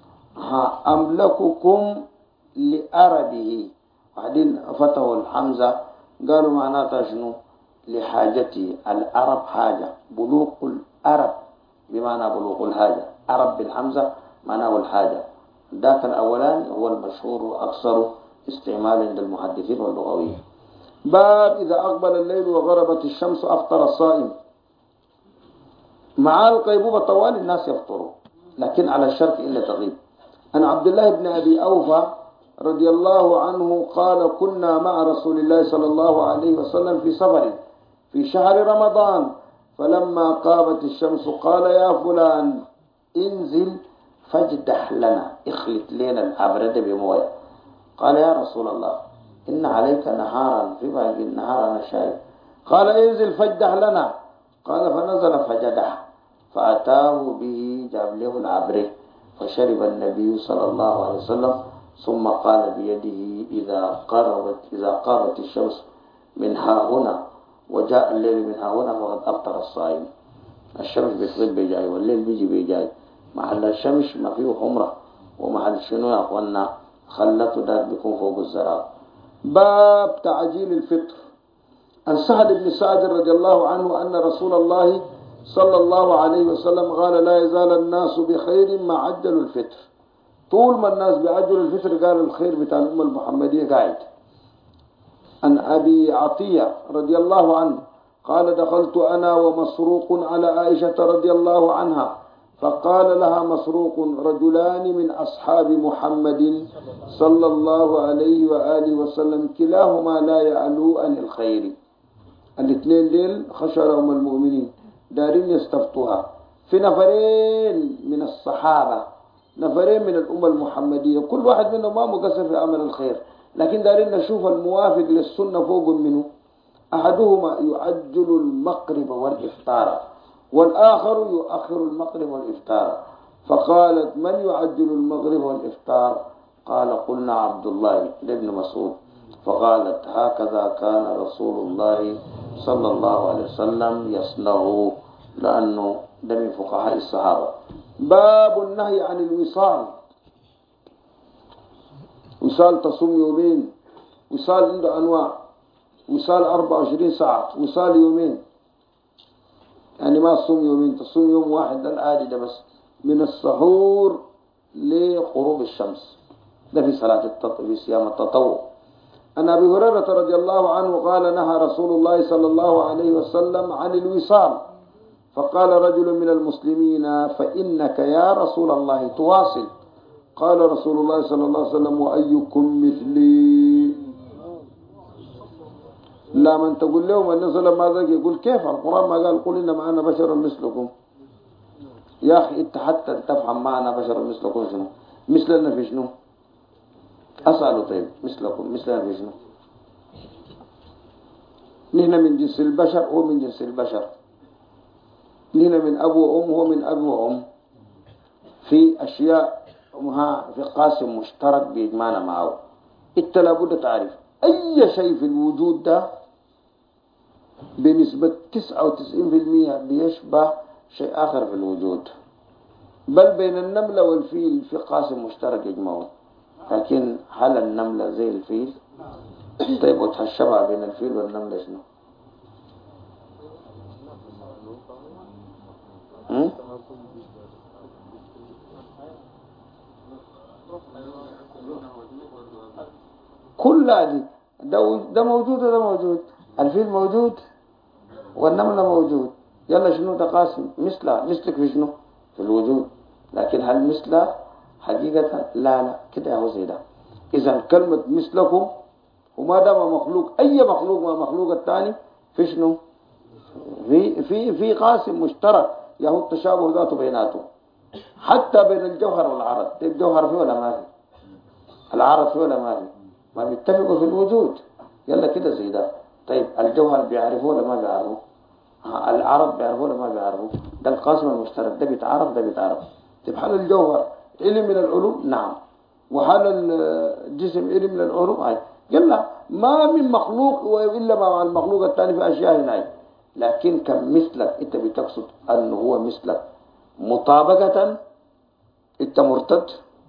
Speaker 1: أملككم لأربه، بعدين فتحوا الحمزة قالوا معناتها شنو لحاجته. الأرب حاجة، بلوغ الأرب بمعنى بلوغ الحاجة، أرب بالحمزة معناه الحاجة. ذاك الأولاني هو المشهور وأكثر استعمالا عند المحدثين واللغويين. باب إذا أقبل الليل وغربت الشمس أفطر الصائم. مع القيبوبة طوال الناس يفطروا لكن على الشرط إلا تغيب. عن عبد الله بن أبي أوفى رضي الله عنه قال كنا مع رسول الله صلى الله عليه وسلم في سفر في شهر رمضان فلما قامت الشمس قال يا فلان انزل فاجدح لنا، اخلط لنا الأبرد بمويه. قال يا رسول الله إن عليك نهارا، في باقي النهار أنا شايف. قال انزل فاجدح لنا. قال فنزل فجدح فأتاه به جاب له العبره فشرب النبي صلى الله عليه وسلم ثم قال بيده إذا قارت الشمس من ها هنا وجاء الليل من ها هنا فقد أفطر الصائم. الشمس بتغيب بجاي والليل بيجي بجاي، محل الشمس ما فيه حمرة ومحل شنو يا أخوانا خلته دار بيكون فوق الزراب. باب تعجيل الفطر. عن سهل بن سعد رضي الله عنه أن رسول الله صلى الله عليه وسلم قال لا يزال الناس بخير ما عجلوا الفطر. طول ما الناس بيعجلوا الفطر قال الخير بتاع الأمة المحمدية قاعد. عن أبي عطية رضي الله عنه قال دخلت أنا ومسروق على عائشة رضي الله عنها فقال لها مسروق رجلان من أصحاب محمد صلى الله عليه وآله وسلم كلاهما لا يعلو عن الخير. الاثنين ديل خشرهم المؤمنين دارين يستفتوها في نفرين من الصحابة، نفرين من الأمة المحمدية، كل واحد منهم ما مقصر في عمل الخير لكن دارين نشوف الموافق للسنة فوق منه. أحدهما يعجل المغرب والإفطار والآخر يؤخر المغرب والإفطار. فقالت من يعجل المغرب والإفطار؟ قال قلنا عبد الله لابن مسعود. فقالت هكذا كان رسول الله صلى الله عليه وسلم يصنع، لأنه ده من فقهاء الصحابة. باب النهي عن الوصال. وصال تصوم يومين، وصال عنده أنواع، وصال 24 ساعة، وصال يومين يعني ما تصوم يومين، تصوم يوم واحد ده العادي ده بس من السحور لغروب الشمس، ده في في صيام التطوع. عن أبي هريرة رضي الله عنه قال نهى رسول الله صلى الله عليه وسلم عن الوصال. فقال رجل من المسلمين فإنك يا رسول الله تواصل. قال رسول الله صلى الله عليه وسلم وأيكم مثلي. لا من تقول لهم النبي صلى الله عليه وسلم ماذا يقول كيف القرآن ما قال قل إنما أنا بشر مثلكم. يا أخي أنت حتى تفهم معنا بشر مثلكم شنو؟ مثلنا في شنو؟ أسأله طيب مثلكم مثلنا في شنو؟ نحن من جنس البشر هو من جنس البشر، نحن من أبو وأم هو من أبو وأم، في أشياء في قاسم مشترك بيجمعنا معه. أنت لابد تعرف أي شيء في الوجود ده بنسبة 99% بيشبه شيء آخر في الوجود، بل بين النملة والفيل في قاسم مشترك يجمعون. لكن هل النملة زي الفيل؟ طيب وتشبه بين الفيل والنملة شنو؟ كل هذه ده موجود وده موجود، الفيل موجود والنملة موجود، يلا شنو تقاسم مثلك في شنو في الوجود، لكن هل مثله حقيقة لا كده هو زي ده. إذا كلمة مثلكم وما دام مخلوق أي مخلوق ما مخلوق الثاني في شنو في قاسم مشترك يهو التشابه ذاته بيناته، حتى بين الجوهر والعرض. طيب الجوهر فيه ولا ما في؟ العرض فيه ولا ما في؟ ما بيتفقوا في الوجود. يلا كده زي ده. طيب الجوهر بيعرفوه ولا ما بيعرفوه؟ العرض بيعرفوه ولا ما بيعرفوه؟ ده القاسم المشترك، ده بيتعرف ده بيتعرف. طيب هل الجوهر علم من العلوم؟ نعم. وهل الجسم علم من العلوم؟ أي. يلا ما من مخلوق إلا مع المخلوق الثاني في أشياء هنا. لكن كم مثلك أنت بتقصد أنه هو مثلك مطابقة، أنت مرتد.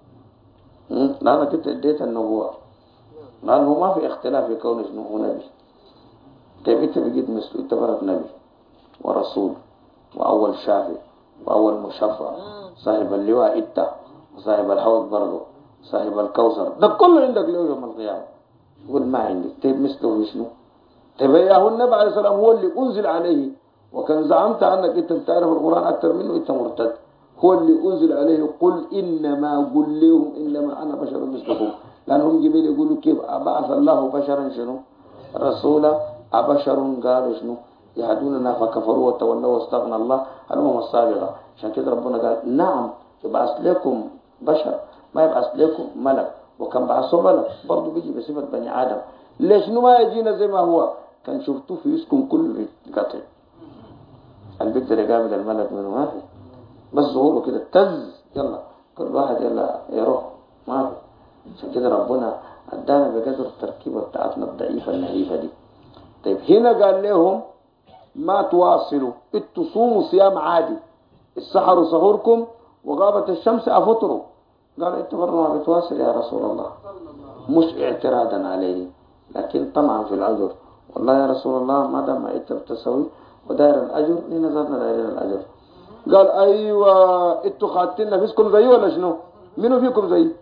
Speaker 1: لأنك كنت اديت أنه هو، لأنه ما في اختلاف في كونه أنه هو نبي. طيب أنت بقيت مثله، أنت برد نبي ورسول وأول شافي وأول مشفع، صاحب اللواء أنت، وصاحب الحوض برضه، صاحب الكوثر، ده كله عندك له يوم القيامة. يقول ما عندك. طيب مثله شنو؟ طيب يا النبي عليه السلام هو اللي أنزل عليه، وكان زعمت أنك أنت بتعرف القرآن أكثر منه، أنت مرتد. هو اللي أنزل عليه قل إنما، قل لهم إنما أنا بشر مثلكم. لأنهم جبال يقولوا كيف أبعث الله بشرا شنو رسولا أبشر، قالوا شنو يهدوننا فكفروا وتولوا واستغنى الله. الأمم السابقة. عشان كده ربنا قال نعم يبعث لكم بشر، ما يبعث لكم ملك. وكان بعثوا ملك برضه بيجي بصفة بني آدم. ليش ما يجينا زي ما هو؟ كان شفتوه في يسكن كل قطع. اللي بيقدر يقابل الملك منه ما في، بس ظهوره كده تز يلا كل واحد يلا يروح ما في. عشان كده ربنا ادانا بقدر التركيبة بتاعتنا الضعيفة النحيفة دي. طيب هنا قال لهم ما تواصلوا، اتصوموا صيام عادي، السحر سحوركم وغابت الشمس أفطروا. قال انت برضه ما بتواصل يا رسول الله، مش اعتراضا عليه لكن طمعا في الأجر. والله يا رسول الله ما دام انت بتسوي وداير الأجر لنظرنا دايرين الأجر. قال أيوة انتوا خاتين نفسكم زي ولا شنو؟ منو فيكم زي؟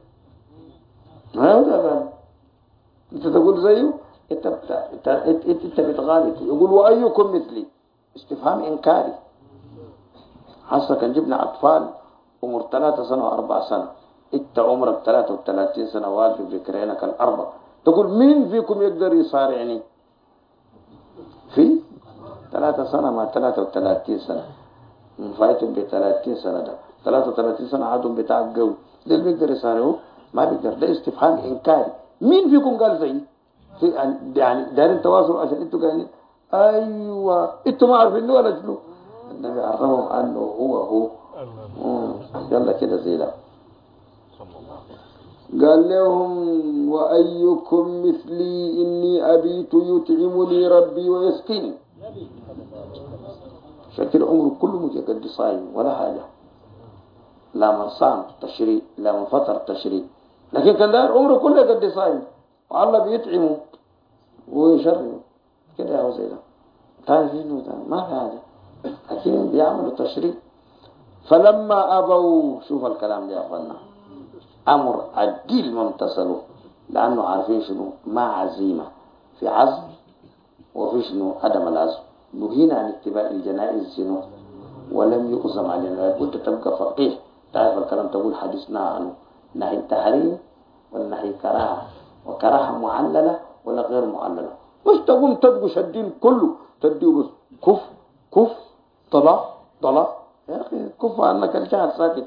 Speaker 1: هذا قال انت تقول زيه، انت بتغالط. يقول وأيكم مثلي، استفهام إنكاري. حصل كان جبنا أطفال عمر 3 سنة و4 سنة، انت عمرك 33 سنة واقف بكرينك الأربع، تقول مين فيكم يقدر يصارعني؟ في 3 سنة مع 33 سنة فايتهم ب30 سنة، ده 33 سنة عادهم بتاع الجو، ده اللي بيقدر يصارعه ما بيقدر. ده استفهام إنكاري. مين فيكم قال زي في يعني دايرين تواصل عشان انتوا قايلين ايوه انتوا ما عارفين ولا شنو؟ النبي عرفهم انه هو يلا كده زي ده. قال لهم وأيكم مثلي إني أبيت يطعمني ربي ويسقيني. شكل عمره كله مجرد صايم ولا حاجة، لا من صام تشريع لا من فطر تشريع، لكن كان داير عمره كله قد صايم والله بيطعمه ويشربه كده يا وزيدا. تعرفين ما في حاجة، لكن بيعملوا تشريع. فلما أبوا، شوف الكلام ده يا أخوانا، أمر الدين ما امتثلوا، لأنه عارفين شنو ما عزيمة، في عزم وفي شنو عدم العزم. نهينا عن اتباع الجنائز شنو ولم يقسم علينا. كنت تبقى فقيه تعرف الكلام، تقول حديثنا عنه نهي تحريم والنهي كراهة، وكراهة معللة ولا غير معللة. مش تقوم تدقش الدين كله تديه بس كف كف طلع يا أخي كف عنك الجهل ساكت.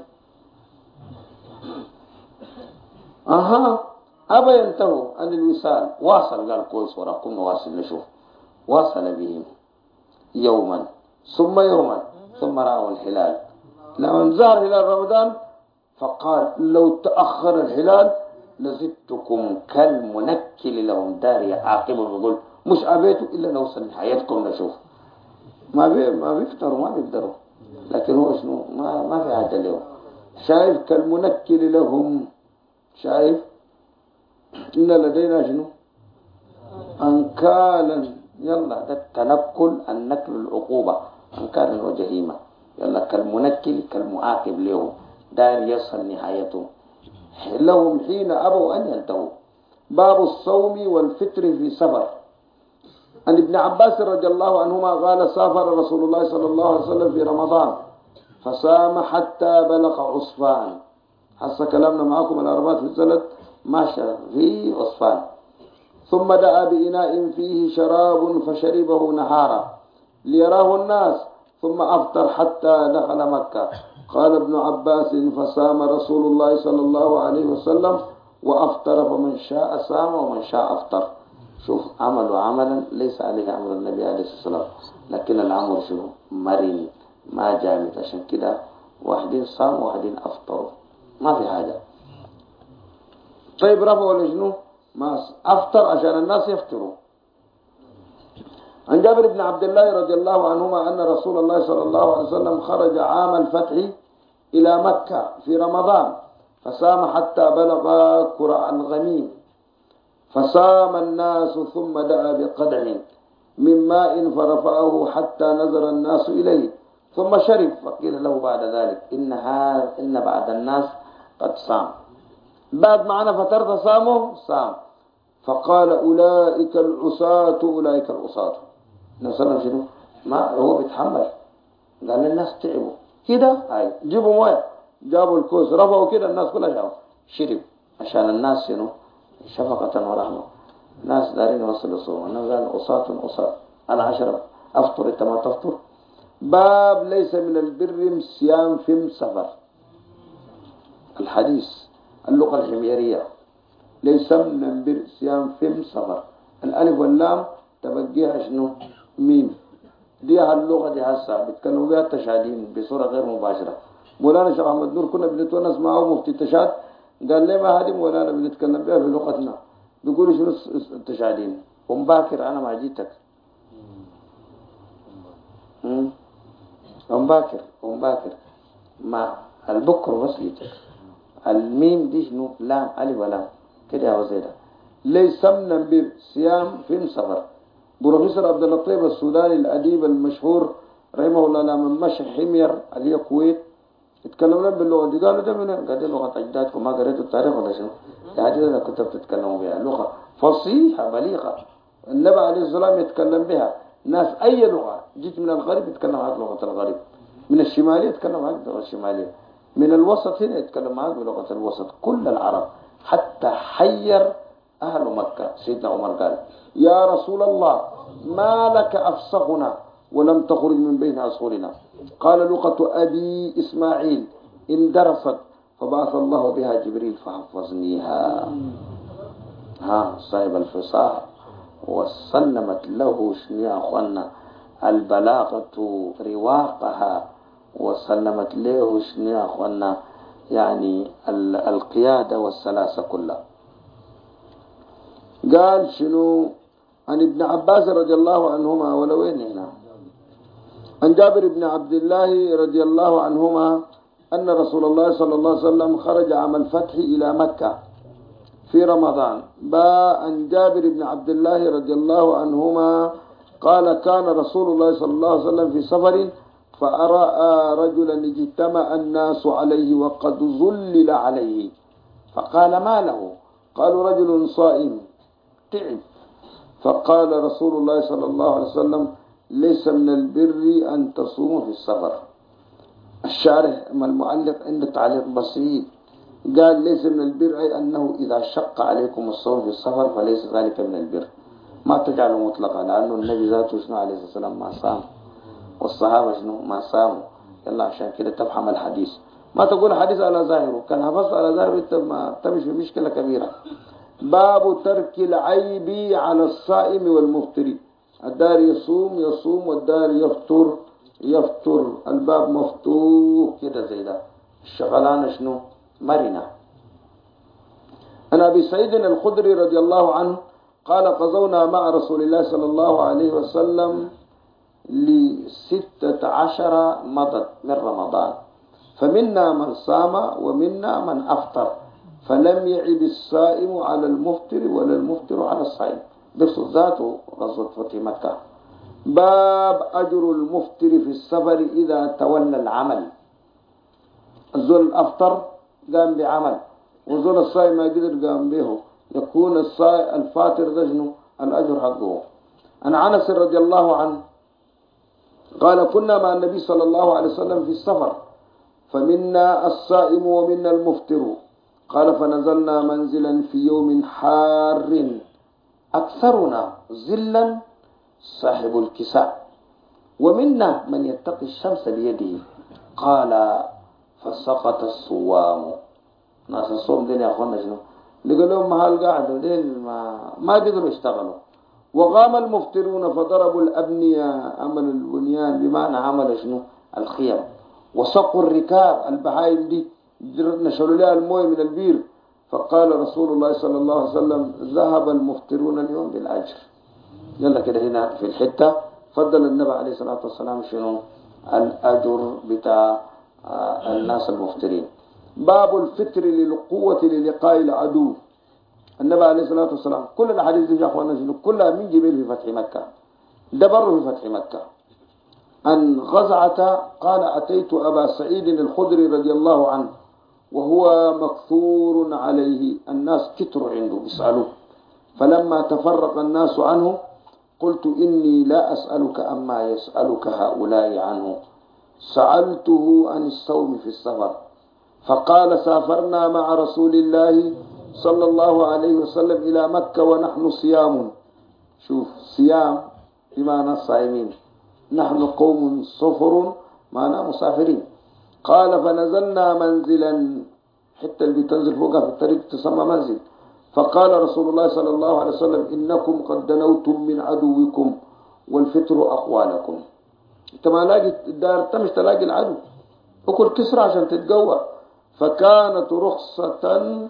Speaker 1: أبا ينتهوا عن الوصال، واصل قال كويس وراكم واصل نشوف. واصل بهم يوما ثم يوما ثم رأوا الهلال. لما ظهر هلال رمضان فقال لو تأخر الهلال لزدتكم كالمنكل لهم داري عاقبه. بيقول مش أبيتوا إلا نوصل لحياتكم نشوف. ما بيفطروا ما بيقدروا، لكن هو شنو ما في حاجة لهم. شايف كالمنكل لهم، شايف إن لدينا شنو أنكالا. يلا ده التنكل، النكل العقوبة، أنكالا وجهيمة. يلا كالمنكل كالمعاقب لهم دار يصل نهايته لهم حين أبوا أن ينتهوا. باب الصوم والفطر في سفر. عن ابن عباس رضي الله عنهما قال سافر رسول الله صلى الله عليه وسلم في رمضان فصام حتى بلغ عصفان. حس كلامنا معكم الأربعة في الزلد ماشى في عصفان. ثم دعا بإناء فيه شراب فشربه نهارا. ليراه الناس، ثم أفطر حتى دخل مكة. قال ابن عباس: فصام رسول الله صلى الله عليه وسلم وأفطر، فمن شاء صام ومن شاء أفطر. شوف، عملوا عملا ليس عليه أمر النبي عليه الصلاة والسلام، لكن الأمر شنو؟ مرن، ما جامد. عشان كده واحدين صاموا وواحدين أفطروا، ما في حاجة. طيب رفعوا لشنو؟ ما أفطر عشان الناس يفطروا. عن جابر بن عبد الله رضي الله عنهما أن رسول الله صلى الله عليه وسلم خرج عام الفتح إلى مكة في رمضان، فصام حتى بلغ كرع الغميم، فصام الناس، ثم دعا بقدح من ماء فرفعه حتى نظر الناس إليه، ثم شرب، فقيل له بعد ذلك: إن بعد الناس قد صام. بعد ما أنا فترت صاموا صام، فقال: أولئك العصاة، أولئك العصاة. نصر شنو؟ ما هو بيتحمل، قال للناس تعبوا كده، هاي جيبوا مويه، جابوا الكوز رفعوا كده، الناس كلها شافوا، شرب عشان الناس شنو؟ شفقة ورحمة. ناس دارين يوصلوا صوم، أنا قال: عصاة عصاة، أنا أشرب أفطر أنت ما تفطر. باب ليس من البر صيام فم سفر. الحديث اللغة الحميرية: ليس من البر صيام فم سفر. الألف واللام تبقيها شنو؟ ميم. دي اللغة دي هسه بيتكلموا بها التشادين بصورة غير مباشرة. مولانا شيخ أحمد نور كنا بنتونس معه مفتي التشاد، قال لي: ما هذه مولانا بنتكلم بها في لغتنا. بيقولوا شنو التشادين؟ ومباكر أنا ما جيتك. ومباكر ما البكر بس جيتك. الميم دي شنو؟ لام، ألف ولام كده يا وزيدة. ليس من البر صيام فم سفر. بروفيسور عبد اللطيف السوداني الأديب المشهور رحمه الله لما مشى حمير اللي هي الكويت، يتكلموا لهم باللغة دي، قالوا: ده منين؟ قال: دي لغة أجدادكم، ما قريتوا التاريخ ولا شنو؟ يعني هذا كنت بتتكلموا بها، لغة فصيحة بليغة، النبي عليه السلام يتكلم بها. ناس أي لغة جيت من الغرب يتكلم معك لغة الغرب، من الشمالية يتكلم معك بلغة الشمالية، من الوسط هنا يتكلم معك بلغة الوسط. كل العرب حتى حير أهل مكة. سيدنا عمر قال: يا رسول الله، ما لك أفصحنا ولم تخرج من بين أصولنا؟ قال: لغة أبي إسماعيل اندرست فبعث الله بها جبريل فحفظنيها. صاحب الفصاحة وسلمت له شنيا أخوانا البلاغة رواقها، وسلمت له شنيا أخوانا يعني القيادة والسلاسة كلها. قال شنو؟ عن ابن عباس رضي الله عنهما، ولو وين هنا؟ عن جابر بن عبد الله رضي الله عنهما أن رسول الله صلى الله عليه وسلم خرج عام الفتح إلى مكة في رمضان. عن جابر بن عبد الله رضي الله عنهما قال: كان رسول الله صلى الله عليه وسلم في سفر، فأرى رجلا اجتمع الناس عليه وقد ظلل عليه، فقال: ما له؟ قالوا: رجل صائم تعب. فقال رسول الله صلى الله عليه وسلم: ليس من البر أن تصوموا في السفر. الشارح المعلق عنده تعليق بسيط، قال: ليس من البر أي أنه إذا شق عليكم الصوم في السفر فليس ذلك من البر. ما تجعله مطلقا، لأنه النبي ذاته شنو عليه الصلاة والسلام ما صام، والصحابة شنو ما صاموا. يلا عشان كده تفهم الحديث، ما تقول حديث على ظاهره. كان حفظت على ظاهره انت ما تمشي في مشكلة كبيرة. باب ترك العيب على الصائم والمفطر. الدار يصوم والدار يفطر. الباب مفتوح كده زي ده، الشغلانة شنو مرنة. أنا أبي سعيد الخدري رضي الله عنه قال: قضونا مع رسول الله صلى الله عليه وسلم ل16 مضت من رمضان، فمنا من صام ومنا من أفطر، فلم يعب الصائم على المفطر ولا المفطر على الصائم. بصوا ذاته غزوة فتح مكة. باب أجر المفطر في السفر إذا تولى العمل. الزول الأفطر قام بعمل، وزول الصائم ما قدر قام به، يكون الفاطر ذجنه الأجر حقه. عن أنس رضي الله عنه قال: كنا مع النبي صلى الله عليه وسلم في السفر، فمنا الصائم ومنا المفطر. قال: فنزلنا منزلا في يوم حار، أكثرنا ظلا صاحب الكساء، ومنا من يتقي الشمس بيده. قال فسقط الصوام. ناس الصوم دين يا أخوانا شنو لقوا لهم محل قاعدوا دين ما قدروا يشتغلوا. وقام المفطرون فضربوا الأبنية، عمل البنيان بمعنى عمل شنو الخيم، وسقوا الركاب البهايم دي نشروا لها المويه من البير. فقال رسول الله صلى الله عليه وسلم ذهب المفطرون اليوم بالأجر. يلا كده هنا في الحتة فضل النبي عليه الصلاة والسلام شنو الأجر بتاع الناس المفطرين. باب الفطر للقوة للقاء العدو. النبي عليه الصلاة والسلام كل الحديث دي يا أخوانا شنو كلها من جبال في فتح مكة، دبر في فتح مكة. عن غزعة قال أتيت أبا سعيد الخدري رضي الله عنه وهو مكثور عليه، الناس كتروا عنده يسألوه. فلما تفرق الناس عنه قلت إني لا أسألك أما يسألك هؤلاء عنه، سألته عن الصوم في السفر. فقال سافرنا مع رسول الله صلى الله عليه وسلم إلى مكة ونحن صيام. شوف صيام بمعنى الصائمين، نحن قوم صفر معنا مسافرين. قال فنزلنا منزلا، حتى اللي بتنزل فوقها في الطريق تسمى منزل. فقال رسول الله صلى الله عليه وسلم إنكم قد دنوتم من عدوكم والفطر أقوى لكم. انت ما لاقي الدار مش تلاقي العدو، اكل كسرى عشان تتقوى. فكانت رخصة،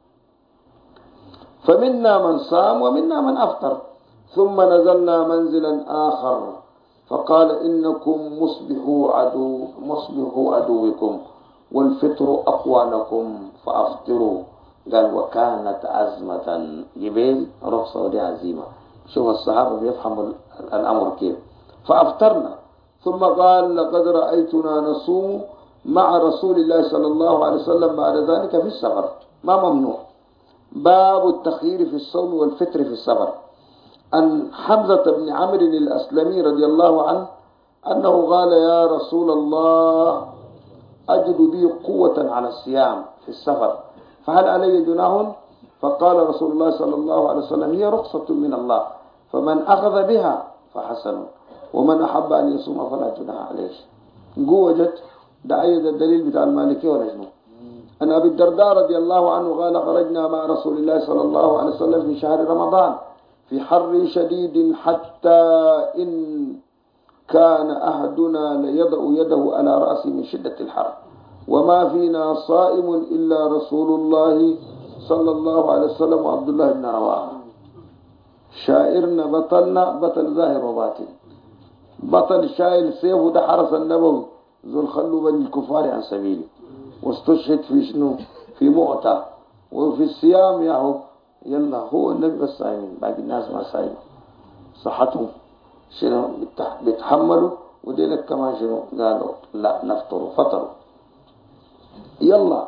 Speaker 1: فمنا من صام ومنا من أفطر. ثم نزلنا منزلا آخر فقال إنكم مصبحوا عدوكم والفطر أقوى لكم فأفطروا. قال وكانت عزمة جبال رخصة ودي عزيمة. شوف الصحابة بيفهموا الأمر كيف. فأفطرنا ثم قال لقد رأيتنا نصوم مع رسول الله صلى الله عليه وسلم بعد ذلك في السفر، ما ممنوع. باب التخيير في الصوم والفطر في السفر. عن حمزة بن عمرو الأسلمي رضي الله عنه أنه قال يا رسول الله أجد بي قوة على الصيام في السفر فهل علي جناح؟ فقال رسول الله صلى الله عليه وسلم هي رخصة من الله فمن أخذ بها فحسن ومن أحب أن يصوم فلا جناح عليه. قوة جت ده أيضا الدليل بتاع المالكي ولا شنو؟ أن أبي الدرداء رضي الله عنه قال خرجنا مع رسول الله صلى الله عليه وسلم في شهر رمضان في حر شديد حتى إن كان أحدنا ليضع يده على رأسه من شدة الحر وما فينا صائم إلا رسول الله صلى الله عليه وسلم وعبد الله بن رواحة. شائرنا بطل ظاهر وباطن، بطل شايل سيفه ده حرس النبوي ذو الخلو بني الكفار عن سبيله، واستشهد في شنو في مؤتة وفي الصيام ياهو. يلا هو النبي بس صايمين، باقي الناس ما صايمين، صحتهم شنو بيتحملوا وديلك كمان شنو قالوا لا نفطروا فطروا. يلا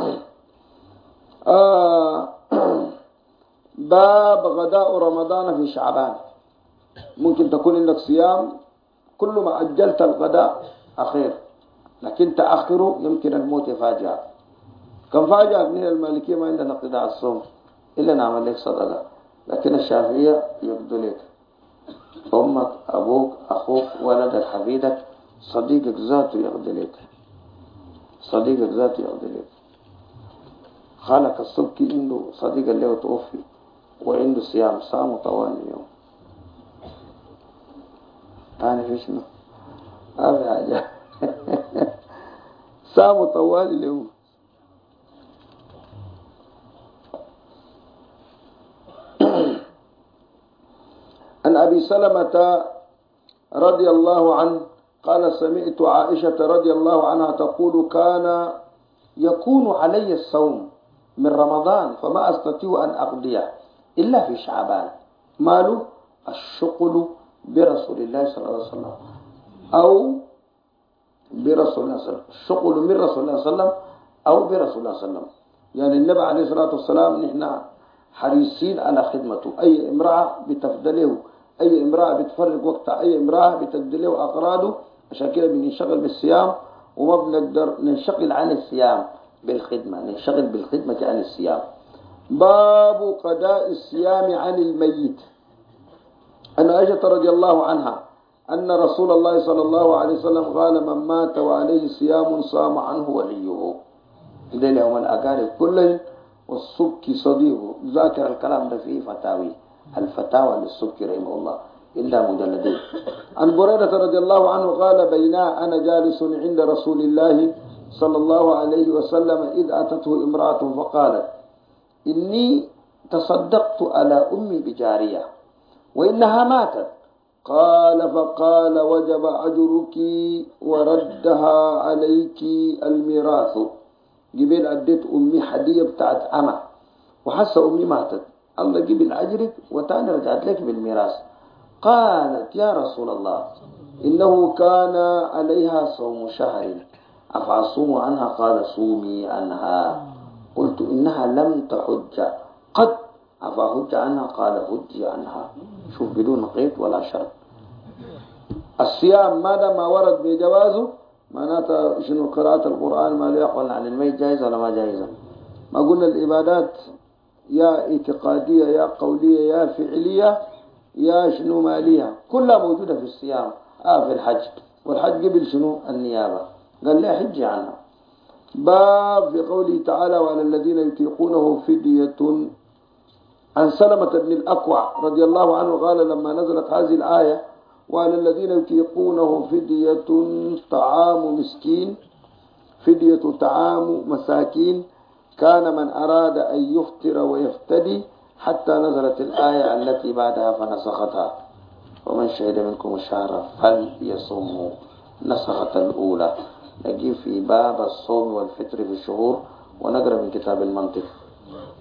Speaker 1: باب غداء رمضان في شعبان. ممكن تكون عندك صيام كل ما أجلت الغداء أخير، لكن تأخره يمكن الموت يفاجأ. كم فاجأ من المالكية ما عندنا اقتداء الصوم إلا نعمل لك صدقة، لكن الشافعية يبدو لك أمك أبوك أخوك ولدك حفيدك صديقك ذاته يقضي لك، صديقك ذاته يقضي لك. خالك السبكي عنده صديق اللي توفي وعنده صيام صام طوال اليوم. أنا في شنو؟ أبي حاجة صام طوال اليوم. عن أبي سلمة رضي الله عنه قال سمعت عائشة رضي الله عنها تقول كان يكون علي الصوم من رمضان فما أستطيع أن أقضيه إلا في شعبان. ماله الشغل برسول الله صلى الله عليه وسلم أو برسول الله صلى الله عليه وسلم، الشغل من رسول الله صلى الله عليه وسلم أو برسول الله صلى الله عليه وسلم. يعني النبي عليه الصلاة والسلام نحن حريصين على خدمته. أي امرأة بتفضله، أي امرأة بتفرق وقتها، أي امرأة بتبدله أقراده. عشان كده بننشغل بالصيام وما بنقدر ننشغل عن الصيام بالخدمة، ننشغل بالخدمة عن الصيام. باب قضاء الصيام عن الميت. أن عائشة رضي الله عنها أن رسول الله صلى الله عليه وسلم قال من مات وعليه صيام صام عنه وليه. ده لهم الأقارب كلهم والسبكي صديقه ذاكر الكلام ده فيه فتاوي الفتاوى للسبكي رحمه الله إلا مجلدين. عن بريدة رضي الله عنه قال بينا أنا جالس عند رسول الله صلى الله عليه وسلم إذ أتته امرأة فقالت إني تصدقت على أمي بجارية وإنها ماتت. قال فقال وجب أجرك وردها عليك الميراث. جبال أديت أمي حدية بتاعت أما وحس أمي ماتت، الله جبل أجرك وتاني رجعت لك بالميراث. قالت يا رسول الله إنه كان عليها صوم شهر أفأصوم عنها؟ قال صومي عنها. قلت إنها لم تحج قد أفأحج عنها؟ قال حج عنها. شوف بدون قيد ولا شرط. الصيام ما دام ما ورد بجوازه معناته شنو قراءة القرآن ما لا يقبل عن الميت جائزة ولا ما جائزة. ما قلنا العبادات يا اعتقادية يا قولية يا فعلية يا شنو مالية كلها موجودة في الصيام في الحج. والحج قبل شنو النيابة قال لا حج عنها. باب في قوله تعالى وعلى الذين يطيقونه فدية. عن سلمة بن الأكوع رضي الله عنه قال لما نزلت هذه الآية وعلى الذين يطيقونه فدية طعام مسكين فدية طعام مساكين كان من أراد أن يفطر ويفتدي حتى نزلت الآية التي بعدها فنسختها ومن شهد منكم الشهر فليصمه. نسخت الأولى. نجي في باب الصوم والفطر في الشهور ونقرأ من كتاب المنطق.